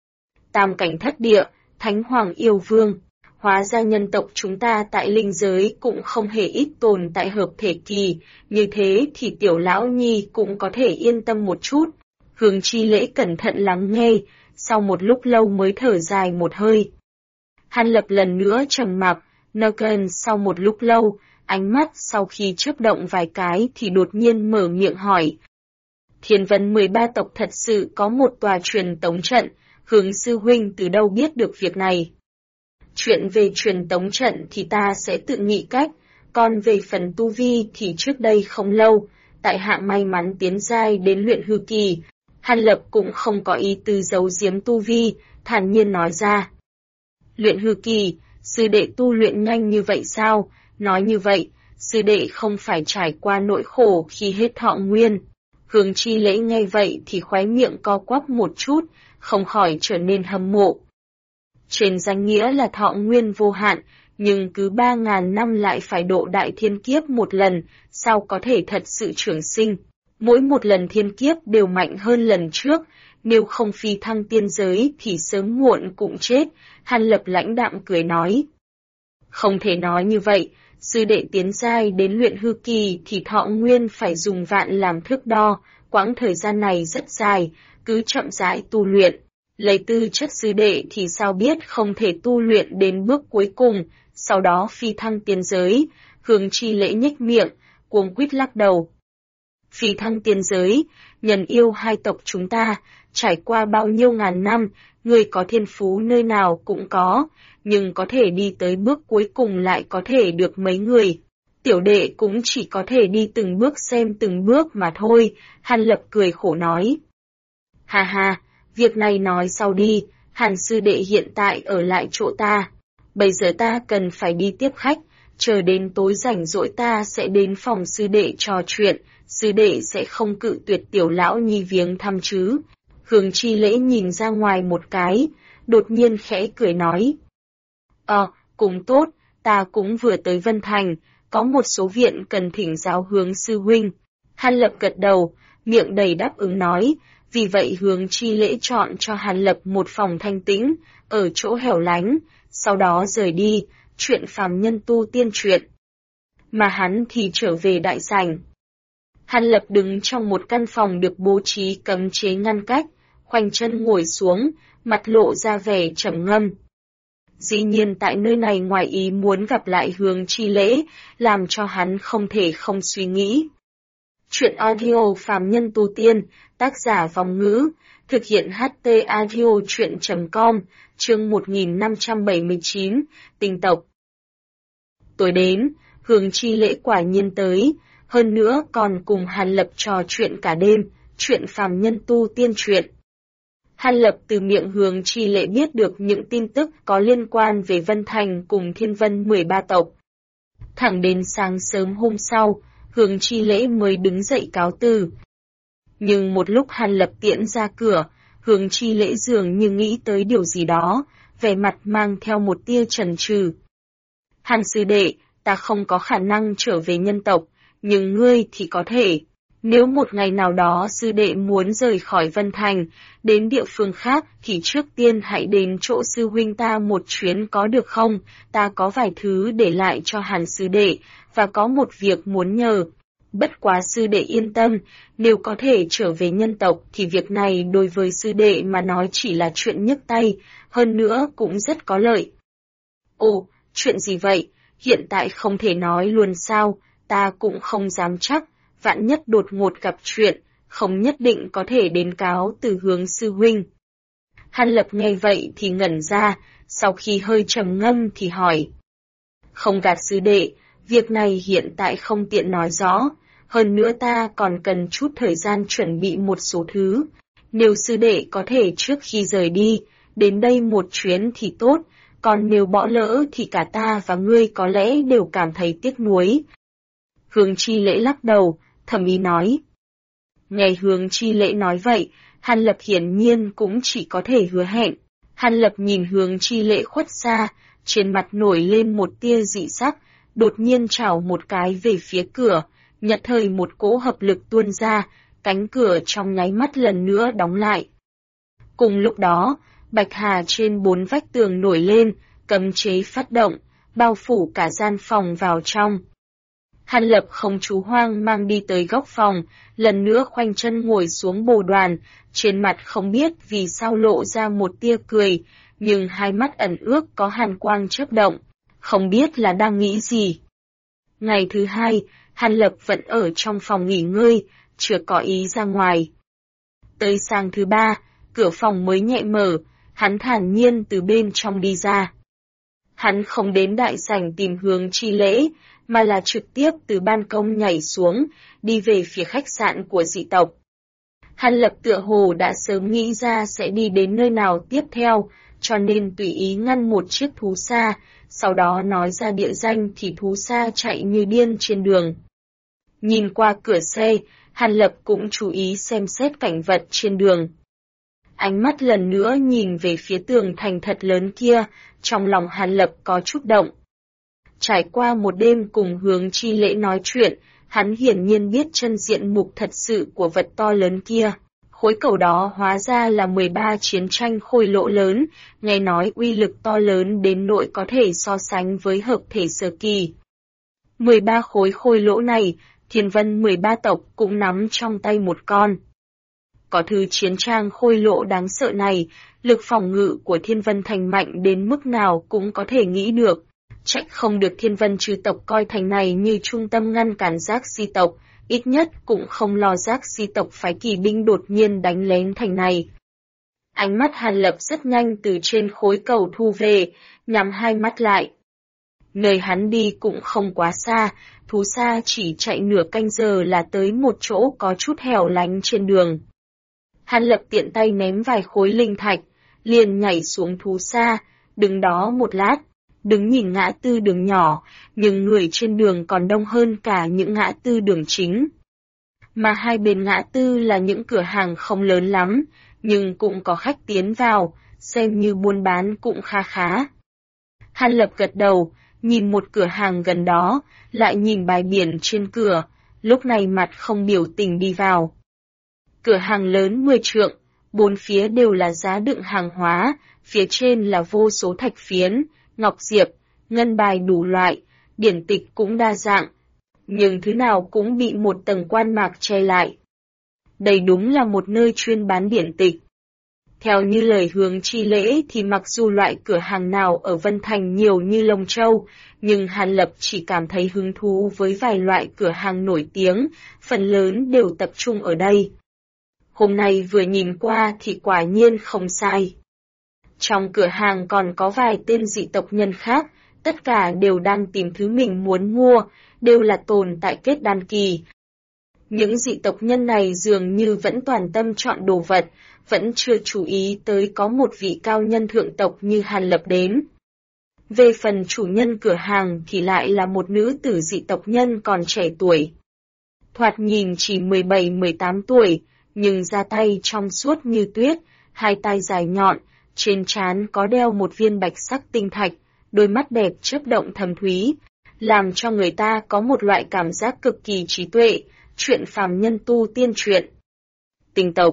Tam cảnh thất địa, Thánh Hoàng Yêu Vương. Hóa ra nhân tộc chúng ta tại linh giới cũng không hề ít tồn tại hợp thể kỳ, như thế thì tiểu lão nhi cũng có thể yên tâm một chút. Hướng Chi Lễ cẩn thận lắng nghe, sau một lúc lâu mới thở dài một hơi. Hàn Lập lần nữa trầm mặc, Nugget sau một lúc lâu, ánh mắt sau khi chớp động vài cái thì đột nhiên mở miệng hỏi. Thiên Vân 13 tộc thật sự có một tòa truyền tống trận, Hướng sư huynh từ đâu biết được việc này? Chuyện về truyền tống trận thì ta sẽ tự nghĩ cách, còn về phần tu vi thì trước đây không lâu, tại hạ may mắn tiến giai đến luyện hư kỳ. Hàn Lập cũng không có ý tư giấu giếm tu vi, thản nhiên nói ra. Luyện hư kỳ, sư đệ tu luyện nhanh như vậy sao? Nói như vậy, sư đệ không phải trải qua nỗi khổ khi hết thọ nguyên. Hướng Chi Lễ nghe vậy thì khóe miệng co quắp một chút, không khỏi trở nên hâm mộ. Trên danh nghĩa là thọ nguyên vô hạn, nhưng cứ 3.000 năm lại phải độ đại thiên kiếp một lần, sao có thể thật sự trường sinh. Mỗi một lần thiên kiếp đều mạnh hơn lần trước, nếu không phi thăng tiên giới thì sớm muộn cũng chết, Hàn Lập lãnh đạm cười nói. Không thể nói như vậy, sư đệ tiến giai đến luyện hư kỳ thì thọ nguyên phải dùng vạn làm thước đo, quãng thời gian này rất dài, cứ chậm rãi tu luyện. Lấy tư chất sư đệ thì sao biết không thể tu luyện đến bước cuối cùng, sau đó phi thăng tiên giới, Hướng Chi Lễ nhếch miệng, cuống quýt lắc đầu. Phi thăng tiên giới, nhân yêu hai tộc chúng ta, trải qua bao nhiêu ngàn năm, người có thiên phú nơi nào cũng có, nhưng có thể đi tới bước cuối cùng lại có thể được mấy người. Tiểu đệ cũng chỉ có thể đi từng bước xem từng bước mà thôi, Hàn Lập cười khổ nói. Ha ha, việc này nói sau đi, Hàn sư đệ hiện tại ở lại chỗ ta. Bây giờ ta cần phải đi tiếp khách, chờ đến tối rảnh rỗi ta sẽ đến phòng sư đệ trò chuyện, sư đệ sẽ không cự tuyệt tiểu lão nhi viếng thăm chứ. Hướng Chi Lễ nhìn ra ngoài một cái, đột nhiên khẽ cười nói. Cũng tốt, ta cũng vừa tới Vân Thành, có một số viện cần thỉnh giáo Hướng sư huynh. Hàn Lập gật đầu, miệng đầy đáp ứng nói, vì vậy Hướng Chi Lễ chọn cho Hàn Lập một phòng thanh tĩnh, ở chỗ hẻo lánh, sau đó rời đi, chuyện phàm nhân tu tiên truyện. Mà hắn thì trở về đại sảnh. Hàn Lập đứng trong một căn phòng được bố trí cấm chế ngăn cách, khoanh chân ngồi xuống, mặt lộ ra vẻ trầm ngâm. Dĩ nhiên tại nơi này ngoài ý muốn gặp lại Hướng Chi Lễ, làm cho hắn không thể không suy nghĩ. Chuyện audio Phàm Nhân Tu Tiên, tác giả Vong Ngữ, thực hiện HT Audio Chuyện.com, chương 1579, Tinh tộc. Tối đến, Hướng Chi Lễ quả nhiên tới, hơn nữa còn cùng Hàn Lập trò chuyện cả đêm, chuyện Phàm Nhân Tu Tiên chuyện. Hàn Lập từ miệng Hướng Chi Lễ biết được những tin tức có liên quan về Vân Thành cùng Thiên Vân 13 tộc. Thẳng đến sáng sớm hôm sau, Hướng Chi Lễ mới đứng dậy cáo từ. Nhưng một lúc Hàn Lập tiễn ra cửa, Hướng Chi Lễ dường như nghĩ tới điều gì đó, vẻ mặt mang theo một tia chần chừ. Hàn sư đệ, ta không có khả năng trở về nhân tộc, nhưng ngươi thì có thể. Nếu một ngày nào đó sư đệ muốn rời khỏi Vân Thành, đến địa phương khác thì trước tiên hãy đến chỗ sư huynh ta một chuyến có được không? Ta có vài thứ để lại cho Hàn sư đệ, và có một việc muốn nhờ. Bất quá sư đệ yên tâm, nếu có thể trở về nhân tộc thì việc này đối với sư đệ mà nói chỉ là chuyện nhấc tay, hơn nữa cũng rất có lợi. Ồ, chuyện gì vậy? Hiện tại không thể nói luôn sao, ta cũng không dám chắc. Vạn nhất đột ngột gặp chuyện, không nhất định có thể đến cáo từ Hướng sư huynh. Hàn Lập nghe vậy thì ngẩn ra, sau khi hơi trầm ngâm thì hỏi. Không gạt sư đệ, việc này hiện tại không tiện nói rõ, hơn nữa ta còn cần chút thời gian chuẩn bị một số thứ. Nếu sư đệ có thể trước khi rời đi, đến đây một chuyến thì tốt, còn nếu bỏ lỡ thì cả ta và ngươi có lẽ đều cảm thấy tiếc nuối. Hướng Chi Lễ lắc đầu, thầm ý nói. Nghe Hướng Chi Lễ nói vậy, Hàn Lập hiển nhiên cũng chỉ có thể hứa hẹn. Hàn Lập nhìn Hướng Chi Lễ khuất xa, trên mặt nổi lên một tia dị sắc, đột nhiên chảo một cái về phía cửa, nhất thời một cỗ hợp lực tuôn ra, cánh cửa trong nháy mắt lần nữa đóng lại. Cùng lúc đó, bạch hà trên 4 vách tường nổi lên, cấm chế phát động, bao phủ cả gian phòng vào trong. Hàn Lập không chú hoang mang đi tới góc phòng, lần nữa khoanh chân ngồi xuống bồ đoàn, trên mặt không biết vì sao lộ ra một tia cười, nhưng hai mắt ẩn ước có hàn quang chớp động, không biết là đang nghĩ gì. Ngày thứ hai, Hàn Lập vẫn ở trong phòng nghỉ ngơi, chưa có ý ra ngoài. Tới sáng thứ ba, cửa phòng mới nhẹ mở, hắn thản nhiên từ bên trong đi ra. Hắn không đến đại sảnh tìm Hướng Chi Lễ, mà là trực tiếp từ ban công nhảy xuống, đi về phía khách sạn của dị tộc. Hàn Lập tựa hồ đã sớm nghĩ ra sẽ đi đến nơi nào tiếp theo, cho nên tùy ý ngăn một chiếc thú xa, sau đó nói ra địa danh thì thú xa chạy như điên trên đường. Nhìn qua cửa xe, Hàn Lập cũng chú ý xem xét cảnh vật trên đường. Ánh mắt lần nữa nhìn về phía tường thành thật lớn kia, trong lòng Hàn Lập có chút động. Trải qua một đêm cùng Hướng Chi Lễ nói chuyện, hắn hiển nhiên biết chân diện mục thật sự của vật to lớn kia. Khối cầu đó hóa ra là 13 chiến tranh khôi lỗ lớn, nghe nói uy lực to lớn đến nỗi có thể so sánh với hợp thể sơ kỳ. 13 khối khôi lỗ này, Thiên Vân 13 tộc cũng nắm trong tay một con. Có thứ chiến trang khôi lỗ đáng sợ này, lực phòng ngự của Thiên Vân Thành mạnh đến mức nào cũng có thể nghĩ được. Trách không được Thiên Vân Trừ tộc coi thành này như trung tâm ngăn cản Giác Si tộc, ít nhất cũng không lo Giác Si tộc phái kỳ binh đột nhiên đánh lén thành này. Ánh mắt Hàn Lập rất nhanh từ trên khối cầu thu về, nhắm hai mắt lại. Nơi hắn đi cũng không quá xa, thú xa chỉ chạy nửa canh giờ là tới một chỗ có chút hẻo lánh trên đường. Hàn Lập tiện tay ném vài khối linh thạch, liền nhảy xuống thú xa, đứng đó một lát, đứng nhìn ngã tư đường nhỏ, nhưng người trên đường còn đông hơn cả những ngã tư đường chính. Mà hai bên ngã tư là những cửa hàng không lớn lắm, nhưng cũng có khách tiến vào, xem như buôn bán cũng khá khá. Hàn Lập gật đầu, nhìn một cửa hàng gần đó, lại nhìn bài biển trên cửa, lúc này mặt không biểu tình đi vào. Cửa hàng lớn 10 trượng, bốn phía đều là giá đựng hàng hóa, phía trên là vô số thạch phiến, ngọc diệp, ngân bài đủ loại, điển tịch cũng đa dạng, nhưng thứ nào cũng bị một tầng quan mạc che lại. Đây đúng là một nơi chuyên bán điển tịch. Theo như lời Hướng Chi Lễ thì mặc dù loại cửa hàng nào ở Vân Thành nhiều như Long Châu, nhưng Hàn Lập chỉ cảm thấy hứng thú với vài loại cửa hàng nổi tiếng, phần lớn đều tập trung ở đây. Hôm nay vừa nhìn qua thì quả nhiên không sai. Trong cửa hàng còn có vài tên dị tộc nhân khác, tất cả đều đang tìm thứ mình muốn mua, đều là tồn tại kết đan kỳ. Những dị tộc nhân này dường như vẫn toàn tâm chọn đồ vật, vẫn chưa chú ý tới có một vị cao nhân thượng tộc như Hàn Lập đến. Về phần chủ nhân cửa hàng thì lại là một nữ tử dị tộc nhân còn trẻ tuổi. Thoạt nhìn chỉ 17-18 tuổi, nhưng da tay trong suốt như tuyết, hai tay dài nhọn, trên trán có đeo một viên bạch sắc tinh thạch, đôi mắt đẹp chớp động thâm thúy, làm cho người ta có một loại cảm giác cực kỳ trí tuệ, chuyện phàm nhân tu tiên truyện. Tinh tộc.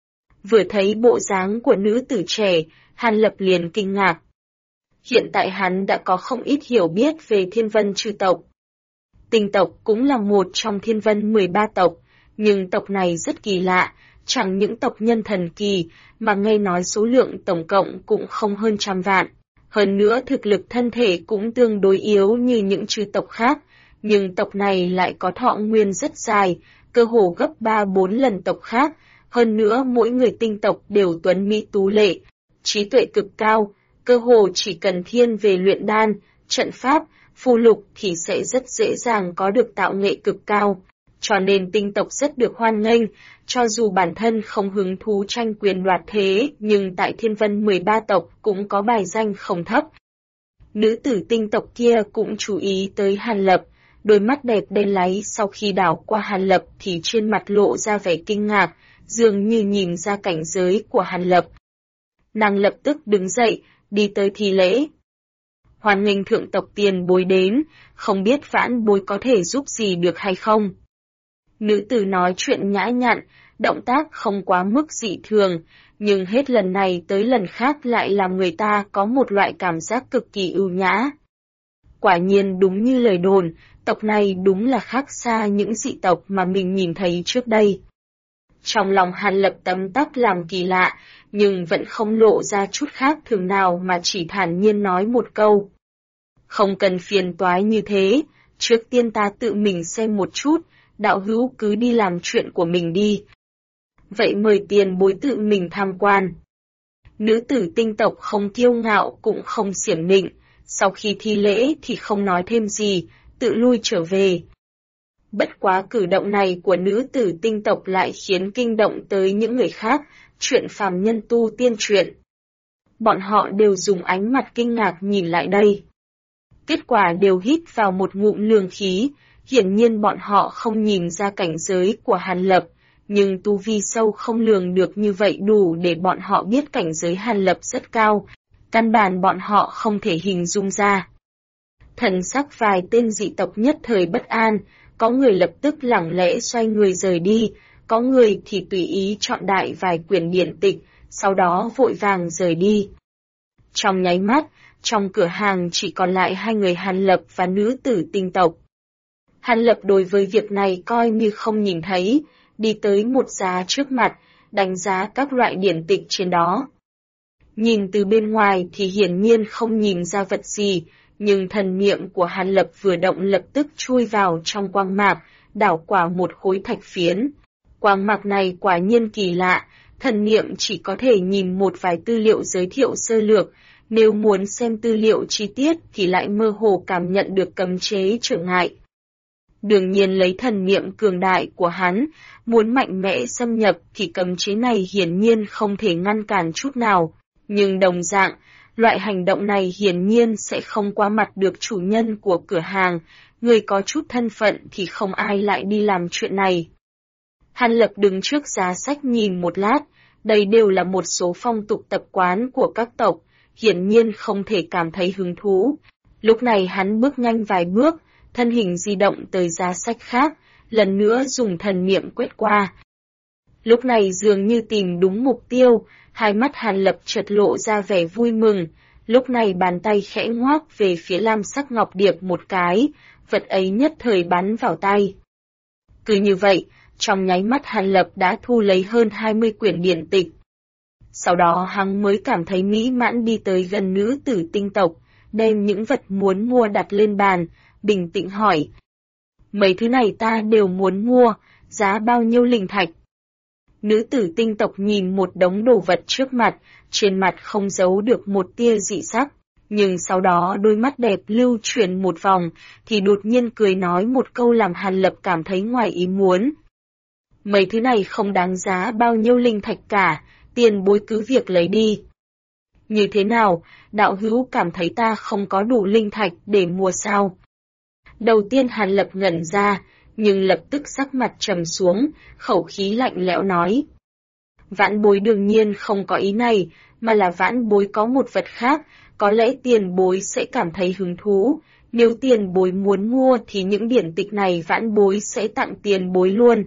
Vừa thấy bộ dáng của nữ tử trẻ, Hàn Lập liền kinh ngạc. Hiện tại hắn đã có không ít hiểu biết về Thiên Vân chư tộc. Tinh tộc cũng là một trong Thiên Vân 13 tộc, nhưng tộc này rất kỳ lạ, chẳng những tộc nhân thần kỳ, mà nghe nói số lượng tổng cộng cũng không hơn 100 vạn. Hơn nữa thực lực thân thể cũng tương đối yếu như những chư tộc khác, nhưng tộc này lại có thọ nguyên rất dài, cơ hồ gấp 3-4 lần tộc khác. Hơn nữa mỗi người tinh tộc đều tuấn mỹ tú lệ, trí tuệ cực cao, cơ hồ chỉ cần thiên về luyện đan, trận pháp, phù lục thì sẽ rất dễ dàng có được tạo nghệ cực cao. Cho nên tinh tộc rất được hoan nghênh, cho dù bản thân không hứng thú tranh quyền đoạt thế, nhưng tại Thiên Vân 13 tộc cũng có bài danh không thấp. Nữ tử tinh tộc kia cũng chú ý tới Hàn Lập, đôi mắt đẹp đen láy sau khi đảo qua Hàn Lập thì trên mặt lộ ra vẻ kinh ngạc, dường như nhìn ra cảnh giới của Hàn Lập. Nàng lập tức đứng dậy, đi tới thi lễ. Hoan nghênh thượng tộc tiền bối đến, không biết vãn bối có thể giúp gì được hay không? Nữ tử nói chuyện nhã nhặn, động tác không quá mức dị thường, nhưng hết lần này tới lần khác lại làm người ta có một loại cảm giác cực kỳ ưu nhã. Quả nhiên đúng như lời đồn, tộc này đúng là khác xa những dị tộc mà mình nhìn thấy trước đây. Trong lòng Hàn Lập tấm tắc làm kỳ lạ, nhưng vẫn không lộ ra chút khác thường nào mà chỉ thản nhiên nói một câu. Không cần phiền toái như thế, trước tiên ta tự mình xem một chút, đạo hữu cứ đi làm chuyện của mình đi. Vậy mời tiền bối tự mình tham quan. Nữ tử tinh tộc không kiêu ngạo cũng không xiểm nịnh, sau khi thi lễ thì không nói thêm gì, tự lui trở về. Bất quá cử động này của nữ tử tinh tộc lại khiến kinh động tới những người khác, chuyện phàm nhân tu tiên truyện. Bọn họ đều dùng ánh mặt kinh ngạc nhìn lại đây. Kết quả đều hít vào một ngụm lương khí, hiển nhiên bọn họ không nhìn ra cảnh giới của Hàn Lập, nhưng tu vi sâu không lường được như vậy đủ để bọn họ biết cảnh giới Hàn Lập rất cao, căn bản bọn họ không thể hình dung ra. Thần sắc vài tên dị tộc nhất thời bất an, có người lập tức lẳng lẽ xoay người rời đi, có người thì tùy ý chọn đại vài quyển điển tịch, sau đó vội vàng rời đi. Trong nháy mắt, trong cửa hàng chỉ còn lại hai người Hàn Lập và nữ tử tinh tộc. Hàn Lập đối với việc này coi như không nhìn thấy, đi tới một giá trước mặt, đánh giá các loại điển tịch trên đó. Nhìn từ bên ngoài thì hiển nhiên không nhìn ra vật gì, nhưng thần niệm của Hàn Lập vừa động lập tức chui vào trong quang mạc, đảo qua một khối thạch phiến. Quang mạc này quả nhiên kỳ lạ, thần niệm chỉ có thể nhìn một vài tư liệu giới thiệu sơ lược, nếu muốn xem tư liệu chi tiết thì lại mơ hồ cảm nhận được cấm chế trở ngại. Đương nhiên lấy thần niệm cường đại của hắn, muốn mạnh mẽ xâm nhập thì cấm chế này hiển nhiên không thể ngăn cản chút nào, nhưng đồng dạng, loại hành động này hiển nhiên sẽ không qua mặt được chủ nhân của cửa hàng, người có chút thân phận thì không ai lại đi làm chuyện này. Hàn Lập đứng trước giá sách nhìn một lát, đây đều là một số phong tục tập quán của các tộc, hiển nhiên không thể cảm thấy hứng thú. Lúc này hắn bước nhanh vài bước, thân hình di động tới giá sách khác, lần nữa dùng thần niệm quét qua. Lúc này dường như tìm đúng mục tiêu, hai mắt Hàn Lập chợt lộ ra vẻ vui mừng, lúc này bàn tay khẽ ngoác về phía lam sắc ngọc điệp một cái, vật ấy nhất thời bắn vào tay. Cứ như vậy, trong nháy mắt Hàn Lập đã thu lấy hơn 20 quyển điển tịch. Sau đó hắn mới cảm thấy mỹ mãn đi tới gần nữ tử tinh tộc, đem những vật muốn mua đặt lên bàn, bình tĩnh hỏi. Mấy thứ này ta đều muốn mua, giá bao nhiêu linh thạch? Nữ tử tinh tộc nhìn một đống đồ vật trước mặt, trên mặt không giấu được một tia dị sắc, nhưng sau đó đôi mắt đẹp lưu chuyển một vòng, thì đột nhiên cười nói một câu làm Hàn Lập cảm thấy ngoài ý muốn. Mấy thứ này không đáng giá bao nhiêu linh thạch cả, tiền bối cứ việc lấy đi. Như thế nào, đạo hữu cảm thấy ta không có đủ linh thạch để mua sao? Đầu tiên Hàn Lập ngẩn ra, nhưng lập tức sắc mặt trầm xuống, khẩu khí lạnh lẽo nói. Vãn bối đương nhiên không có ý này, mà là vãn bối có một vật khác, có lẽ tiền bối sẽ cảm thấy hứng thú. Nếu tiền bối muốn mua thì những điển tịch này vãn bối sẽ tặng tiền bối luôn.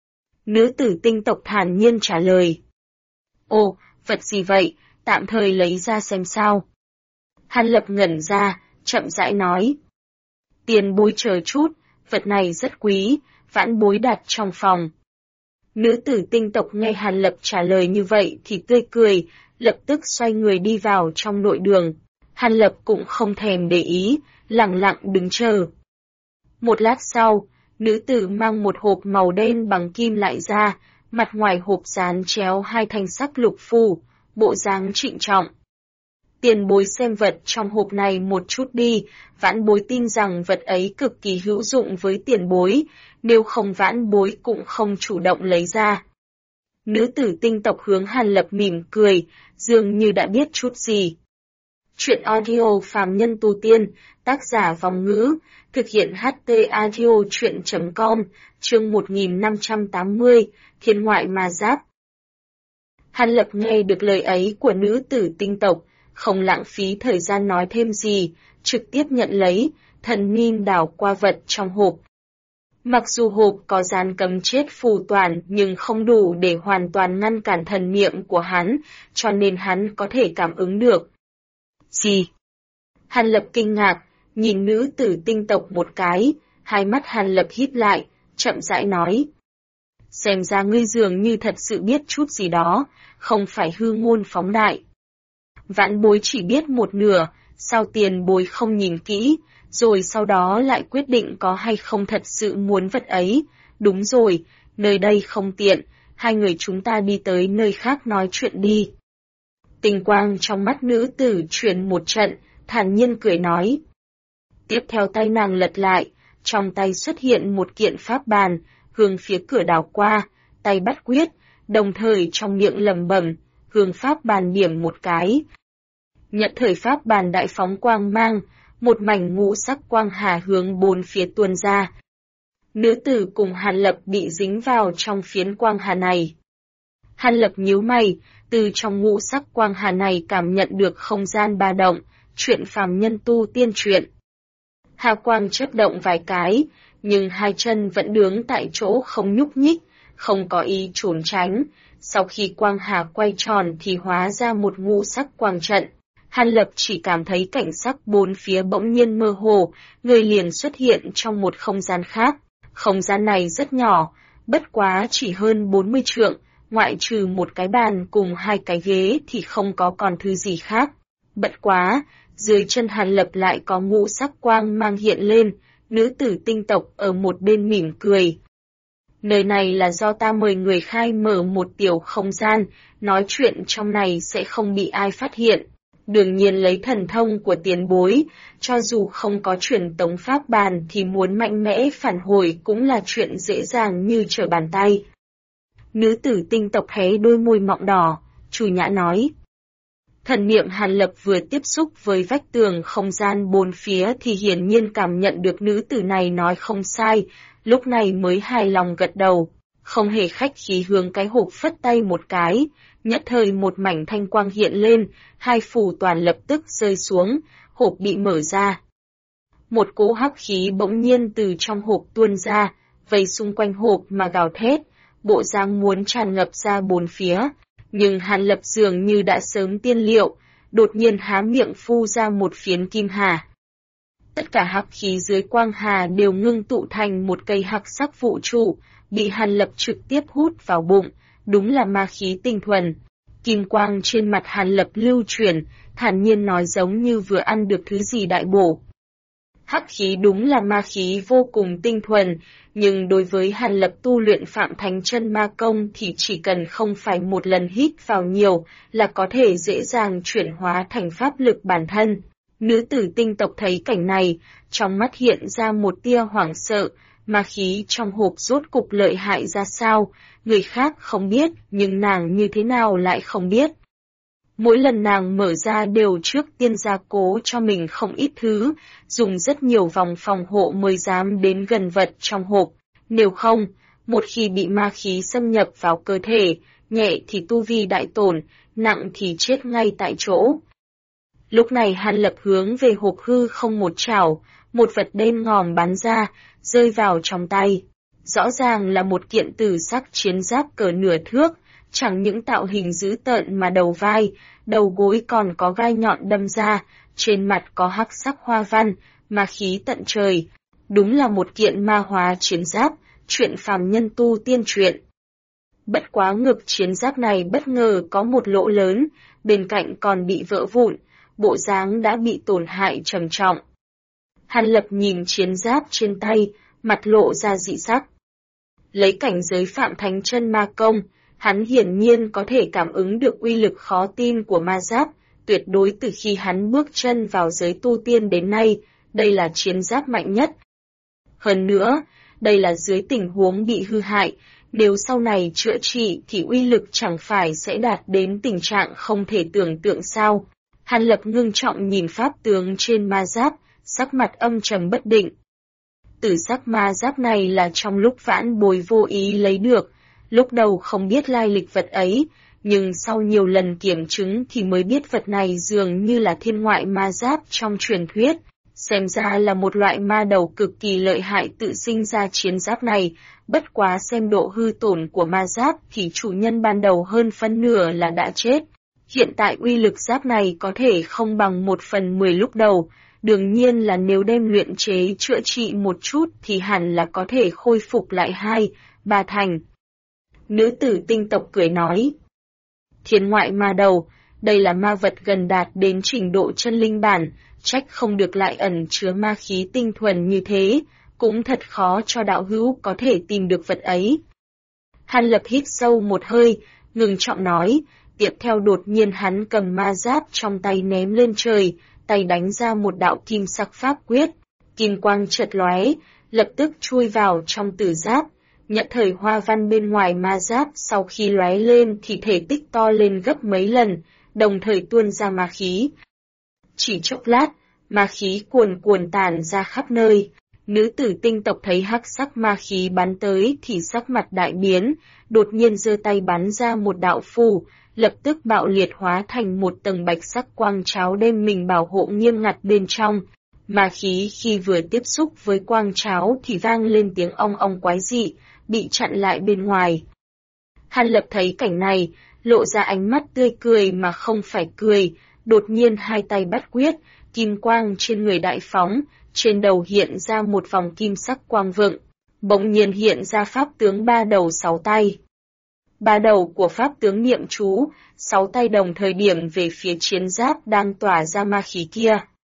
Nữ tử tinh tộc thản nhiên trả lời. Ồ, vật gì vậy, tạm thời lấy ra xem sao. Hàn Lập ngẩn ra, chậm rãi nói. Tiền bối chờ chút, vật này rất quý, vãn bối đặt trong phòng. Nữ tử tinh tộc nghe Hàn Lập trả lời như vậy thì tươi cười, lập tức xoay người đi vào trong nội đường. Hàn Lập cũng không thèm để ý, lặng lặng đứng chờ. Một lát sau, nữ tử mang một hộp màu đen bằng kim lại ra, mặt ngoài hộp dán chéo hai thanh sắc lục phù, bộ dáng trịnh trọng. Tiền bối xem vật trong hộp này một chút đi, vãn bối tin rằng vật ấy cực kỳ hữu dụng với tiền bối, nếu không vãn bối cũng không chủ động lấy ra. Nữ tử tinh tộc hướng Hàn Lập mỉm cười, dường như đã biết chút gì. Chuyện audio phàm nhân tu tiên, tác giả Vòng Ngữ, thực hiện HT audio chuyện.com, chương 1580, thiên ngoại ma giáp. Hàn Lập nghe được lời ấy của nữ tử tinh tộc, không lãng phí thời gian nói thêm gì, trực tiếp nhận lấy, thần niên đảo qua vật trong hộp. Mặc dù hộp có dán cấm chết phù toàn nhưng không đủ để hoàn toàn ngăn cản thần niệm của hắn, cho nên hắn có thể cảm ứng được. Gì? Hàn Lập kinh ngạc, nhìn nữ tử tinh tộc một cái, hai mắt Hàn Lập híp lại, chậm rãi nói. Xem ra ngươi dường như thật sự biết chút gì đó, không phải hư ngôn phóng đại. Vãn bối chỉ biết một nửa, sao tiền bối không nhìn kỹ, rồi sau đó lại quyết định có hay không thật sự muốn vật ấy. Đúng rồi, nơi đây không tiện, hai người chúng ta đi tới nơi khác nói chuyện đi. Tình quang trong mắt nữ tử chuyển một trận, thản nhiên cười nói. Tiếp theo tay nàng lật lại, trong tay xuất hiện một kiện pháp bàn, hướng phía cửa đảo qua, tay bắt quyết, đồng thời trong miệng lẩm bẩm, hướng pháp bàn điểm một cái. Nhận thời pháp bàn đại phóng quang mang, một mảnh ngũ sắc quang hà hướng bốn phía tuôn ra. Nữ tử cùng Hàn Lập bị dính vào trong phiến quang hà này. Hàn Lập nhíu mày, từ trong ngũ sắc quang hà này cảm nhận được không gian ba động, chuyện phàm nhân tu tiên truyện. Hà quang chớp động vài cái, nhưng hai chân vẫn đứng tại chỗ không nhúc nhích, không có ý trốn tránh. Sau khi quang hà quay tròn thì hóa ra một ngũ sắc quang trận. Hàn Lập chỉ cảm thấy cảnh sắc bốn phía bỗng nhiên mơ hồ, người liền xuất hiện trong một không gian khác. Không gian này rất nhỏ, bất quá chỉ hơn 40 trượng, ngoại trừ một cái bàn cùng hai cái ghế thì không có còn thứ gì khác. Bất quá, dưới chân Hàn Lập lại có ngũ sắc quang mang hiện lên, nữ tử tinh tộc ở một bên mỉm cười. Nơi này là do ta mời người khai mở một tiểu không gian, nói chuyện trong này sẽ không bị ai phát hiện. Đương nhiên lấy thần thông của tiền bối, cho dù không có truyền tống pháp bàn thì muốn mạnh mẽ phản hồi cũng là chuyện dễ dàng như trở bàn tay. Nữ tử tinh tộc hé đôi môi mọng đỏ, chủ nhã nói. Thần niệm Hàn Lập vừa tiếp xúc với vách tường không gian bốn phía thì hiển nhiên cảm nhận được nữ tử này nói không sai, lúc này mới hài lòng gật đầu, không hề khách khí hướng cái hộp phất tay một cái, nhất thời một mảnh thanh quang hiện lên, hai phù toàn lập tức rơi xuống, hộp bị mở ra. Một cỗ hắc khí bỗng nhiên từ trong hộp tuôn ra, vây xung quanh hộp mà gào thét, bộ dáng muốn tràn ngập ra bốn phía. Nhưng Hàn Lập dường như đã sớm tiên liệu, đột nhiên há miệng phu ra một phiến kim hà. Tất cả hắc khí dưới quang hà đều ngưng tụ thành một cây hắc sắc vũ trụ, bị Hàn Lập trực tiếp hút vào bụng, đúng là ma khí tinh thuần. Kim quang trên mặt Hàn Lập lưu chuyển, thản nhiên nói giống như vừa ăn được thứ gì đại bổ. Hắc khí đúng là ma khí vô cùng tinh thuần, nhưng đối với Hàn Lập tu luyện Phạm Thánh Chân Ma Công thì chỉ cần không phải một lần hít vào nhiều là có thể dễ dàng chuyển hóa thành pháp lực bản thân. Nữ tử tinh tộc thấy cảnh này, trong mắt hiện ra một tia hoảng sợ, ma khí trong hộp rốt cục lợi hại ra sao, người khác không biết, nhưng nàng như thế nào lại không biết. Mỗi lần nàng mở ra đều trước tiên gia cố cho mình không ít thứ, dùng rất nhiều vòng phòng hộ mới dám đến gần vật trong hộp. Nếu không, một khi bị ma khí xâm nhập vào cơ thể, nhẹ thì tu vi đại tổn, nặng thì chết ngay tại chỗ. Lúc này Hàn Lập hướng về hộp hư không một chảo, một vật đen ngòm bắn ra, rơi vào trong tay. Rõ ràng là một kiện tử sắc chiến giáp cỡ nửa thước, chẳng những tạo hình dữ tợn mà đầu vai, đầu gối còn có gai nhọn đâm ra, trên mặt có hắc sắc hoa văn, ma khí tận trời. Đúng là một kiện ma hóa chiến giáp, chuyện phàm nhân tu tiên truyện. Bất quá ngực chiến giáp này bất ngờ có một lỗ lớn, bên cạnh còn bị vỡ vụn, bộ dáng đã bị tổn hại trầm trọng. Hàn Lập nhìn chiến giáp trên tay, mặt lộ ra dị sắc. Lấy cảnh giới Phạm Thánh Chân Ma Công, hắn hiển nhiên có thể cảm ứng được uy lực khó tin của ma giáp, tuyệt đối từ khi hắn bước chân vào giới tu tiên đến nay, đây là chiến giáp mạnh nhất. Hơn nữa, đây là dưới tình huống bị hư hại, nếu sau này chữa trị thì uy lực chẳng phải sẽ đạt đến tình trạng không thể tưởng tượng sao. Hàn Lập ngưng trọng nhìn pháp tướng trên ma giáp, sắc mặt âm trầm bất định. Tử sắc ma giáp này là trong lúc vãn bối vô ý lấy được, lúc đầu không biết lai lịch vật ấy, nhưng sau nhiều lần kiểm chứng thì mới biết vật này dường như là thiên ngoại ma giáp trong truyền thuyết. Xem ra là một loại ma đầu cực kỳ lợi hại tự sinh ra chiến giáp này, bất quá xem độ hư tổn của ma giáp thì chủ nhân ban đầu hơn phân nửa là đã chết. Hiện tại uy lực giáp này có thể không bằng 1/10 lúc đầu, đương nhiên là nếu đem luyện chế chữa trị một chút thì hẳn là có thể khôi phục lại 2-3 thành. Nữ tử tinh tộc cười nói. Thiên ngoại ma đầu, đây là ma vật gần đạt đến trình độ chân linh bản, trách không được lại ẩn chứa ma khí tinh thuần như thế, cũng thật khó cho đạo hữu có thể tìm được vật ấy. Hàn Lập hít sâu một hơi, ngừng trọng nói, tiếp theo đột nhiên hắn cầm ma giáp trong tay ném lên trời, tay đánh ra một đạo kim sắc pháp quyết, kim quang chợt lóe, lập tức chui vào trong tử giáp. Nhận thời hoa văn bên ngoài ma giáp sau khi lóe lên thì thể tích to lên gấp mấy lần, đồng thời tuôn ra ma khí. Chỉ chốc lát, ma khí cuồn cuồn tản ra khắp nơi. Nữ tử tinh tộc thấy hắc sắc ma khí bắn tới thì sắc mặt đại biến, đột nhiên giơ tay bắn ra một đạo phù, lập tức bạo liệt hóa thành một tầng bạch sắc quang cháo đem mình bảo hộ nghiêm ngặt bên trong. Ma khí khi vừa tiếp xúc với quang cháo thì vang lên tiếng ong ong quái dị, bị chặn lại bên ngoài. Hàn Lập thấy cảnh này, lộ ra ánh mắt tươi cười mà không phải cười, đột nhiên hai tay bắt quyết, kim quang trên người đại phóng, trên đầu hiện ra một vòng kim sắc quang vượng, bỗng nhiên hiện ra pháp tướng 3 đầu 6 tay. 3 đầu của pháp tướng niệm chú, 6 tay đồng thời điểm về phía chiến giáp đang tỏa ra ma khí kia.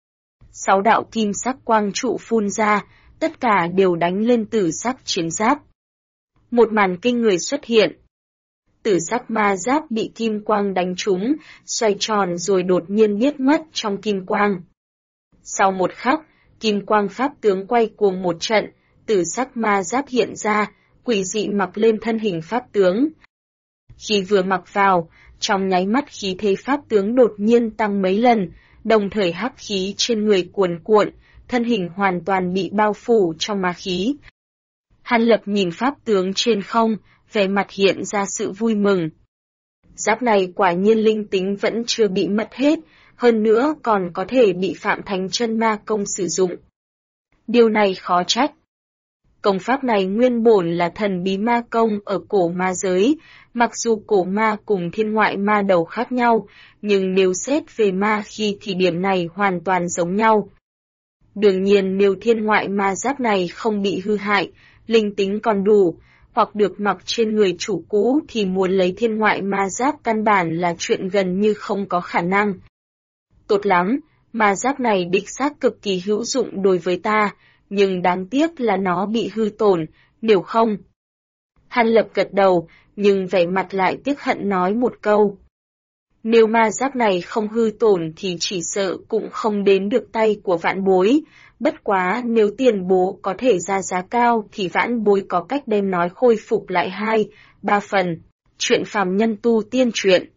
6 đạo kim sắc quang trụ phun ra, tất cả đều đánh lên tử sắc chiến giáp. Một màn kinh người xuất hiện. Tử sắc ma giáp bị kim quang đánh trúng, xoay tròn rồi đột nhiên biến mất trong kim quang. Sau một khắc, kim quang pháp tướng quay cuồng một trận, tử sắc ma giáp hiện ra, quỷ dị mặc lên thân hình pháp tướng. Khi vừa mặc vào, trong nháy mắt khí thế pháp tướng đột nhiên tăng mấy lần, đồng thời hắc khí trên người cuồn cuộn, thân hình hoàn toàn bị bao phủ trong ma khí. Hàn Lập nhìn pháp tướng trên không, vẻ mặt hiện ra sự vui mừng. Giáp này quả nhiên linh tính vẫn chưa bị mất hết, hơn nữa còn có thể bị Phạm Thánh Chân Ma Công sử dụng. Điều này khó trách. Công pháp này nguyên bổn là thần bí ma công ở cổ ma giới, mặc dù cổ ma cùng thiên ngoại ma đầu khác nhau, nhưng nếu xét về ma khi thì điểm này hoàn toàn giống nhau. Đương nhiên nếu thiên ngoại ma giáp này không bị hư hại, linh tính còn đủ, hoặc được mặc trên người chủ cũ thì muốn lấy thiên ngoại ma giáp căn bản là chuyện gần như không có khả năng. Tốt lắm, ma giáp này đích xác cực kỳ hữu dụng đối với ta, nhưng đáng tiếc là nó bị hư tổn, nếu không. Hàn Lập gật đầu, nhưng vẻ mặt lại tiếc hận nói một câu. Nếu ma giáp này không hư tổn thì chỉ sợ cũng không đến được tay của Vãn Bối, bất quá nếu tiền bố có thể ra giá cao thì Vãn Bối có cách đem nói khôi phục lại 2-3 phần. Chuyện phàm nhân tu tiên truyện.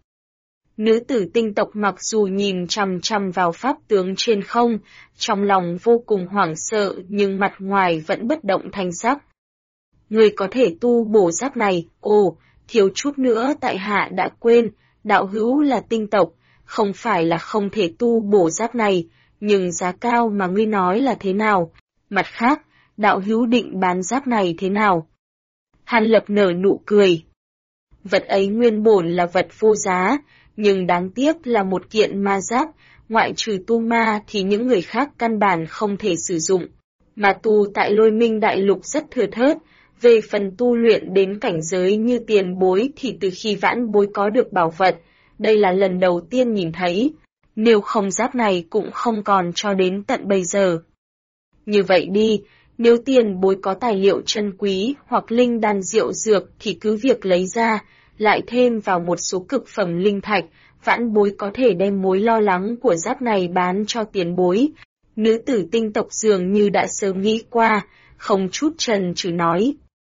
Nữ tử tinh tộc mặc dù nhìn chằm chằm vào pháp tướng trên không, trong lòng vô cùng hoảng sợ nhưng mặt ngoài vẫn bất động thanh sắc. Người có thể tu bổ giáp này, thiếu chút nữa tại hạ đã quên, đạo hữu là tinh tộc, không phải là không thể tu bổ giáp này, nhưng giá cao mà ngươi nói là thế nào? Mặt khác, đạo hữu định bán giáp này thế nào? Hàn Lập nở nụ cười. Vật ấy nguyên bổn là vật vô giá, nhưng đáng tiếc là một kiện ma giáp, ngoại trừ tu ma thì những người khác căn bản không thể sử dụng. Mà tu tại Lôi Minh Đại Lục rất thừa thớt, về phần tu luyện đến cảnh giới như tiền bối thì từ khi Vãn Bối có được bảo vật, đây là lần đầu tiên nhìn thấy, nếu không giáp này cũng không còn cho đến tận bây giờ. Như vậy đi, nếu tiền bối có tài liệu chân quý hoặc linh đan diệu dược thì cứ việc lấy ra, lại thêm vào một số cực phẩm linh thạch, Vãn Bối có thể đem mối lo lắng của giáp này bán cho tiền bối. Nữ tử tinh tộc dường như đã sớm nghĩ qua, không chút chần chừ nói.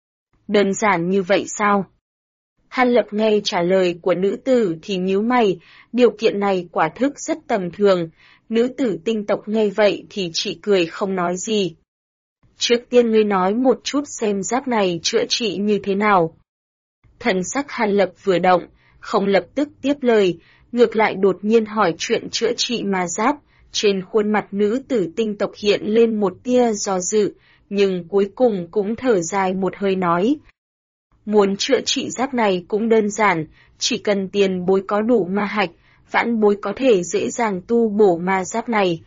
Đơn giản như vậy sao? Hàn Lập nghe trả lời của nữ tử thì nhíu mày, điều kiện này quả thức rất tầm thường, nữ tử tinh tộc nghe vậy thì chỉ cười không nói gì. Trước tiên ngươi nói một chút xem giáp này chữa trị như thế nào. Thần sắc Hàn Lập vừa động, không lập tức tiếp lời, ngược lại đột nhiên hỏi chuyện chữa trị ma giáp, trên khuôn mặt nữ tử tinh tộc hiện lên một tia do dự, nhưng cuối cùng cũng thở dài một hơi nói. Muốn chữa trị giáp này cũng đơn giản, chỉ cần tiền bối có đủ ma hạch, Vãn Bối có thể dễ dàng tu bổ ma giáp này.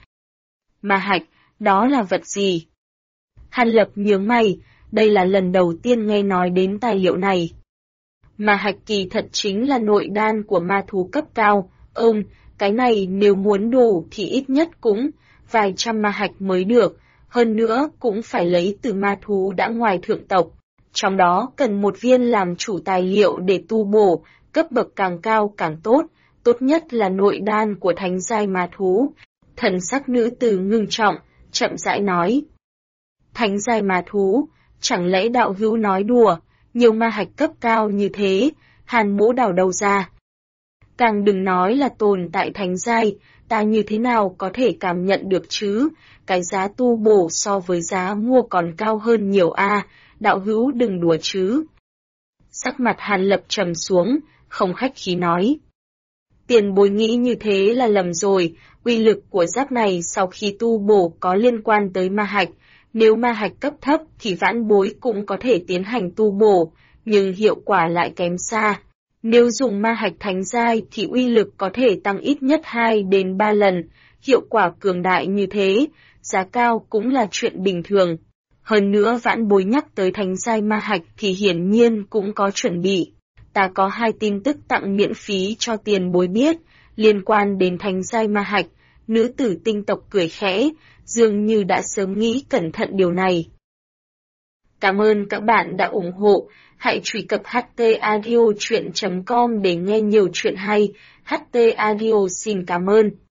Ma hạch, đó là vật gì? Hàn Lập nhướng mày, đây là lần đầu tiên nghe nói đến tài liệu này. Ma hạch kỳ thật chính là nội đan của ma thú cấp cao, cái này nếu muốn đủ thì ít nhất cũng vài trăm ma hạch mới được, hơn nữa cũng phải lấy từ ma thú đã ngoài thượng tộc. Trong đó cần một viên làm chủ tài liệu để tu bổ, cấp bậc càng cao càng tốt, tốt nhất là nội đan của thánh giai ma thú. Thần sắc nữ tử ngưng trọng, chậm rãi nói. Thánh giai ma thú, chẳng lẽ đạo hữu nói đùa, nhiều ma hạch cấp cao như thế, Hàn Mỗ đào đâu ra. Càng đừng nói là tồn tại thánh giai, ta như thế nào có thể cảm nhận được chứ, cái giá tu bổ so với giá mua còn cao hơn nhiều đạo hữu đừng đùa chứ. Sắc mặt Hàn Lập trầm xuống, không khách khí nói. Tiền bối nghĩ như thế là lầm rồi, uy lực của giáp này sau khi tu bổ có liên quan tới ma hạch, nếu ma hạch cấp thấp thì Vãn Bối cũng có thể tiến hành tu bổ, nhưng hiệu quả lại kém xa. Nếu dùng ma hạch thánh giai thì uy lực có thể tăng ít nhất 2 đến 3 lần, hiệu quả cường đại như thế, giá cao cũng là chuyện bình thường. Hơn nữa Vãn Bối nhắc tới thánh giai ma hạch thì hiển nhiên cũng có chuẩn bị. Ta có 2 tin tức tặng miễn phí cho tiền bối biết, liên quan đến thánh giai ma hạch, nữ tử tinh tộc cười khẽ, dường như đã sớm nghĩ cẩn thận điều này. Cảm ơn các bạn đã ủng hộ, hãy truy cập htaudio.com để nghe nhiều chuyện hay, HT Audio xin cảm ơn.